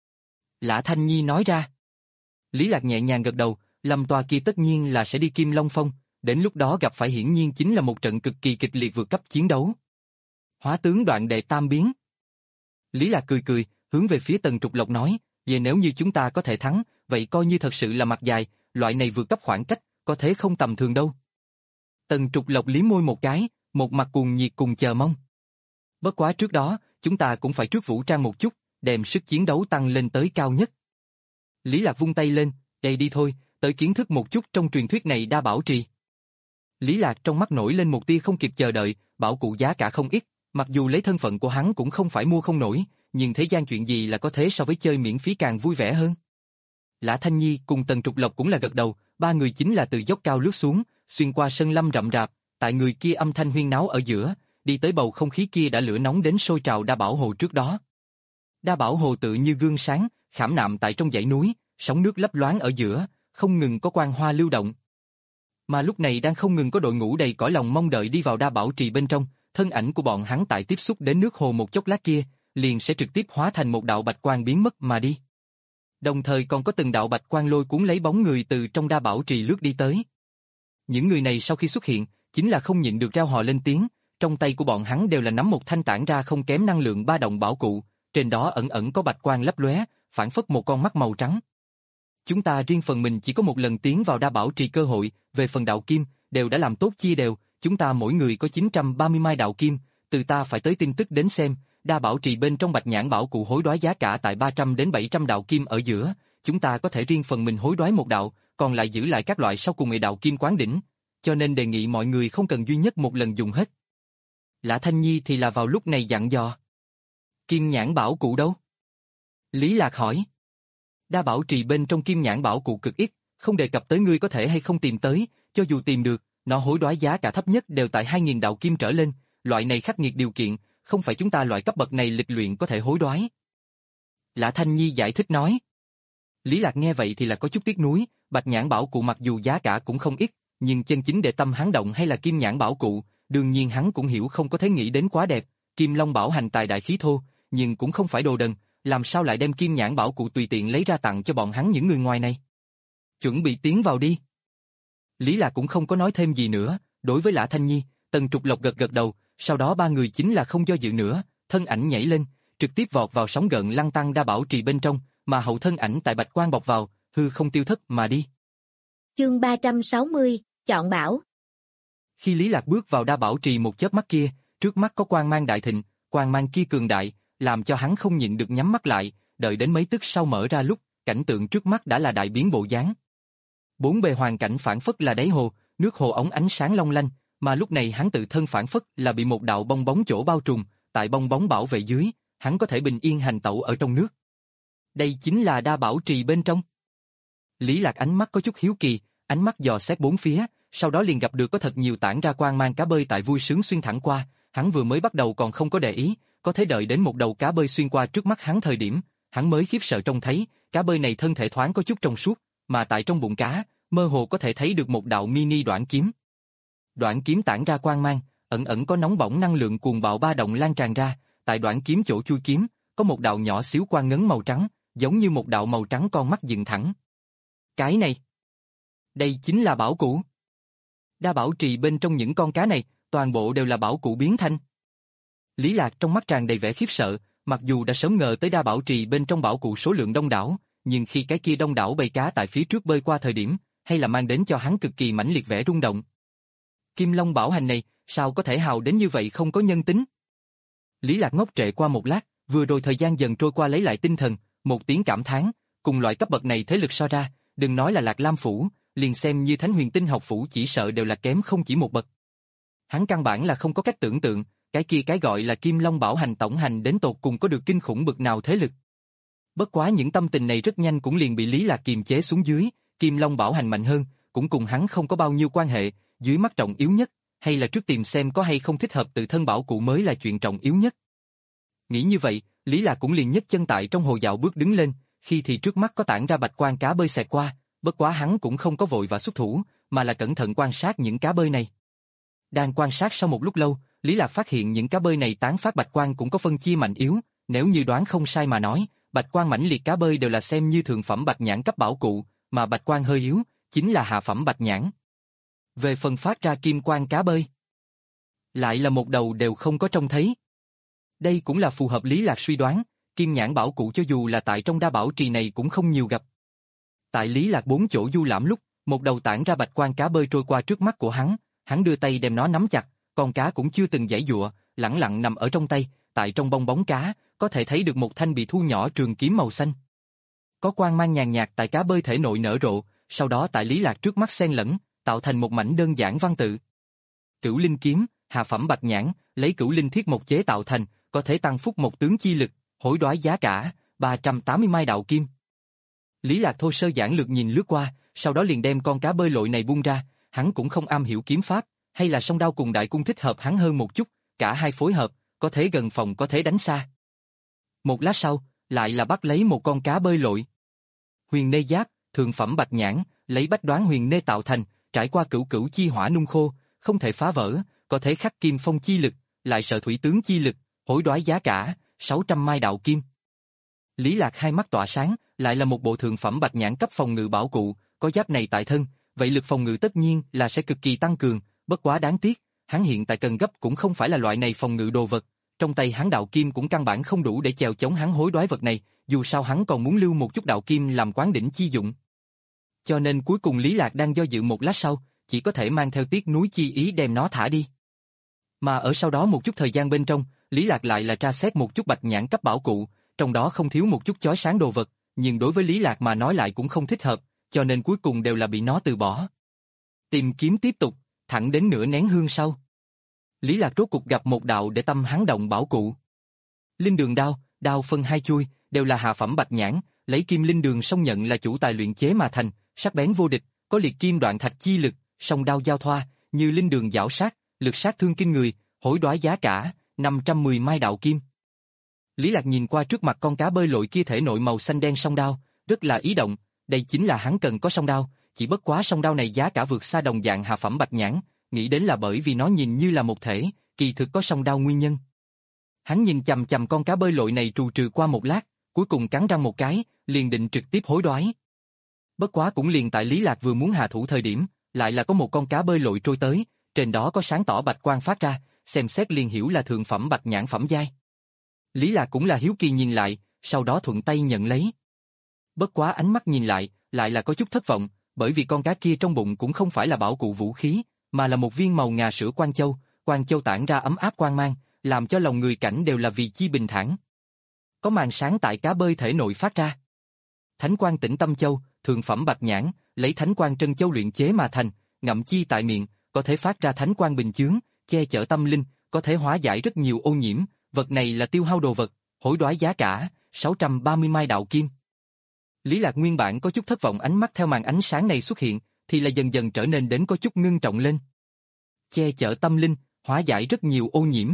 Lã Thanh Nhi nói ra. Lý Lạc nhẹ nhàng gật đầu, Lâm Toa kia tất nhiên là sẽ đi Kim Long Phong, đến lúc đó gặp phải hiển nhiên chính là một trận cực kỳ kịch liệt vượt cấp chiến đấu. Hóa tướng đoạn đệ tam biến. Lý Lạc cười cười, hướng về phía Tần Trục Lộc nói, vậy nếu như chúng ta có thể thắng, vậy coi như thật sự là mặt dài, loại này vượt cấp khoảng cách, có thế không tầm thường đâu. Tần Trục Lộc liếm môi một cái, một mặt cuồng nhiệt cùng chờ mong. Bất quá trước đó, chúng ta cũng phải trước vũ trang một chút, đem sức chiến đấu tăng lên tới cao nhất. Lý Lạc vung tay lên, đây đi thôi, tới kiến thức một chút trong truyền thuyết này đa bảo trì. Lý Lạc trong mắt nổi lên một tia không kịp chờ đợi, bảo cụ giá cả không ít, mặc dù lấy thân phận của hắn cũng không phải mua không nổi, nhưng thế gian chuyện gì là có thế so với chơi miễn phí càng vui vẻ hơn. Lã Thanh Nhi cùng Tần Trục Lộc cũng là gật đầu, ba người chính là từ dốc cao lướt xuống, xuyên qua sân lâm rậm rạp, tại người kia âm thanh huyên náo ở giữa, đi tới bầu không khí kia đã lửa nóng đến sôi trào đa bảo hồ trước đó. Đa bảo hồ tự như gương sáng, khảm nạm tại trong dãy núi, sóng nước lấp loáng ở giữa, không ngừng có quang hoa lưu động. Mà lúc này đang không ngừng có đội ngũ đầy cõi lòng mong đợi đi vào đa bảo trì bên trong, thân ảnh của bọn hắn tại tiếp xúc đến nước hồ một chốc lát kia, liền sẽ trực tiếp hóa thành một đạo bạch quang biến mất mà đi. Đồng thời còn có từng đạo bạch quang lôi cuốn lấy bóng người từ trong đa bảo trì lướt đi tới. Những người này sau khi xuất hiện, chính là không nhịn được reo hò lên tiếng, trong tay của bọn hắn đều là nắm một thanh tản ra không kém năng lượng ba động bảo cụ, trên đó ẩn ẩn có bạch quang lấp lóe, phản phất một con mắt màu trắng. Chúng ta riêng phần mình chỉ có một lần tiến vào đa bảo trì cơ hội, về phần đạo kim, đều đã làm tốt chia đều, chúng ta mỗi người có chín trăm ba mươi mai đạo kim, từ ta phải tới tin tức đến xem, đa bảo trì bên trong bạch nhãn bảo cụ hối đoái giá cả tại ba trăm đến bảy trăm đạo kim ở giữa, chúng ta có thể riêng phần mình hối đoái một đạo, còn lại giữ lại các loại sau cùng ngày đạo kim quán đỉnh, cho nên đề nghị mọi người không cần duy nhất một lần dùng hết. Lã Thanh Nhi thì là vào lúc này dặn dò. Kim nhãn bảo cụ đâu? Lý Lạc hỏi. Đa bảo trì bên trong kim nhãn bảo cụ cực ít, không đề cập tới ngươi có thể hay không tìm tới, cho dù tìm được, nó hối đoái giá cả thấp nhất đều tại hai nghìn đạo kim trở lên, loại này khắc nghiệt điều kiện, không phải chúng ta loại cấp bậc này lịch luyện có thể hối đoái. Lã Thanh Nhi giải thích nói. Lý Lạc nghe vậy thì là có chút tiếc nuối, bạch nhãn bảo cụ mặc dù giá cả cũng không ít, nhưng chân chính để tâm hắn động hay là kim nhãn bảo cụ, đương nhiên hắn cũng hiểu không có thể nghĩ đến quá đẹp, Kim Long bảo hành tài đại khí thô, nhưng cũng không phải đồ đần, làm sao lại đem kim nhãn bảo cụ tùy tiện lấy ra tặng cho bọn hắn những người ngoài này. Chuẩn bị tiến vào đi. Lý Lạc cũng không có nói thêm gì nữa, đối với Lã Thanh Nhi, Tần Trục Lộc gật gật đầu, sau đó ba người chính là không do dự nữa, thân ảnh nhảy lên, trực tiếp vọt vào sóng gợn lăng tăng đa bảo trì bên trong, mà hậu thân ảnh tại bạch quang bọc vào, hư không tiêu thất mà đi. Chương ba trăm sáu mươi, chọn bảo. Khi Lý Lạc bước vào đa bảo trì một chớp mắt kia, trước mắt có quang mang đại thịnh, quang mang kia cường đại, làm cho hắn không nhịn được nhắm mắt lại, đợi đến mấy tức sau mở ra lúc, cảnh tượng trước mắt đã là đại biến bộ dáng. Bốn bề hoàn cảnh phản phất là đáy hồ, nước hồ ống ánh sáng long lanh, mà lúc này hắn tự thân phản phất là bị một đạo bong bóng chỗ bao trùm, tại bong bóng bảo vệ dưới, hắn có thể bình yên hành tẩu ở trong nước. Đây chính là đa bảo trì bên trong. Lý Lạc ánh mắt có chút hiếu kỳ, ánh mắt dò xét bốn phía, sau đó liền gặp được có thật nhiều tản ra quang mang cá bơi tại vui sướng xuyên thẳng qua, hắn vừa mới bắt đầu còn không có để ý, có thể đợi đến một đầu cá bơi xuyên qua trước mắt hắn thời điểm, hắn mới khiếp sợ trông thấy, cá bơi này thân thể thoáng có chút trong suốt, mà tại trong bụng cá, mơ hồ có thể thấy được một đạo mini đoạn kiếm. Đoạn kiếm tản ra quang mang, ẩn ẩn có nóng bỏng năng lượng cuồng bạo ba động lan tràn ra, tại đoạn kiếm chỗ chui kiếm, có một đạo nhỏ xíu quang ngấn màu trắng, giống như một đạo màu trắng con mắt dựng thẳng. Cái này, đây chính là bảo cụ. Đa bảo trì bên trong những con cá này, toàn bộ đều là bảo cụ biến thành. Lý Lạc trong mắt tràn đầy vẻ khiếp sợ, mặc dù đã sớm ngờ tới đa bảo trì bên trong bảo cụ số lượng đông đảo, nhưng khi cái kia đông đảo bầy cá tại phía trước bơi qua thời điểm, hay là mang đến cho hắn cực kỳ mãnh liệt vẻ rung động. Kim Long bảo hành này, sao có thể hào đến như vậy không có nhân tính? Lý Lạc ngốc trệ qua một lát, vừa rồi thời gian dần trôi qua lấy lại tinh thần, một tiếng cảm thán, cùng loại cấp bậc này thế lực so ra, đừng nói là Lạc Lam phủ, liền xem như Thánh Huyền Tinh học phủ chỉ sợ đều là kém không chỉ một bậc. Hắn căn bản là không có cách tưởng tượng, cái kia cái gọi là Kim Long bảo hành tổng hành đến tột cùng có được kinh khủng bậc nào thế lực. Bất quá những tâm tình này rất nhanh cũng liền bị Lý Lạc kiềm chế xuống dưới, Kim Long bảo hành mạnh hơn, cũng cùng hắn không có bao nhiêu quan hệ, dưới mắt trọng yếu nhất, hay là trước tìm xem có hay không thích hợp tự thân bảo cụ mới là chuyện trọng yếu nhất. Nghĩ như vậy, Lý Lạc cũng liền nhấc chân tại trong hồ dạo bước đứng lên, khi thì trước mắt có tản ra bạch quang cá bơi xẹt qua, bất quá hắn cũng không có vội và xuất thủ, mà là cẩn thận quan sát những cá bơi này. Đang quan sát sau một lúc lâu, Lý Lạc phát hiện những cá bơi này tán phát bạch quang cũng có phân chia mạnh yếu, nếu như đoán không sai mà nói, bạch quang mãnh liệt cá bơi đều là xem như thượng phẩm bạch nhãn cấp bảo cụ, mà bạch quang hơi yếu, chính là hạ phẩm bạch nhãn. Về phần phát ra kim quang cá bơi, lại là một đầu đều không có trông thấy. Đây cũng là phù hợp Lý Lạc suy đoán, kim nhãn bảo cụ cho dù là tại trong đa bảo trì này cũng không nhiều gặp. Tại Lý Lạc bốn chỗ du lãm lúc, một đầu tản ra bạch quang cá bơi trôi qua trước mắt của hắn, hắn đưa tay đem nó nắm chặt, con cá cũng chưa từng giãy giụa, lẳng lặng nằm ở trong tay, tại trong bong bóng cá, có thể thấy được một thanh bị thu nhỏ trường kiếm màu xanh. Có quang mang nhàn nhạt tại cá bơi thể nội nở rộ, sau đó tại Lý Lạc trước mắt xen lẫn, tạo thành một mảnh đơn giản văn tự. Cửu linh kiếm, hạ phẩm bạch nhãn, lấy cửu linh thiết mộc chế tạo thành, có thể tăng phúc một tướng chi lực, hối đoái giá cả ba trăm tám mươi mai đạo kim. Lý Lạc thô sơ giản lược nhìn lướt qua, sau đó liền đem con cá bơi lội này buông ra, hắn cũng không am hiểu kiếm pháp, hay là song đao cùng đại cung thích hợp hắn hơn một chút, cả hai phối hợp, có thể gần phòng có thể đánh xa. Một lát sau, lại là bắt lấy một con cá bơi lội. Huyền nê giáp, thượng phẩm bạch nhãn, lấy bách đoán huyền nê tạo thành, trải qua cửu cửu chi hỏa nung khô, không thể phá vỡ, có thể khắc kim phong chi lực, lại sợ thủy tướng chi lực, hối đoái giá cả sáu trăm mai đạo kim. Lý Lạc hai mắt tỏa sáng, lại là một bộ thượng phẩm bạch nhãn cấp phòng ngự bảo cụ, có giáp này tại thân, vậy lực phòng ngự tất nhiên là sẽ cực kỳ tăng cường, bất quá đáng tiếc, Hắn hiện tại cần gấp cũng không phải là loại này phòng ngự đồ vật, trong tay hắn đạo kim cũng căn bản không đủ để chèo chống hắn hối đoái vật này, dù sao hắn còn muốn lưu một chút đạo kim làm quán đỉnh chi dụng. Cho nên cuối cùng Lý Lạc đang do dự một lát sau, chỉ có thể mang theo tiếc núi chi ý đem nó thả đi. Mà ở sau đó một chút thời gian bên trong, Lý Lạc lại là tra xét một chút bạch nhãn cấp bảo cụ, trong đó không thiếu một chút chói sáng đồ vật, nhưng đối với Lý Lạc mà nói lại cũng không thích hợp, cho nên cuối cùng đều là bị nó từ bỏ. Tìm kiếm tiếp tục, thẳng đến nửa nén hương sau. Lý Lạc rốt cục gặp một đạo để tâm hắn động bảo cụ. Linh đường đao, đao phân hai chuôi, đều là hạ phẩm bạch nhãn, lấy kim linh đường song nhận là chủ tài luyện chế mà thành, sắc bén vô địch, có liệt kim đoạn thạch chi lực, song đao giao thoa, như linh đường giảo sát, lực sát thương kinh người, hối đoái giá cả năm trăm mười mai đạo kim. Lý Lạc nhìn qua trước mặt con cá bơi lội kia thể nội màu xanh đen song đao, rất là ý động, đây chính là hắn cần có song đao, chỉ bất quá song đao này giá cả vượt xa đồng dạng hạ phẩm bạch nhãn, nghĩ đến là bởi vì nó nhìn như là một thể, kỳ thực có song đao nguyên nhân. Hắn nhìn chằm chằm con cá bơi lội này trù trừ qua một lát, cuối cùng cắn răng một cái, liền định trực tiếp hối đoái. Bất quá cũng liền tại Lý Lạc vừa muốn hạ thủ thời điểm, lại là có một con cá bơi lội trôi tới, trên đó có sáng tỏ bạch quang phát ra, xem xét liền hiểu là thượng phẩm bạch nhãn phẩm giai. Lý Lạc cũng là hiếu kỳ nhìn lại, sau đó thuận tay nhận lấy. Bất quá ánh mắt nhìn lại, lại là có chút thất vọng, bởi vì con cá kia trong bụng cũng không phải là bảo cụ vũ khí, mà là một viên màu ngà sữa quang châu, quang châu tản ra ấm áp quang mang, làm cho lòng người cảnh đều là vì chi bình thản. Có màn sáng tại cá bơi thể nội phát ra. Thánh quang tĩnh tâm châu, thượng phẩm bạch nhãn, lấy thánh quang trân châu luyện chế mà thành, ngậm chi tại miệng, có thể phát ra thánh quang bình chướng, che chở tâm linh, có thể hóa giải rất nhiều ô nhiễm, vật này là tiêu hao đồ vật, hối đoái giá cả sáu trăm ba mươi mai đạo kim. Lý Lạc nguyên bản có chút thất vọng, ánh mắt theo màn ánh sáng này xuất hiện, thì là dần dần trở nên đến có chút ngưng trọng lên. Che chở tâm linh, hóa giải rất nhiều ô nhiễm.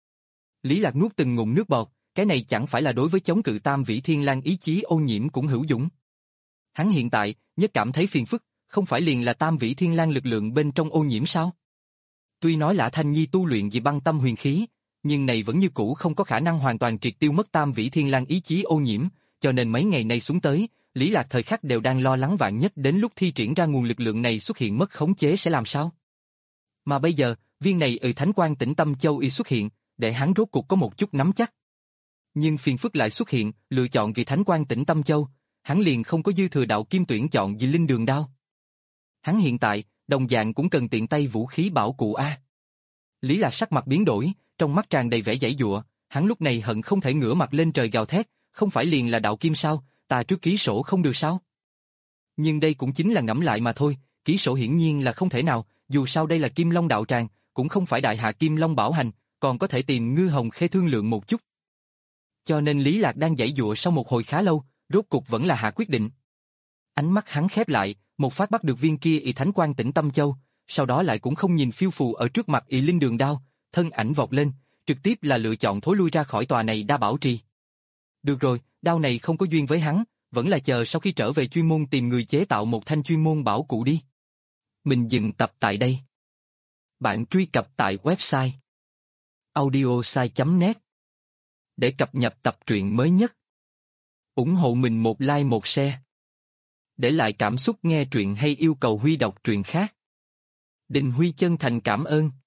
Lý Lạc nuốt từng ngụm nước bọt, cái này chẳng phải là đối với chống cự tam vĩ thiên lang ý chí ô nhiễm cũng hữu dụng. Hắn hiện tại nhất cảm thấy phiền phức, không phải liền là tam vĩ thiên lang lực lượng bên trong ô nhiễm sao? Tuy nói Lã Thanh Nhi tu luyện vì băng tâm huyền khí, nhưng này vẫn như cũ không có khả năng hoàn toàn triệt tiêu mất tam vĩ thiên lang ý chí ô nhiễm, cho nên mấy ngày nay xuống tới, Lý Lạc thời khắc đều đang lo lắng vạn nhất đến lúc thi triển ra nguồn lực lượng này xuất hiện mất khống chế sẽ làm sao. Mà bây giờ, viên này ở thánh quang tĩnh tâm châu y xuất hiện, để hắn rốt cuộc có một chút nắm chắc. Nhưng phiền phức lại xuất hiện, lựa chọn vì thánh quang tĩnh tâm châu, hắn liền không có dư thừa đạo kim tuyển chọn vì linh đường đao. Hắn hiện tại, đồng dạng cũng cần tiện tay vũ khí bảo cụ a. Lý Lạc sắc mặt biến đổi, trong mắt tràn đầy vẻ giãy giụa, hắn lúc này hận không thể ngửa mặt lên trời gào thét, không phải liền là đạo kim sao, ta trước ký sổ không được sao? Nhưng đây cũng chính là ngẫm lại mà thôi, ký sổ hiển nhiên là không thể nào, dù sao đây là Kim Long đạo tràng, cũng không phải đại hạ Kim Long bảo hành, còn có thể tìm Ngư Hồng Khê thương lượng một chút. Cho nên Lý Lạc đang giãy giụa sau một hồi khá lâu, rốt cục vẫn là hạ quyết định. Ánh mắt hắn khép lại, một phát bắt được viên kia y thánh quang tĩnh tâm châu, sau đó lại cũng không nhìn phiêu phù ở trước mặt y linh đường đao, thân ảnh vọt lên, trực tiếp là lựa chọn thối lui ra khỏi tòa này đa bảo trì. Được rồi, đao này không có duyên với hắn, vẫn là chờ sau khi trở về chuyên môn tìm người chế tạo một thanh chuyên môn bảo cụ đi. Mình dừng tập tại đây. Bạn truy cập tại website audiosai chấm net để cập nhật tập truyện mới nhất. Ủng hộ mình một like một share. Để lại cảm xúc nghe truyện hay yêu cầu Huy đọc truyện khác. Đình Huy chân thành cảm ơn.